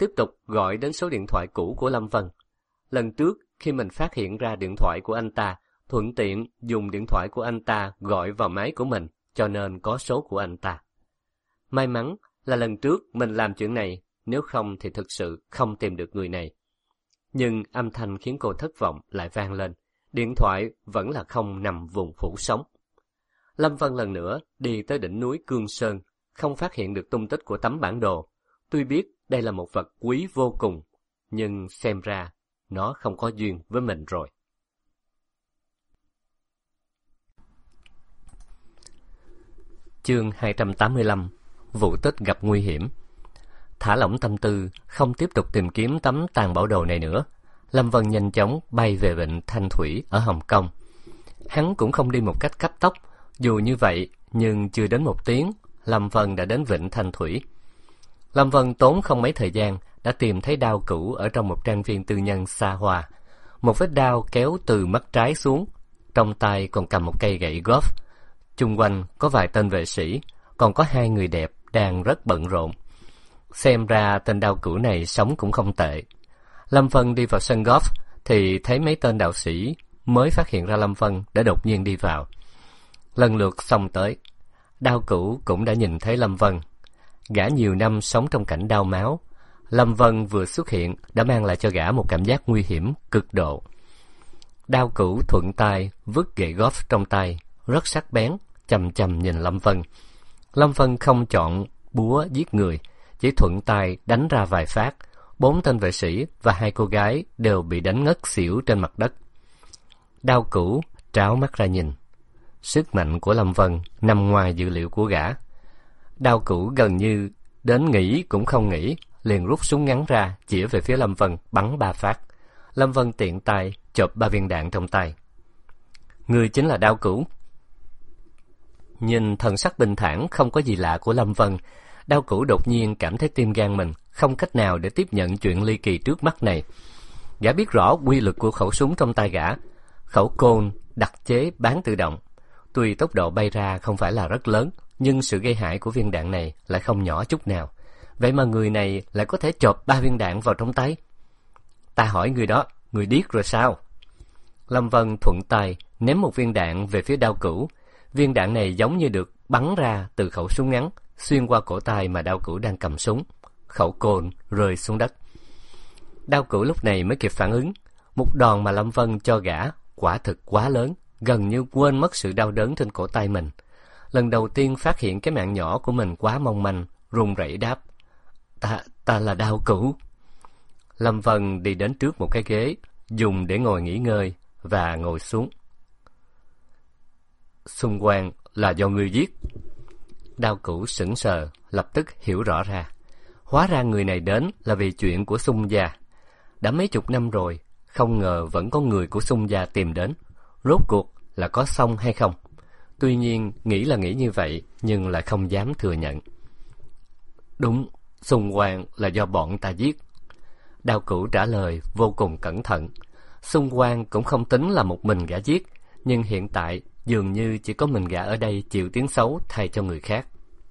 tiếp tục gọi đến số điện thoại cũ của Lâm Vân. Lần trước, khi mình phát hiện ra điện thoại của anh ta, thuận tiện dùng điện thoại của anh ta gọi vào máy của mình, cho nên có số của anh ta. May mắn là lần trước mình làm chuyện này, nếu không thì thực sự không tìm được người này. Nhưng âm thanh khiến cô thất vọng lại vang lên, điện thoại vẫn là không nằm vùng phủ sống. Lâm Vân lần nữa đi tới đỉnh núi Cương Sơn, không phát hiện được tung tích của tấm bản đồ. Tuy biết đây là một vật quý vô cùng, nhưng xem ra nó không có duyên với mình rồi. Chương 285. Vụ tích gặp nguy hiểm. Thả lỏng tâm tư, không tiếp tục tìm kiếm tấm tàn bảo đồ này nữa, Lâm Vân nhanh chóng bay về vịnh Thanh Thủy ở Hồng Kông. Hắn cũng không đi một cách cấp tốc, dù như vậy, nhưng chưa đến 1 tiếng, Lâm Vân đã đến vịnh Thanh Thủy. Lâm Vân tốn không mấy thời gian đã tìm thấy đao cũ ở trong một trang viên tư nhân xa hoa. Một vết đao kéo từ mắt trái xuống, trong tay còn cầm một cây gậy golf. Chung quanh có vài tên vệ sĩ, còn có 2 người đẹp đang rất bận rộn. Xem ra tên đao cũ này sống cũng không tệ. Lâm Vân đi vào sân golf thì thấy mấy tên đạo sĩ mới phát hiện ra Lâm Vân đã đột nhiên đi vào. Lần lượt xông tới. Đao cũ cũng đã nhìn thấy Lâm Vân. Gã nhiều năm sống trong cảnh đau máu, Lâm Vân vừa xuất hiện đã mang lại cho gã một cảm giác nguy hiểm cực độ. Đao cũ thuận tay vứt gậy golf trong tay, rất sắc bén, chằm chằm nhìn Lâm Vân. Lâm Vân không chọn búa giết người, chỉ thuận tay đánh ra vài phát. 4 tên vệ sĩ và 2 cô gái đều bị đánh ngất xỉu trên mặt đất. Đao cũ tráo mắt ra nhìn. Sức mạnh của Lâm Vân nằm ngoài dự liệu của gã. Đao cũ gần như đến nghĩ cũng không nghĩ, liền rút súng ngắn ra, chĩa về phía Lâm Vân, bắn 3 phát. Lâm Vân tiện tay chộp 3 viên đạn trong tay. Người chính là đao cũ. Nhìn thần sắc bình thản không có gì lạ của Lâm Vân, đao cũ đột nhiên cảm thấy tim gan mình không cách nào để tiếp nhận chuyện ly kỳ trước mắt này. Gã biết rõ quy lực của khẩu súng trong tay gã, khẩu côn đặc chế bán tự động. Tuy tốc độ bay ra không phải là rất lớn, nhưng sự gây hại của viên đạn này lại không nhỏ chút nào. Vậy mà người này lại có thể chộp 3 viên đạn vào trong tay. Ta hỏi người đó, người điếc rồi sao? Lâm Vân thuận tay ném một viên đạn về phía đao cũ. Viên đạn này giống như được bắn ra từ khẩu súng ngắn, xuyên qua cổ tay mà đao cũ đang cầm súng. Khẩu côn rơi xuống đất. Đao cũ lúc này mới kịp phản ứng. Một đòn mà Lâm Vân cho gã quả thực quá lớn, gần như quên mất sự đau đớn trên cổ tay mình. Lần đầu tiên phát hiện cái mạng nhỏ của mình quá mong manh, run rẩy đáp: Ta là đao cũ. Lâm Vân đi đến trước một cái ghế, dùng để ngồi nghỉ ngơi, và ngồi xuống. Xung quanh là do ngươi giết. Đao cũ sững sờ, lập tức hiểu rõ ra. Hóa ra người này đến là vì chuyện của Xung gia. Đã mấy chục năm rồi, không ngờ vẫn có người của Xung gia tìm đến. Rốt cuộc là có xong hay không? Tuy nhiên, nghĩ là nghĩ như vậy, nhưng lại không dám thừa nhận. Đúng, Xung Quang là do bọn ta giết. Đao cũ trả lời vô cùng cẩn thận. Xung Quang cũng không tính là một mình gã giết, nhưng hiện tại dường như chỉ có mình gã ở đây chịu tiếng xấu thay cho người khác.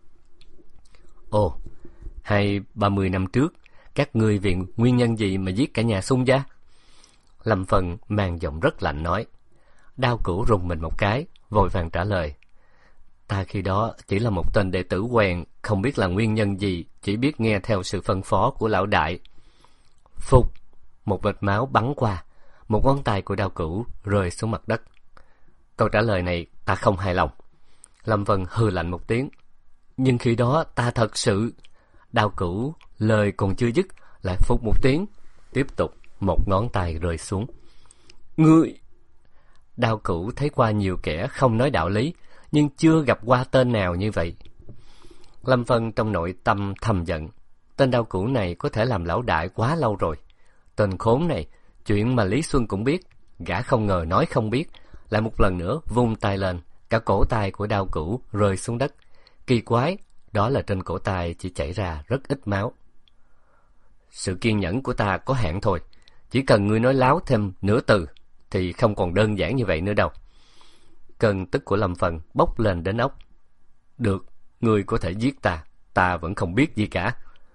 Ồ, hay 30 năm trước, các ngươi vì nguyên nhân gì mà giết cả nhà Xung gia? Lâm Vân mang giọng rất lạnh nói. Đao cũ rùng mình một cái, vội vàng trả lời. Ta khi đó chỉ là một tên đệ tử quen, không biết là nguyên nhân gì, chỉ biết nghe theo sự phân phó của lão đại. Phục, một vệt máu bắn qua, một ngón tay của đao cũ rơi xuống mặt đất. Câu trả lời này ta không hài lòng. Lâm Vân hừ lạnh một tiếng. Nhưng khi đó ta thật sự... Đao cũ lời còn chưa dứt, lại phục một tiếng, tiếp tục một ngón tay rơi xuống. Ngươi... Đao cũ thấy qua nhiều kẻ không nói đạo lý, nhưng chưa gặp qua tên nào như vậy. Lâm Vân trong nội tâm thầm giận. Tên đao cũ này có thể làm lão đại quá lâu rồi. Tên khốn này, chuyện mà Lý Xuân cũng biết, gã không ngờ nói không biết, lại một lần nữa vung tay lên, cả cổ tay của đao cũ rơi xuống đất. Kỳ quái, đó là trên cổ tay chỉ chảy ra rất ít máu. Sự kiên nhẫn của ta có hạn thôi, chỉ cần ngươi nói láo thêm nửa từ thì không còn đơn giản như vậy nữa đâu. Cơn tức của Lâm Vân bốc lên đến óc. Được, ngươi có thể giết ta, ta vẫn không biết gì cả.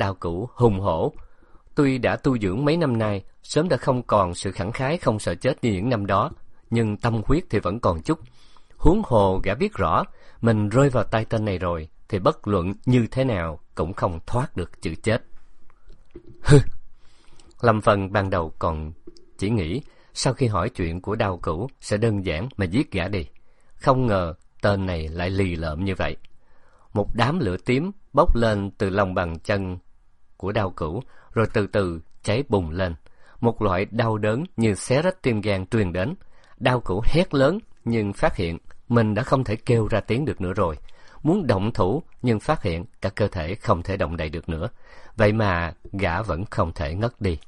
Đao Cửu hùng hổ. Tuy đã tu dưỡng mấy năm nay, sớm đã không còn sự khẳng khái không sợ chết như những năm đó, nhưng tâm huyết thì vẫn còn chút. Huống hồ gã biết rõ, mình rơi vào tay tên này rồi, thì bất luận như thế nào cũng không thoát được chữ chết. Hừ! Lâm Vân ban đầu còn chỉ nghĩ sau khi hỏi chuyện của Đao Cửu sẽ đơn giản mà giết gã đi. Không ngờ tên này lại lì lợm như vậy. Một đám lửa tím bốc lên từ lòng bàn chân của Đao Cửu, rồi từ từ cháy bùng lên. Một loại đau đớn như xé rách tim gan truyền đến. Đao Cửu hét lớn, nhưng phát hiện mình đã không thể kêu ra tiếng được nữa rồi. Muốn động thủ, nhưng phát hiện cả cơ thể không thể động đậy được nữa. Vậy mà gã vẫn không thể ngất đi.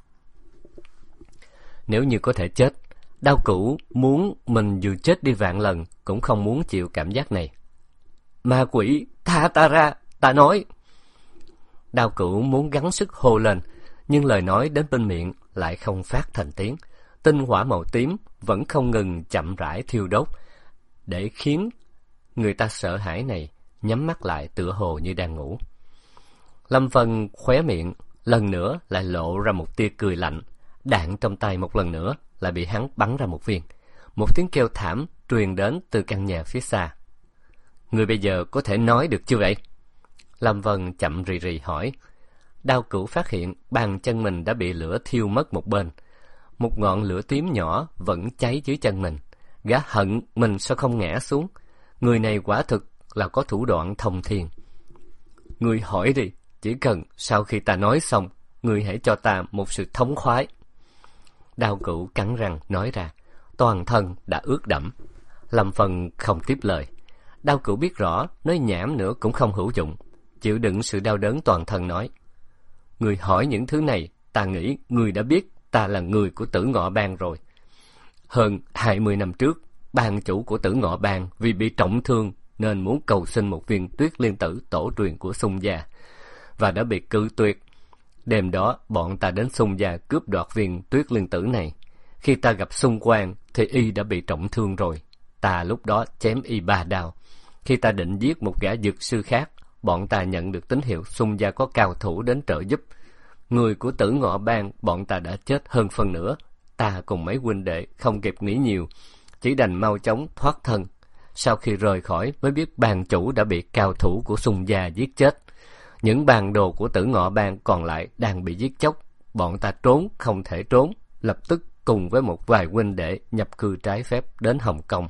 Nếu như có thể chết, Đao Cửu muốn mình dù chết đi vạn lần cũng không muốn chịu cảm giác này. Ma quỷ, tha ta ra, ta nói. Đao Cửu muốn gắng sức hô lên, nhưng lời nói đến bên miệng lại không phát thành tiếng. Tinh hỏa màu tím vẫn không ngừng chậm rãi thiêu đốt, để khiến người ta sợ hãi này nhắm mắt lại tựa hồ như đang ngủ. Lâm Vân khóe miệng lần nữa lại lộ ra một tia cười lạnh. Đạn trong tay một lần nữa lại bị hắn bắn ra một viên. Một tiếng kêu thảm truyền đến từ căn nhà phía xa. Người bây giờ có thể nói được chưa vậy? Lâm Vân chậm rì rì hỏi. Đao Cửu phát hiện bàn chân mình đã bị lửa thiêu mất một bên. Một ngọn lửa tím nhỏ vẫn cháy dưới chân mình. Gã hận mình sao không ngã xuống. Người này quả thực là có thủ đoạn thông thiên. Người hỏi đi, chỉ cần sau khi ta nói xong, người hãy cho ta một sự thống khoái. Đao Cửu cắn răng nói ra, toàn thân đã ướt đẫm. Lâm Vân không tiếp lời. Đao Cửu biết rõ nói nhảm nữa cũng không hữu dụng, chịu đựng sự đau đớn toàn thân nói: Người hỏi những thứ này, ta nghĩ người đã biết ta là người của Tử Ngọ Bang rồi. Hơn 20 năm trước, bang chủ của Tử Ngọ Bang vì bị trọng thương nên muốn cầu xin một viên Tuyết Liên Tử tổ truyền của Xung gia, và đã bị cự tuyệt. Đêm đó, bọn ta đến Xung gia cướp đoạt viên Tuyết Liên Tử này. Khi ta gặp Xung Quang thì y đã bị trọng thương rồi. Ta lúc đó chém y 3 đao. Khi ta định giết một gã dược sư khác, bọn ta nhận được tín hiệu Xung gia có cao thủ đến trợ giúp. Người của Tử Ngọ Bang bọn ta đã chết hơn phân nửa. Ta cùng mấy huynh đệ không kịp nghĩ nhiều, chỉ đành mau chóng thoát thân. Sau khi rời khỏi mới biết bang chủ đã bị cao thủ của Xung gia giết chết. Những bang đồ của Tử Ngọ Bang còn lại đang bị giết chóc. Bọn ta trốn không thể trốn, lập tức cùng với một vài huynh đệ nhập cư trái phép đến Hồng Kông.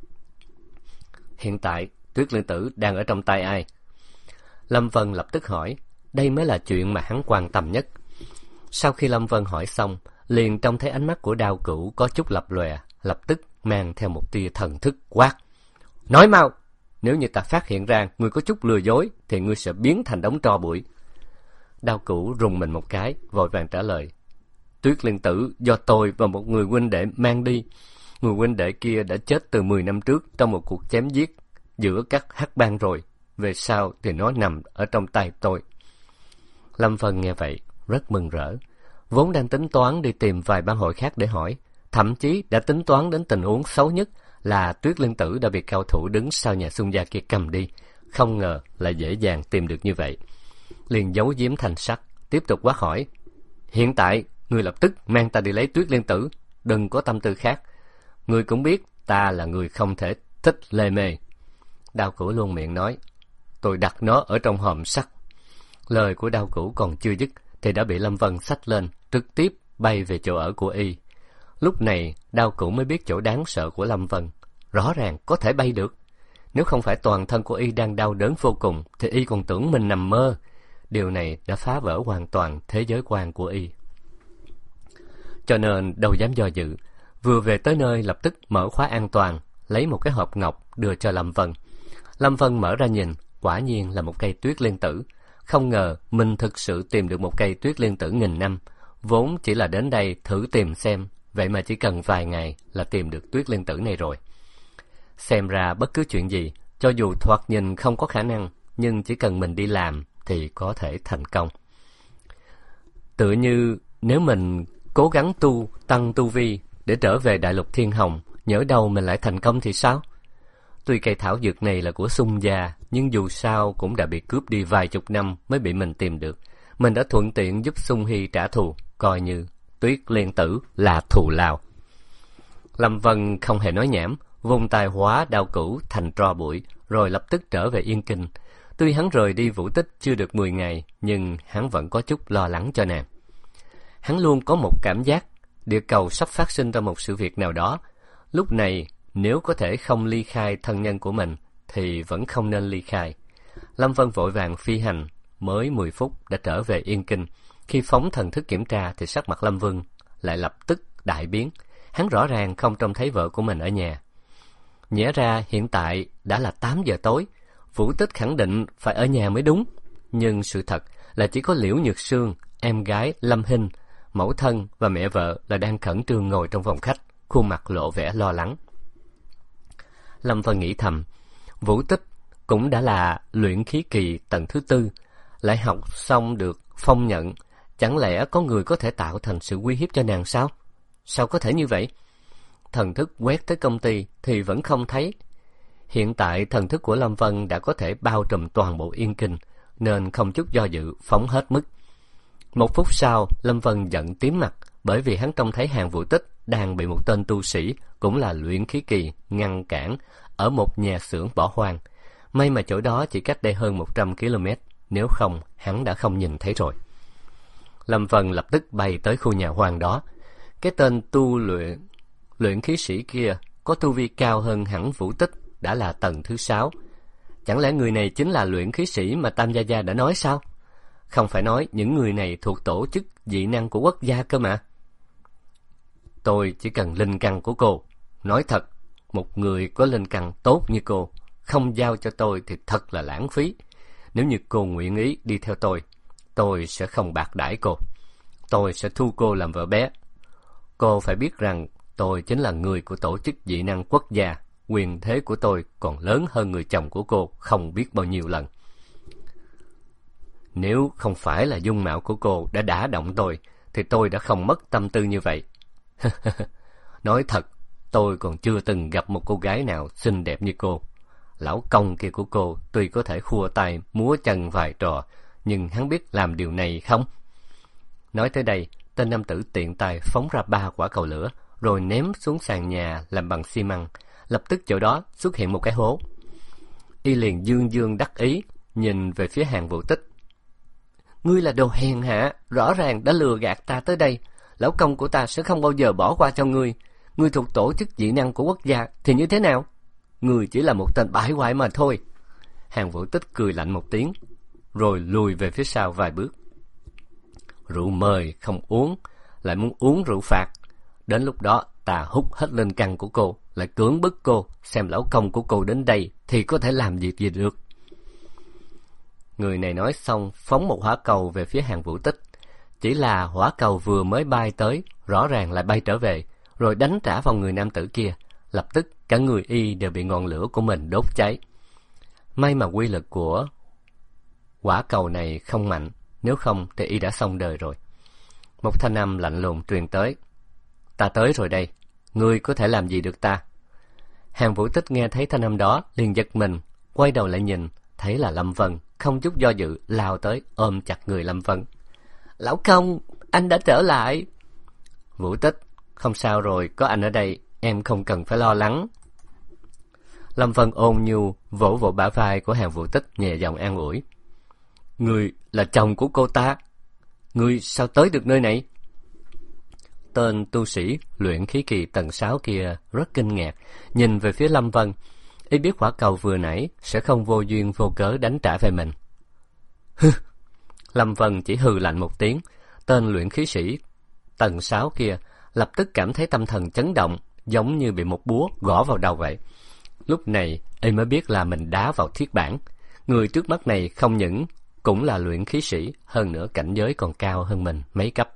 Hiện tại Tuyết Liên Tử đang ở trong tay ai? Lâm Vân lập tức hỏi. Đây mới là chuyện mà hắn quan tâm nhất. Sau khi Lâm Vân hỏi xong, liền trông thấy ánh mắt của Đao Cửu có chút lập lòe, lập tức mang theo một tia thần thức quát: Nói mau! Nếu như ta phát hiện ra ngươi có chút lừa dối, thì ngươi sẽ biến thành đống tro bụi. Đao Cửu rùng mình một cái, vội vàng trả lời: Tuyết Liên Tử do tôi và một người huynh đệ mang đi. Người huynh đệ kia đã chết từ 10 năm trước trong một cuộc chém giết giữa các hắc bang rồi. Về sau thì nó nằm ở trong tay tôi. Lâm Vân nghe vậy rất mừng rỡ, vốn đang tính toán đi tìm vài bang hội khác để hỏi, thậm chí đã tính toán đến tình huống xấu nhất là Tuyết Liên Tử đã bị cao thủ đứng sau nhà Xung gia kia cầm đi, không ngờ lại dễ dàng tìm được như vậy. Liền giấu giếm thành sắc, tiếp tục quát hỏi: Hiện tại ngươi lập tức mang ta đi lấy Tuyết Liên Tử, đừng có tâm tư khác. Ngươi cũng biết ta là người không thể thích lê mê. Đao Cửu luôn miệng nói: Tôi đặt nó ở trong hòm sắt. Lời của Đao Cửu còn chưa dứt thì đã bị Lâm Vân xách lên, trực tiếp bay về chỗ ở của y. Lúc này Đao Cửu mới biết chỗ đáng sợ của Lâm Vân. Rõ ràng có thể bay được. Nếu không phải toàn thân của y đang đau đớn vô cùng thì y còn tưởng mình nằm mơ. Điều này đã phá vỡ hoàn toàn thế giới quan của y. Cho nên đâu dám do dự, vừa về tới nơi lập tức mở khóa an toàn, lấy một cái hộp ngọc đưa cho Lâm Vân. Lâm Vân mở ra nhìn, quả nhiên là một cây Tuyết Liên Tử. Không ngờ mình thực sự tìm được một cây Tuyết Liên Tử nghìn năm. Vốn chỉ là đến đây thử tìm xem, vậy mà chỉ cần vài ngày là tìm được Tuyết Liên Tử này rồi. Xem ra bất cứ chuyện gì, cho dù thoạt nhìn không có khả năng, nhưng chỉ cần mình đi làm thì có thể thành công. Tựa như nếu mình cố gắng tăng tu vi để trở về Đại Lục Thiên Hồng, nhỡ đâu mình lại thành công thì sao? Tuy cây thảo dược này là của Xung gia, nhưng dù sao cũng đã bị cướp đi vài chục năm mới bị mình tìm được. mình đã thuận tiện giúp Sung Hy trả thù, coi như Tuyết Liên Tử là thù lao. Lâm Vân không hề nói nhảm, vung tay hóa đao cửu thành tro bụi, rồi lập tức trở về Yên Kinh. Tuy hắn rời đi Vũ Tích chưa được 10 ngày, nhưng hắn vẫn có chút lo lắng cho nàng. Hắn luôn có một cảm giác địa cầu sắp phát sinh ra một sự việc nào đó. Lúc này, nếu có thể không ly khai thân nhân của mình, thì vẫn không nên ly khai. Lâm Vân vội vàng phi hành, mới 10 phút đã trở về Yên Kinh. Khi phóng thần thức kiểm tra thì sắc mặt Lâm Vân lại lập tức đại biến. Hắn rõ ràng không trông thấy vợ của mình ở nhà. Nhẽ ra hiện tại đã là 8 giờ tối, Vũ Tích khẳng định phải ở nhà mới đúng. Nhưng sự thật là chỉ có Liễu Nhược Sương, em gái Lâm Hinh, mẫu thân và mẹ vợ là đang khẩn trương ngồi trong phòng khách, khuôn mặt lộ vẻ lo lắng. Lâm Vân nghĩ thầm, Vũ Tích cũng đã là luyện khí kỳ tầng thứ 4, lại học xong được phong nhận, chẳng lẽ có người có thể tạo thành sự uy hiếp cho nàng sao? Sao có thể như vậy? Thần thức quét tới công ty thì vẫn không thấy. Hiện tại thần thức của Lâm Vân đã có thể bao trùm toàn bộ Yên Kinh, nên không chút do dự phóng hết mức. 1 phút sau, Lâm Vân giận tím mặt, bởi vì hắn trông thấy Hàn Vũ Tích đang bị một tên tu sĩ, cũng là luyện khí kỳ, ngăn cản ở một nhà xưởng bỏ hoang. May mà chỗ đó chỉ cách đây hơn 100 km, nếu không hắn đã không nhìn thấy rồi. Lâm Vân lập tức bay tới khu nhà hoang đó. Cái tên luyện khí sĩ kia có tu vi cao hơn hẳn Vũ Tích, đã là tầng thứ 6. Chẳng lẽ người này chính là luyện khí sĩ mà Tam Gia Gia đã nói sao? Không phải nói những người này thuộc tổ chức dị năng của quốc gia cơ mà. Tôi chỉ cần linh căn của cô. Nói thật, một người có linh căn tốt như cô, không giao cho tôi thì thật là lãng phí. Nếu như cô nguyện ý đi theo tôi sẽ không bạc đãi cô. Tôi sẽ thu cô làm vợ bé. Cô phải biết rằng tôi chính là người của tổ chức dị năng quốc gia. Quyền thế của tôi còn lớn hơn người chồng của cô không biết bao nhiêu lần. Nếu không phải là dung mạo của cô đã đả động tôi, thì tôi đã không mất tâm tư như vậy. Nói thật, tôi còn chưa từng gặp một cô gái nào xinh đẹp như cô. Lão công kia của cô tuy có thể khua tay múa chân vài trò, nhưng hắn biết làm điều này không? Nói tới đây, tên nam tử tiện tay phóng ra 3 quả cầu lửa, rồi ném xuống sàn nhà làm bằng xi măng. Lập tức chỗ đó xuất hiện một cái hố. Y liền dương dương đắc ý, nhìn về phía Hàn Vũ Tích. Ngươi là đồ hèn hạ, rõ ràng đã lừa gạt ta tới đây. Lão công của ta sẽ không bao giờ bỏ qua cho ngươi. Ngươi thuộc tổ chức dị năng của quốc gia thì như thế nào? Ngươi chỉ là một tên bại hoại mà thôi. Hàn Vũ Tích cười lạnh một tiếng, rồi lùi về phía sau vài bước. Rượu mời không uống, lại muốn uống rượu phạt. Đến lúc đó ta hút hết linh căn của cô, lại cưỡng bức cô, xem lão công của cô đến đây thì có thể làm việc gì được. Người này nói xong phóng một hỏa cầu về phía Hàn Vũ Tích. Chỉ là hỏa cầu vừa mới bay tới, rõ ràng lại bay trở về, rồi đánh trả vào người nam tử kia. Lập tức cả người y đều bị ngọn lửa của mình đốt cháy. May mà quy lực của hỏa cầu này không mạnh, nếu không thì y đã xong đời rồi. Một thanh âm lạnh lùng truyền tới. Ta tới rồi đây, ngươi có thể làm gì được ta? Hàn Vũ Tích nghe thấy thanh âm đó liền giật mình, quay đầu lại nhìn, thấy là Lâm Vân, không chút do dự lao tới ôm chặt người Lâm Vân. Lão công, anh đã trở lại. Vũ Tích, không sao rồi, có anh ở đây, em không cần phải lo lắng. Lâm Vân ôn nhu vỗ vỗ bả vai của Hàn Vũ Tích, nhẹ giọng an ủi. Ngươi là chồng của cô ta, ngươi sao tới được nơi này? Tên tu sĩ luyện khí kỳ tầng 6 kia rất kinh ngạc, nhìn về phía Lâm Vân. Y biết quả cầu vừa nãy sẽ không vô duyên vô cớ đánh trả về mình. Hừ. Lâm Vân chỉ hừ lạnh một tiếng. Tên luyện khí sĩ tầng 6 kia lập tức cảm thấy tâm thần chấn động, giống như bị một búa gõ vào đầu vậy. Lúc này y mới biết là mình đá vào thiết bản. Người trước mắt này không những cũng là luyện khí sĩ, hơn nữa cảnh giới còn cao hơn mình mấy cấp.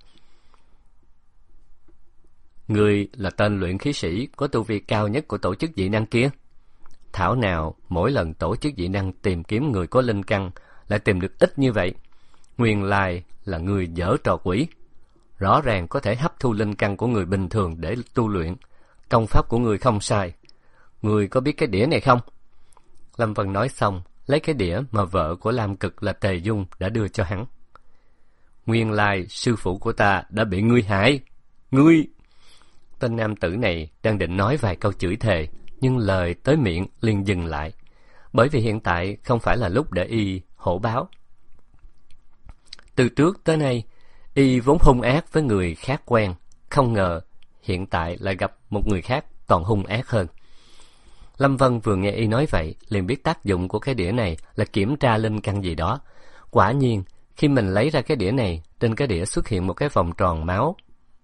Ngươi là tên luyện khí sĩ có tu vi cao nhất của tổ chức dị năng kia. Thảo nào mỗi lần tổ chức dị năng tìm kiếm người có linh căn lại tìm được ít như vậy. Nguyên lai là người dở trò quỷ. Rõ ràng có thể hấp thu linh căn của người bình thường để tu luyện. Công pháp của người không sai. Người có biết cái đĩa này không? Lâm Vân nói xong, lấy cái đĩa mà vợ của Lam Cực là Tề Dung đã đưa cho hắn. Nguyên lai sư phụ của ta đã bị ngươi hại. Ngươi! Tên nam tử này đang định nói vài câu chửi thề, nhưng lời tới miệng liền dừng lại, bởi vì hiện tại không phải là lúc để y hổ báo. Từ trước tới nay, y vốn hung ác với người khác quen, không ngờ hiện tại lại gặp một người khác còn hung ác hơn. Lâm Vân vừa nghe y nói vậy, liền biết tác dụng của cái đĩa này là kiểm tra linh căn gì đó. Quả nhiên, khi mình lấy ra cái đĩa này, trên cái đĩa xuất hiện một cái vòng tròn máu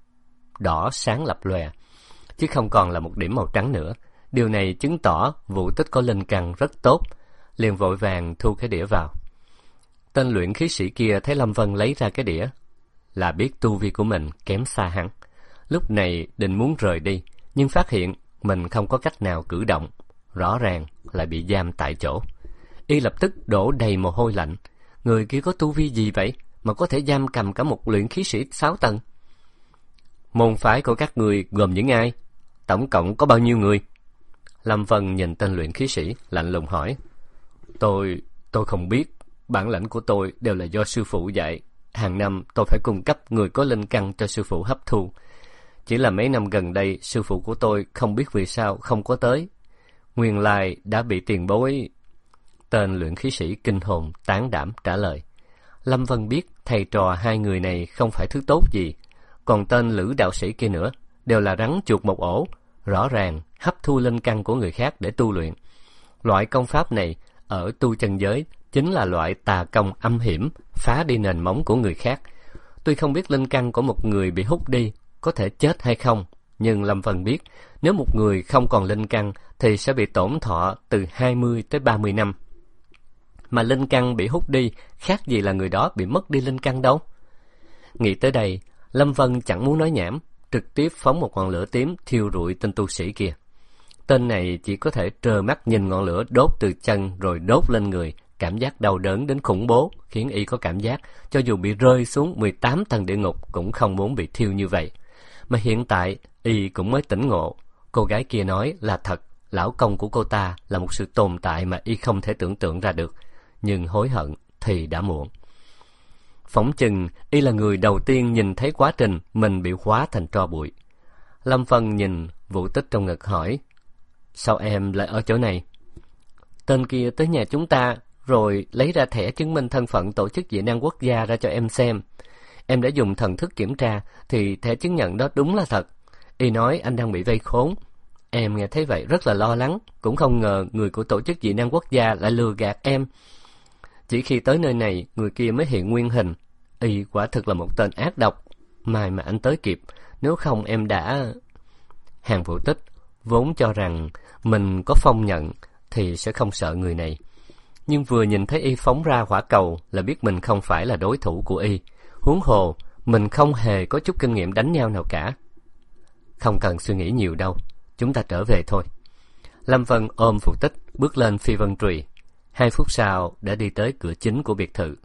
đỏ sáng lập lòe, chứ không còn là một điểm màu trắng nữa. Điều này chứng tỏ Vũ Tích có linh căn rất tốt, liền vội vàng thu cái đĩa vào. Tên luyện khí sĩ kia thấy Lâm Vân lấy ra cái đĩa, là biết tu vi của mình kém xa hắn. Lúc này định muốn rời đi, nhưng phát hiện mình không có cách nào cử động, rõ ràng lại bị giam tại chỗ. Y lập tức đổ đầy mồ hôi lạnh. Người kia có tu vi gì vậy mà có thể giam cầm cả một luyện khí sĩ 6 tầng? Môn phái của các người gồm những ai? Tổng cộng có bao nhiêu người? Lâm Vân nhìn tên luyện khí sĩ, lạnh lùng hỏi. Tôi không biết. Bản lãnh của tôi đều là do sư phụ dạy. Hàng năm tôi phải cung cấp người có linh căn cho sư phụ hấp thu. Chỉ là mấy năm gần đây, sư phụ của tôi không biết vì sao không có tới. Nguyên lai đã bị tiền bối. Tên luyện khí sĩ kinh hồn tán đảm trả lời. Lâm Vân biết thầy trò hai người này không phải thứ tốt gì, còn tên Lữ đạo sĩ kia nữa, đều là rắn chuột một ổ, rõ ràng hấp thu linh căn của người khác để tu luyện. Loại công pháp này ở tu chân giới chính là loại tà công âm hiểm, phá đi nền móng của người khác. Tuy không biết linh căn của một người bị hút đi có thể chết hay không, nhưng Lâm Vân biết nếu một người không còn linh căn thì sẽ bị tổn thọ từ 20 tới 30 năm. Mà linh căn bị hút đi khác gì là người đó bị mất đi linh căn đâu. Nghĩ tới đây, Lâm Vân chẳng muốn nói nhảm, trực tiếp phóng một ngọn lửa tím thiêu rụi tên tu sĩ kia. Tên này chỉ có thể trơ mắt nhìn ngọn lửa đốt từ chân rồi đốt lên người, cảm giác đau đớn đến khủng bố, khiến y có cảm giác cho dù bị rơi xuống 18 tầng địa ngục cũng không muốn bị thiêu như vậy. Mà hiện tại y cũng mới tỉnh ngộ, cô gái kia nói là thật, lão công của cô ta là một sự tồn tại mà y không thể tưởng tượng ra được, nhưng hối hận thì đã muộn. Phỏng chừng y là người đầu tiên nhìn thấy quá trình mình bị hóa thành tro bụi. Lâm Vân nhìn Vũ Tích trong ngực hỏi, sao em lại ở chỗ này? Tên kia tới nhà chúng ta rồi lấy ra thẻ chứng minh thân phận tổ chức dị năng quốc gia ra cho em xem. Em đã dùng thần thức kiểm tra thì thẻ chứng nhận đó đúng là thật. Y nói anh đang bị vây khốn. Em nghe thấy vậy rất là lo lắng, cũng không ngờ người của tổ chức dị năng quốc gia lại lừa gạt em. Chỉ khi tới nơi này, người kia mới hiện nguyên hình. Y quả thực là một tên ác độc. May mà anh tới kịp, nếu không em đã... Hàng Vũ Tích vốn cho rằng mình có phong nhận thì sẽ không sợ người này. Nhưng vừa nhìn thấy y phóng ra hỏa cầu là biết mình không phải là đối thủ của y. Huống hồ, mình không hề có chút kinh nghiệm đánh nhau nào cả. Không cần suy nghĩ nhiều đâu, chúng ta trở về thôi. Lâm Vân ôm Vũ Tích bước lên phi vân trùy. 2 phút sau đã đi tới cửa chính của biệt thự.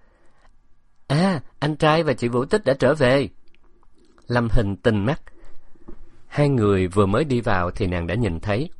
À, anh trai và chị Vũ Tích đã trở về. Lâm Hình tinh mắt. Hai người vừa mới đi vào thì nàng đã nhìn thấy.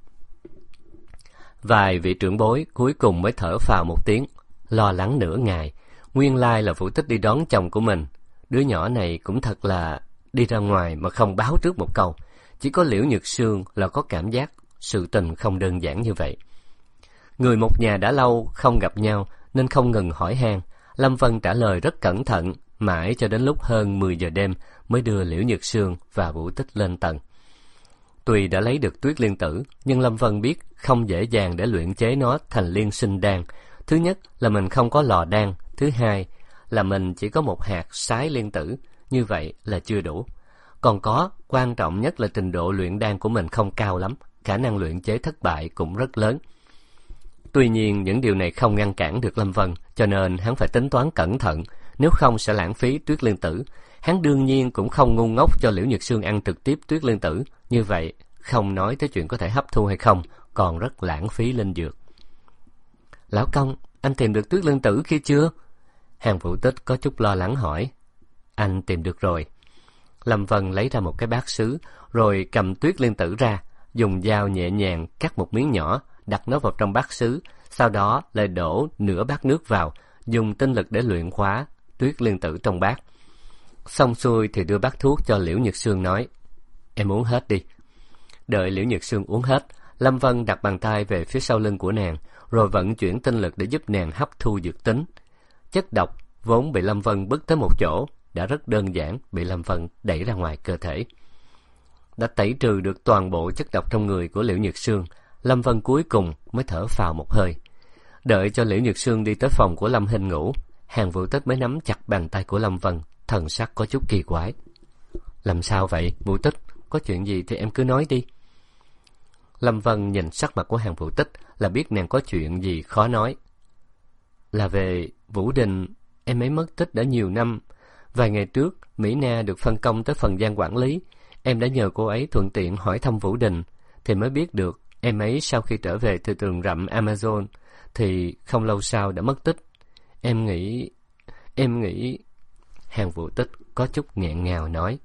Vài vị trưởng bối cuối cùng mới thở phào một tiếng, lo lắng nửa ngày. Nguyên lai là Vũ Tích đi đón chồng của mình. Đứa nhỏ này cũng thật là đi ra ngoài mà không báo trước một câu. Chỉ có Liễu Nhược Sương là có cảm giác sự tình không đơn giản như vậy. Người một nhà đã lâu không gặp nhau nên không ngừng hỏi han. Lâm Vân trả lời rất cẩn thận, mãi cho đến lúc hơn 10 giờ đêm mới đưa Liễu Nhược Sương và Vũ Tích lên tầng. Tuy đã lấy được Tuyết Liên Tử, nhưng Lâm Vân biết không dễ dàng để luyện chế nó thành liên sinh đan. Thứ nhất là mình không có lò đan, thứ hai là mình chỉ có một hạt sái liên tử, như vậy là chưa đủ. Còn quan trọng nhất là trình độ luyện đan của mình không cao lắm, khả năng luyện chế thất bại cũng rất lớn. Tuy nhiên những điều này không ngăn cản được Lâm Vân, cho nên hắn phải tính toán cẩn thận, nếu không sẽ lãng phí Tuyết Liên Tử. Hắn đương nhiên cũng không ngu ngốc cho Liễu Nhược Sương ăn trực tiếp Tuyết Liên Tử, như vậy không nói tới chuyện có thể hấp thu hay không, còn rất lãng phí linh dược. Lão công, anh tìm được Tuyết Liên Tử kia chưa? Hàng Vũ Tích có chút lo lắng hỏi. Anh tìm được rồi. Lâm Vân lấy ra một cái bát sứ, rồi cầm Tuyết Liên Tử ra, dùng dao nhẹ nhàng cắt một miếng nhỏ, đặt nó vào trong bát sứ, sau đó lại đổ nửa bát nước vào, dùng tinh lực để luyện hóa, tuyết liên tử trong bát. Xong xuôi thì đưa bát thuốc cho Liễu Nhược Sương nói, em uống hết đi. Đợi Liễu Nhược Sương uống hết, Lâm Vân đặt bàn tay về phía sau lưng của nàng, rồi vận chuyển tinh lực để giúp nàng hấp thu dược tính. Chất độc vốn bị Lâm Vân bức tới một chỗ đã rất đơn giản bị Lâm Vân đẩy ra ngoài cơ thể. Đã tẩy trừ được toàn bộ chất độc trong người của Liễu Nhược Sương, Lâm Vân cuối cùng mới thở phào một hơi. Đợi cho Liễu Nhược Sương đi tới phòng của Lâm Hinh ngủ, Hàn Vũ Tích mới nắm chặt bàn tay của Lâm Vân, thần sắc có chút kỳ quái. Làm sao vậy, Vũ Tích? Có chuyện gì thì em cứ nói đi. Lâm Vân nhìn sắc mặt của Hàn Vũ Tích là biết nàng có chuyện gì khó nói. Là về Vũ Đình, em ấy mất tích đã nhiều năm. Vài ngày trước, Mỹ Na được phân công tới phần Giang quản lý. Em đã nhờ cô ấy thuận tiện hỏi thăm Vũ Đình, thì mới biết được em ấy sau khi trở về từ rừng rậm Amazon thì không lâu sau đã mất tích. Em nghĩ... Hàn Vũ Tích có chút nghẹn ngào nói.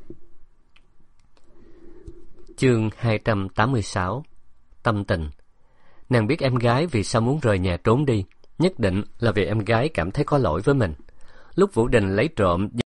Chương 286. Tâm tình. Nàng biết em gái vì sao muốn rời nhà trốn đi, nhất định là vì em gái cảm thấy có lỗi với mình. Lúc Vũ Đình lấy trộm